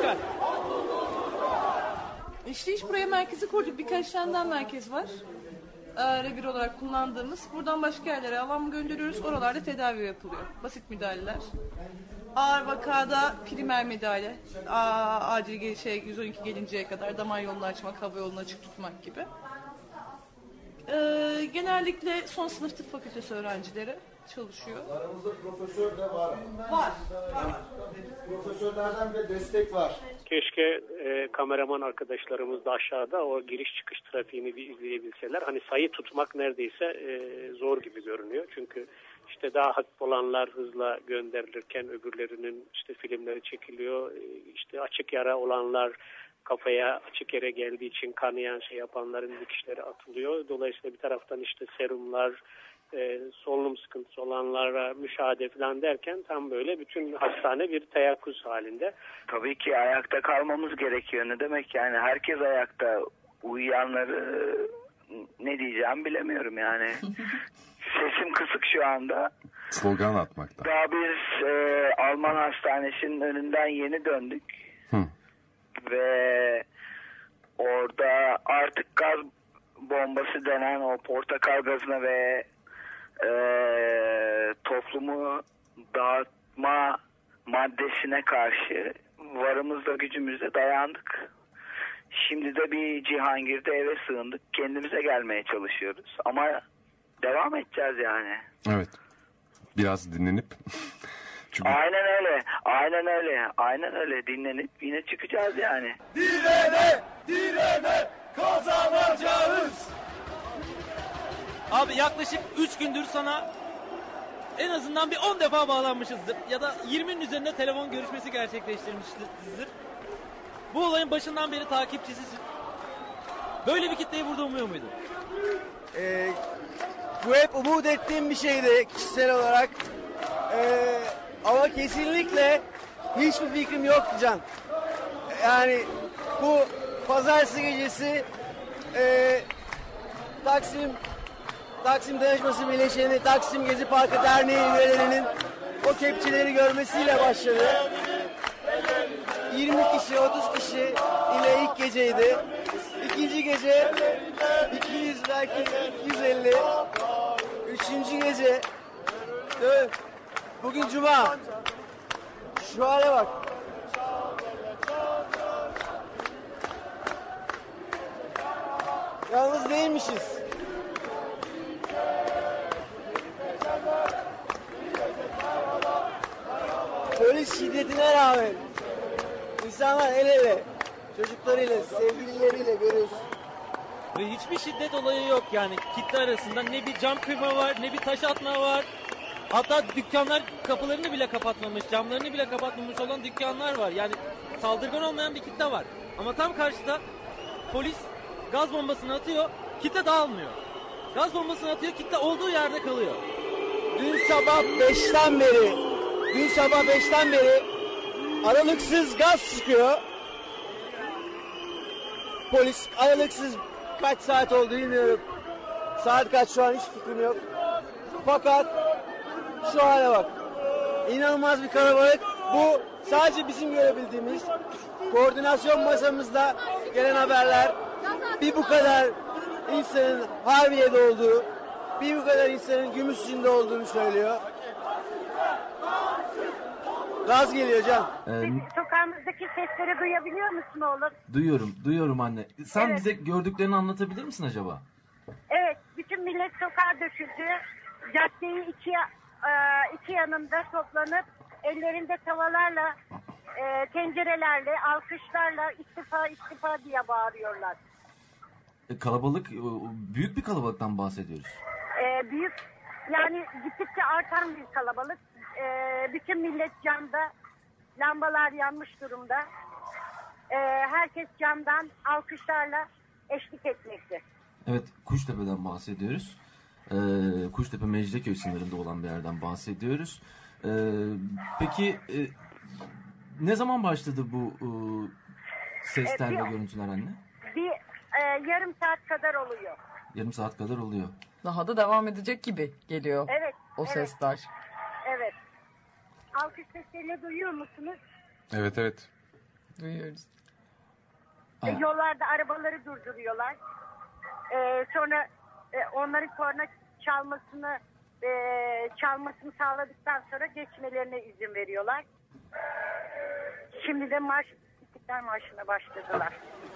İşte buraya merkezi kurduk. Birkaç tane daha merkez var. Revir olarak kullandığımız. Buradan başka yerlere alan gönderiyoruz. Oralarda tedavi yapılıyor. Basit müdahaleler. Ağır vakada primer müdahale. Acil 112 gelinceye kadar damar yolunu açmak, hava yolunu açık tutmak gibi. Genellikle son sınıf tıp fakültesi öğrencileri çalışıyor. Aramızda profesör de var. Var. Profesörlerden de destek var. Keşke kameraman arkadaşlarımız da aşağıda o giriş çıkış trafiğini bir izleyebilseler. Hani sayı tutmak neredeyse zor gibi görünüyor. Çünkü işte daha hafif olanlar hızla gönderilirken öbürlerinin işte filmleri çekiliyor. İşte açık yara olanlar kafaya açık yere geldiği için kanayan yapanların dikişleri atılıyor. Dolayısıyla bir taraftan işte serumlar, solunum sıkıntısı olanlara müşahede falan derken tam böyle bütün hastane bir teyakkuz halinde. Tabii ki ayakta kalmamız gerekiyor. Ne demek yani, herkes ayakta, uyuyanları ne diyeceğim bilemiyorum yani. Sesim kısık şu anda. Slogan atmakta. Daha biz Alman hastanesinin önünden yeni döndük. Ve orada artık gaz bombası denen o portakal gazına ve toplumu dağıtma maddesine karşı varımızla gücümüzle dayandık. Şimdi de bir Cihangir'de eve sığındık. Kendimize gelmeye çalışıyoruz. Ama devam edeceğiz yani. Evet. Biraz dinlenip. Çünkü... Aynen öyle. Dinlenip yine çıkacağız yani. Direne kazanacağız. Abi yaklaşık 3 gündür sana en azından bir 10 defa bağlanmışızdır. Ya da 20'nin üzerinde telefon görüşmesi gerçekleştirmişizdir. Bu olayın başından beri takipçisisin. Böyle bir kitleyi burada umuyor muydun? Bu hep umut ettiğim bir şeydi kişisel olarak. Ama kesinlikle hiçbir fikrim yoktu Can. Yani bu Pazartesi gecesi Taksim Dayanışması Bileşeni Taksim Gezi Parkı Derneği üyelerinin o kepçeleri görmesiyle başladı. 20 kişi, 30 kişi ile ilk geceydi. İkinci gece 200, belki 250. Üçüncü gece bugün Cuma. Şu hale bak. Yalnız değilmişiz. Polis şiddetine rağmen insanlar el ele, çocuklarıyla, sevgilileriyle görüyorsun. Ve hiçbir şiddet olayı yok yani kitle arasında. Ne bir cam kırma var, ne bir taş atma var. Hatta dükkanlar kapılarını bile kapatmamış, camlarını bile kapatmamış olan dükkanlar var. Yani saldırgan olmayan bir kitle var. Ama tam karşıda polis gaz bombasını atıyor, kitle dağılmıyor. Gaz bombasını atıyor, kitle olduğu yerde kalıyor. Dün sabah 5'ten beri aralıksız gaz sıkıyor. Polis aralıksız, kaç saat oldu bilmiyorum. Saat kaç şu an hiç fikrim yok. Fakat şu hale bak. İnanılmaz bir kalabalık. Bu sadece bizim görebildiğimiz. Koordinasyon masamızda gelen haberler bir bu kadar insanın Harbiye'de olduğu, bir bu kadar insanın Gümüşsü'nde olduğunu söylüyor. Gaz geliyor Can. Sokağımızdaki sesleri duyabiliyor musun oğlum? Duyuyorum anne. Sen Evet. bize gördüklerini anlatabilir misin acaba? Evet, bütün millet sokağa döküldü. Caddeyi iki yanında toplanıp ellerinde tavalarla, tencerelerle, alkışlarla istifa diye bağırıyorlar. Kalabalık, büyük bir kalabalıktan bahsediyoruz. Büyük, yani gittikçe artan bir kalabalık. Bütün millet camda, lambalar yanmış durumda. Herkes camdan alkışlarla eşlik etmekte. Evet, Kuştepe'den bahsediyoruz. Kuştepe Mecidiyeköy sınırında olan bir yerden bahsediyoruz. Peki ne zaman başladı bu sesler ve görüntüler anne? Bir yarım saat kadar oluyor. Yarım saat kadar oluyor. Daha da devam edecek gibi geliyor Evet. o sesler. Evet. Alkış seslerini duyuyor musunuz? Evet. Duyuyoruz. Yollarda arabaları durduruyorlar. Sonra onların korna çalmasını sağladıktan sonra geçmelerine izin veriyorlar. Şimdi de İstiklal Marşı'na başladılar.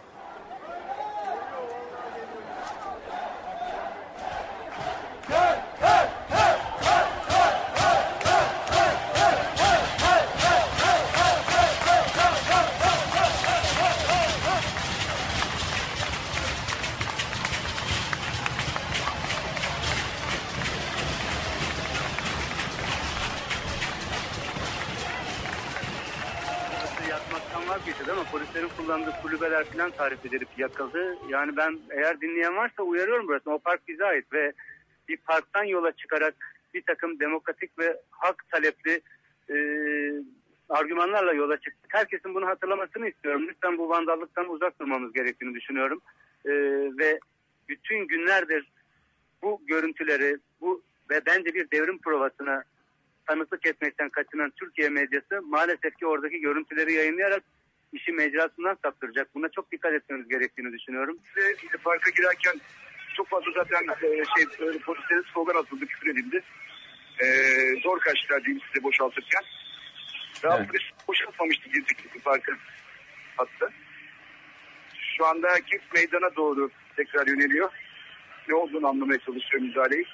Yatmaktan vazgeçti ama polislerin kullandığı kulübeler falan tarif edilip yakıldı. Yani ben, eğer dinleyen varsa uyarıyorum burası. O park bize ait ve bir parktan yola çıkarak bir takım demokratik ve hak talepli argümanlarla yola çıktık. Herkesin bunu hatırlamasını istiyorum. Lütfen bu vandallıktan uzak durmamız gerektiğini düşünüyorum. Ve bütün günlerdir bu görüntüleri ve bence bir devrim provasına tanıklık etmekten kaçınan Türkiye medyası maalesef ki oradaki görüntüleri yayınlayarak işi mecrasından saptıracak. Buna çok dikkat etmemiz gerektiğini düşünüyorum. Parka girerken çok fazla zaten polislerin slogan atıldı, küfür edildi. Zor kaçtılar diyeyim size boşaltırken. Daha evet. Polis boşaltmamıştı girdik parkın hattı. Şu anda herkes meydana doğru tekrar yöneliyor. Ne olduğunu anlamaya çalışıyor müdahaleyi.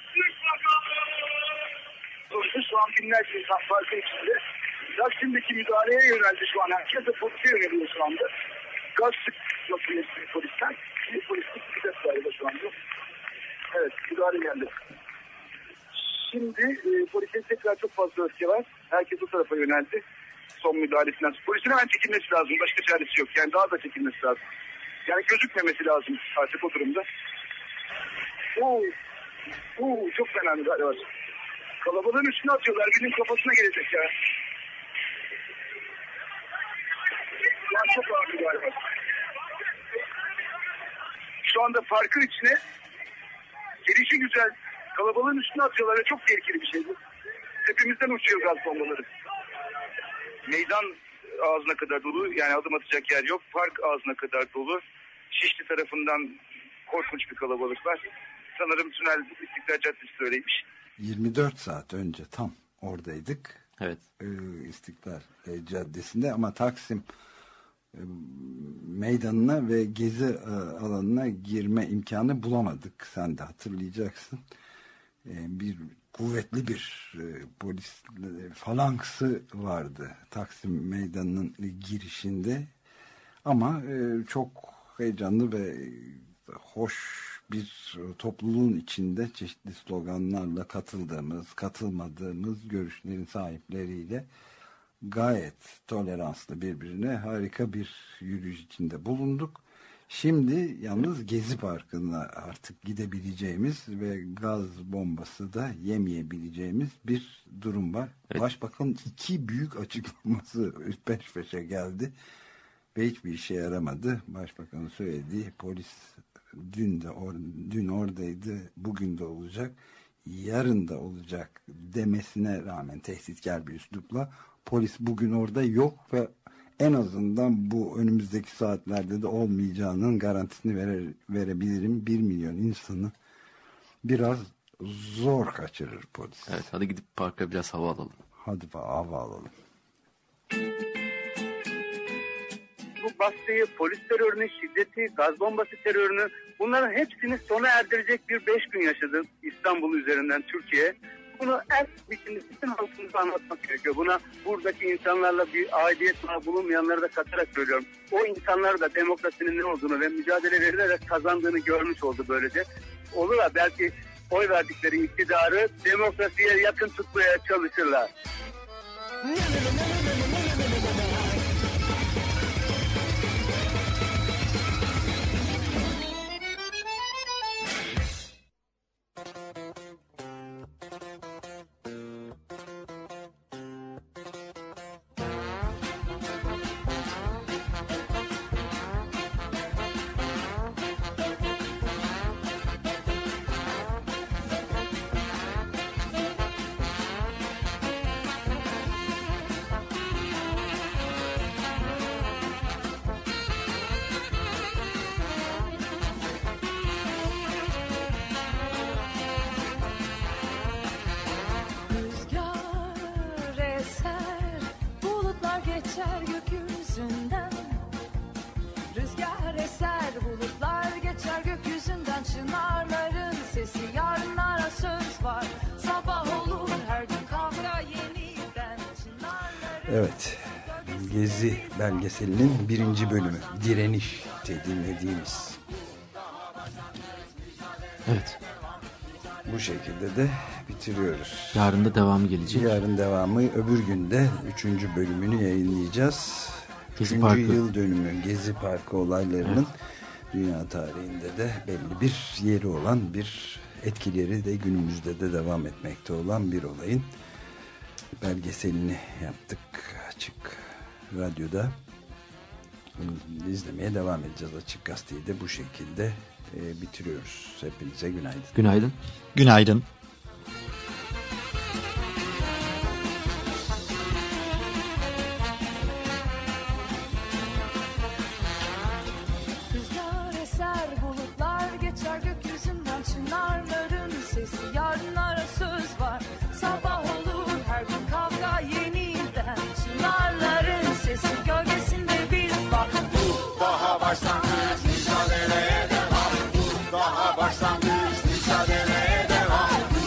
Şu an binlerce insan parkın içinde. Taksim'deki müdahaleye yöneldi şu an. Herkes de polise yöneliyor şu anda. Gaz sıkması polisten. Bir polislik bir galiba şu anda. Evet, müdahale geldi. Şimdi polisin tekrar çok fazla öfke var. Herkes o tarafa yöneldi. Son müdahalesinden. Polisin hemen çekilmesi lazım. Başka çaresi yok. Yani daha da çekilmesi lazım. Yani gözükmemesi lazım artık o durumda. Çok fena müdahale var. Kalabalığın üstüne atıyorlar. Birinin kafasına gelecek ya. Yani çok ağır müdahale var. şu anda farkın içine gelişi güzel kalabalığın üstüne atıyorlar ve çok tehlikeli bir şey bu. Tepemizden uçuyor gaz bombaları. Meydan ağzına kadar dolu, yani adım atacak yer yok. Park ağzına kadar dolu. Şişli tarafından korkunç bir kalabalık var. Sanırım tünel İstiklal Caddesi öyleymiş. 24 saat önce tam oradaydık. Evet. İstiklal Caddesi'nde ama Taksim meydanına ve gezi alanına girme imkanı bulamadık. Sen de hatırlayacaksın. Bir kuvvetli bir polis falanksı vardı Taksim meydanının girişinde. Ama çok heyecanlı ve hoş bir topluluğun içinde çeşitli sloganlarla katılmadığımız görüşlerin sahipleriyle gayet toleranslı birbirine harika bir yürüyüş içinde bulunduk. Şimdi yalnız Gezi Parkı'na artık gidebileceğimiz ve gaz bombası da yemeyebileceğimiz bir durum var. Evet. Başbakanın 2 büyük açıklaması peş peşe geldi ve hiçbir işe yaramadı. Başbakanın söylediği polis dün oradaydı, bugün de olacak, yarın da olacak demesine rağmen tehditkar bir üslupla polis bugün orada yok ve en azından bu önümüzdeki saatlerde de olmayacağının garantisini verebilirim. 1 milyon insanı biraz zor kaçırır polis. Evet, hadi gidip parka biraz hava alalım. Hadi hava alalım. Bu baskıyı, polis terörünü, şiddeti, gaz bombası terörünü, bunların hepsini sona erdirecek bir 5 gün yaşadı İstanbul üzerinden Türkiye. Bunu en biçimde bütün halkımıza anlatmak gerekiyor. Buna buradaki insanlarla bir aidiyet bağı bulunmayanları da katarak söylüyorum. O insanlar da demokrasinin ne olduğunu ve mücadele verilerek kazandığını görmüş oldu böylece. Olur ya, belki oy verdikleri iktidarı demokrasiye yakın tutmaya çalışırlar. Evet, Gezi belgeselinin 1. bölümü, Direniş dinlediğimiz. Evet. Bu şekilde de bitiriyoruz. Yarın da devamı gelecek. Yarın devamı, öbür günde 3. bölümünü yayınlayacağız. Gezi 3. Parkı. yıl dönümü Gezi Parkı olaylarının dünya tarihinde de belli bir yeri olan, bir etkileri de günümüzde de devam etmekte olan bir olayın belgeselini yaptık Açık Radyo'da. İzlemeye devam edeceğiz. Açık Gazete'yi de bu şekilde bitiriyoruz. Hepinize günaydın. Günaydın. Günaydın. Rüzgar eser, bulutlar geçer gökyüzünden, çınarların sesi, yarınlara söz var. Sabah olur her gün kavga yeniden, çınarların sesi gölgesinde biz bak. Bu daha başlangıç, mücadeleye devam. Bu daha başlangıç, mücadeleye devam.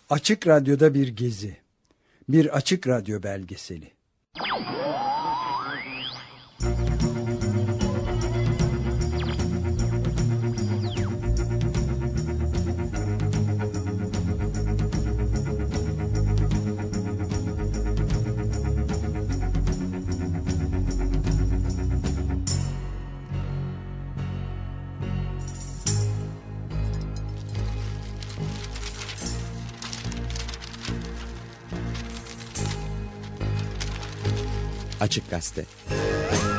Açık Radyo'da bir gezi. Bir Açık Radyo belgeseli. Açık Gazete.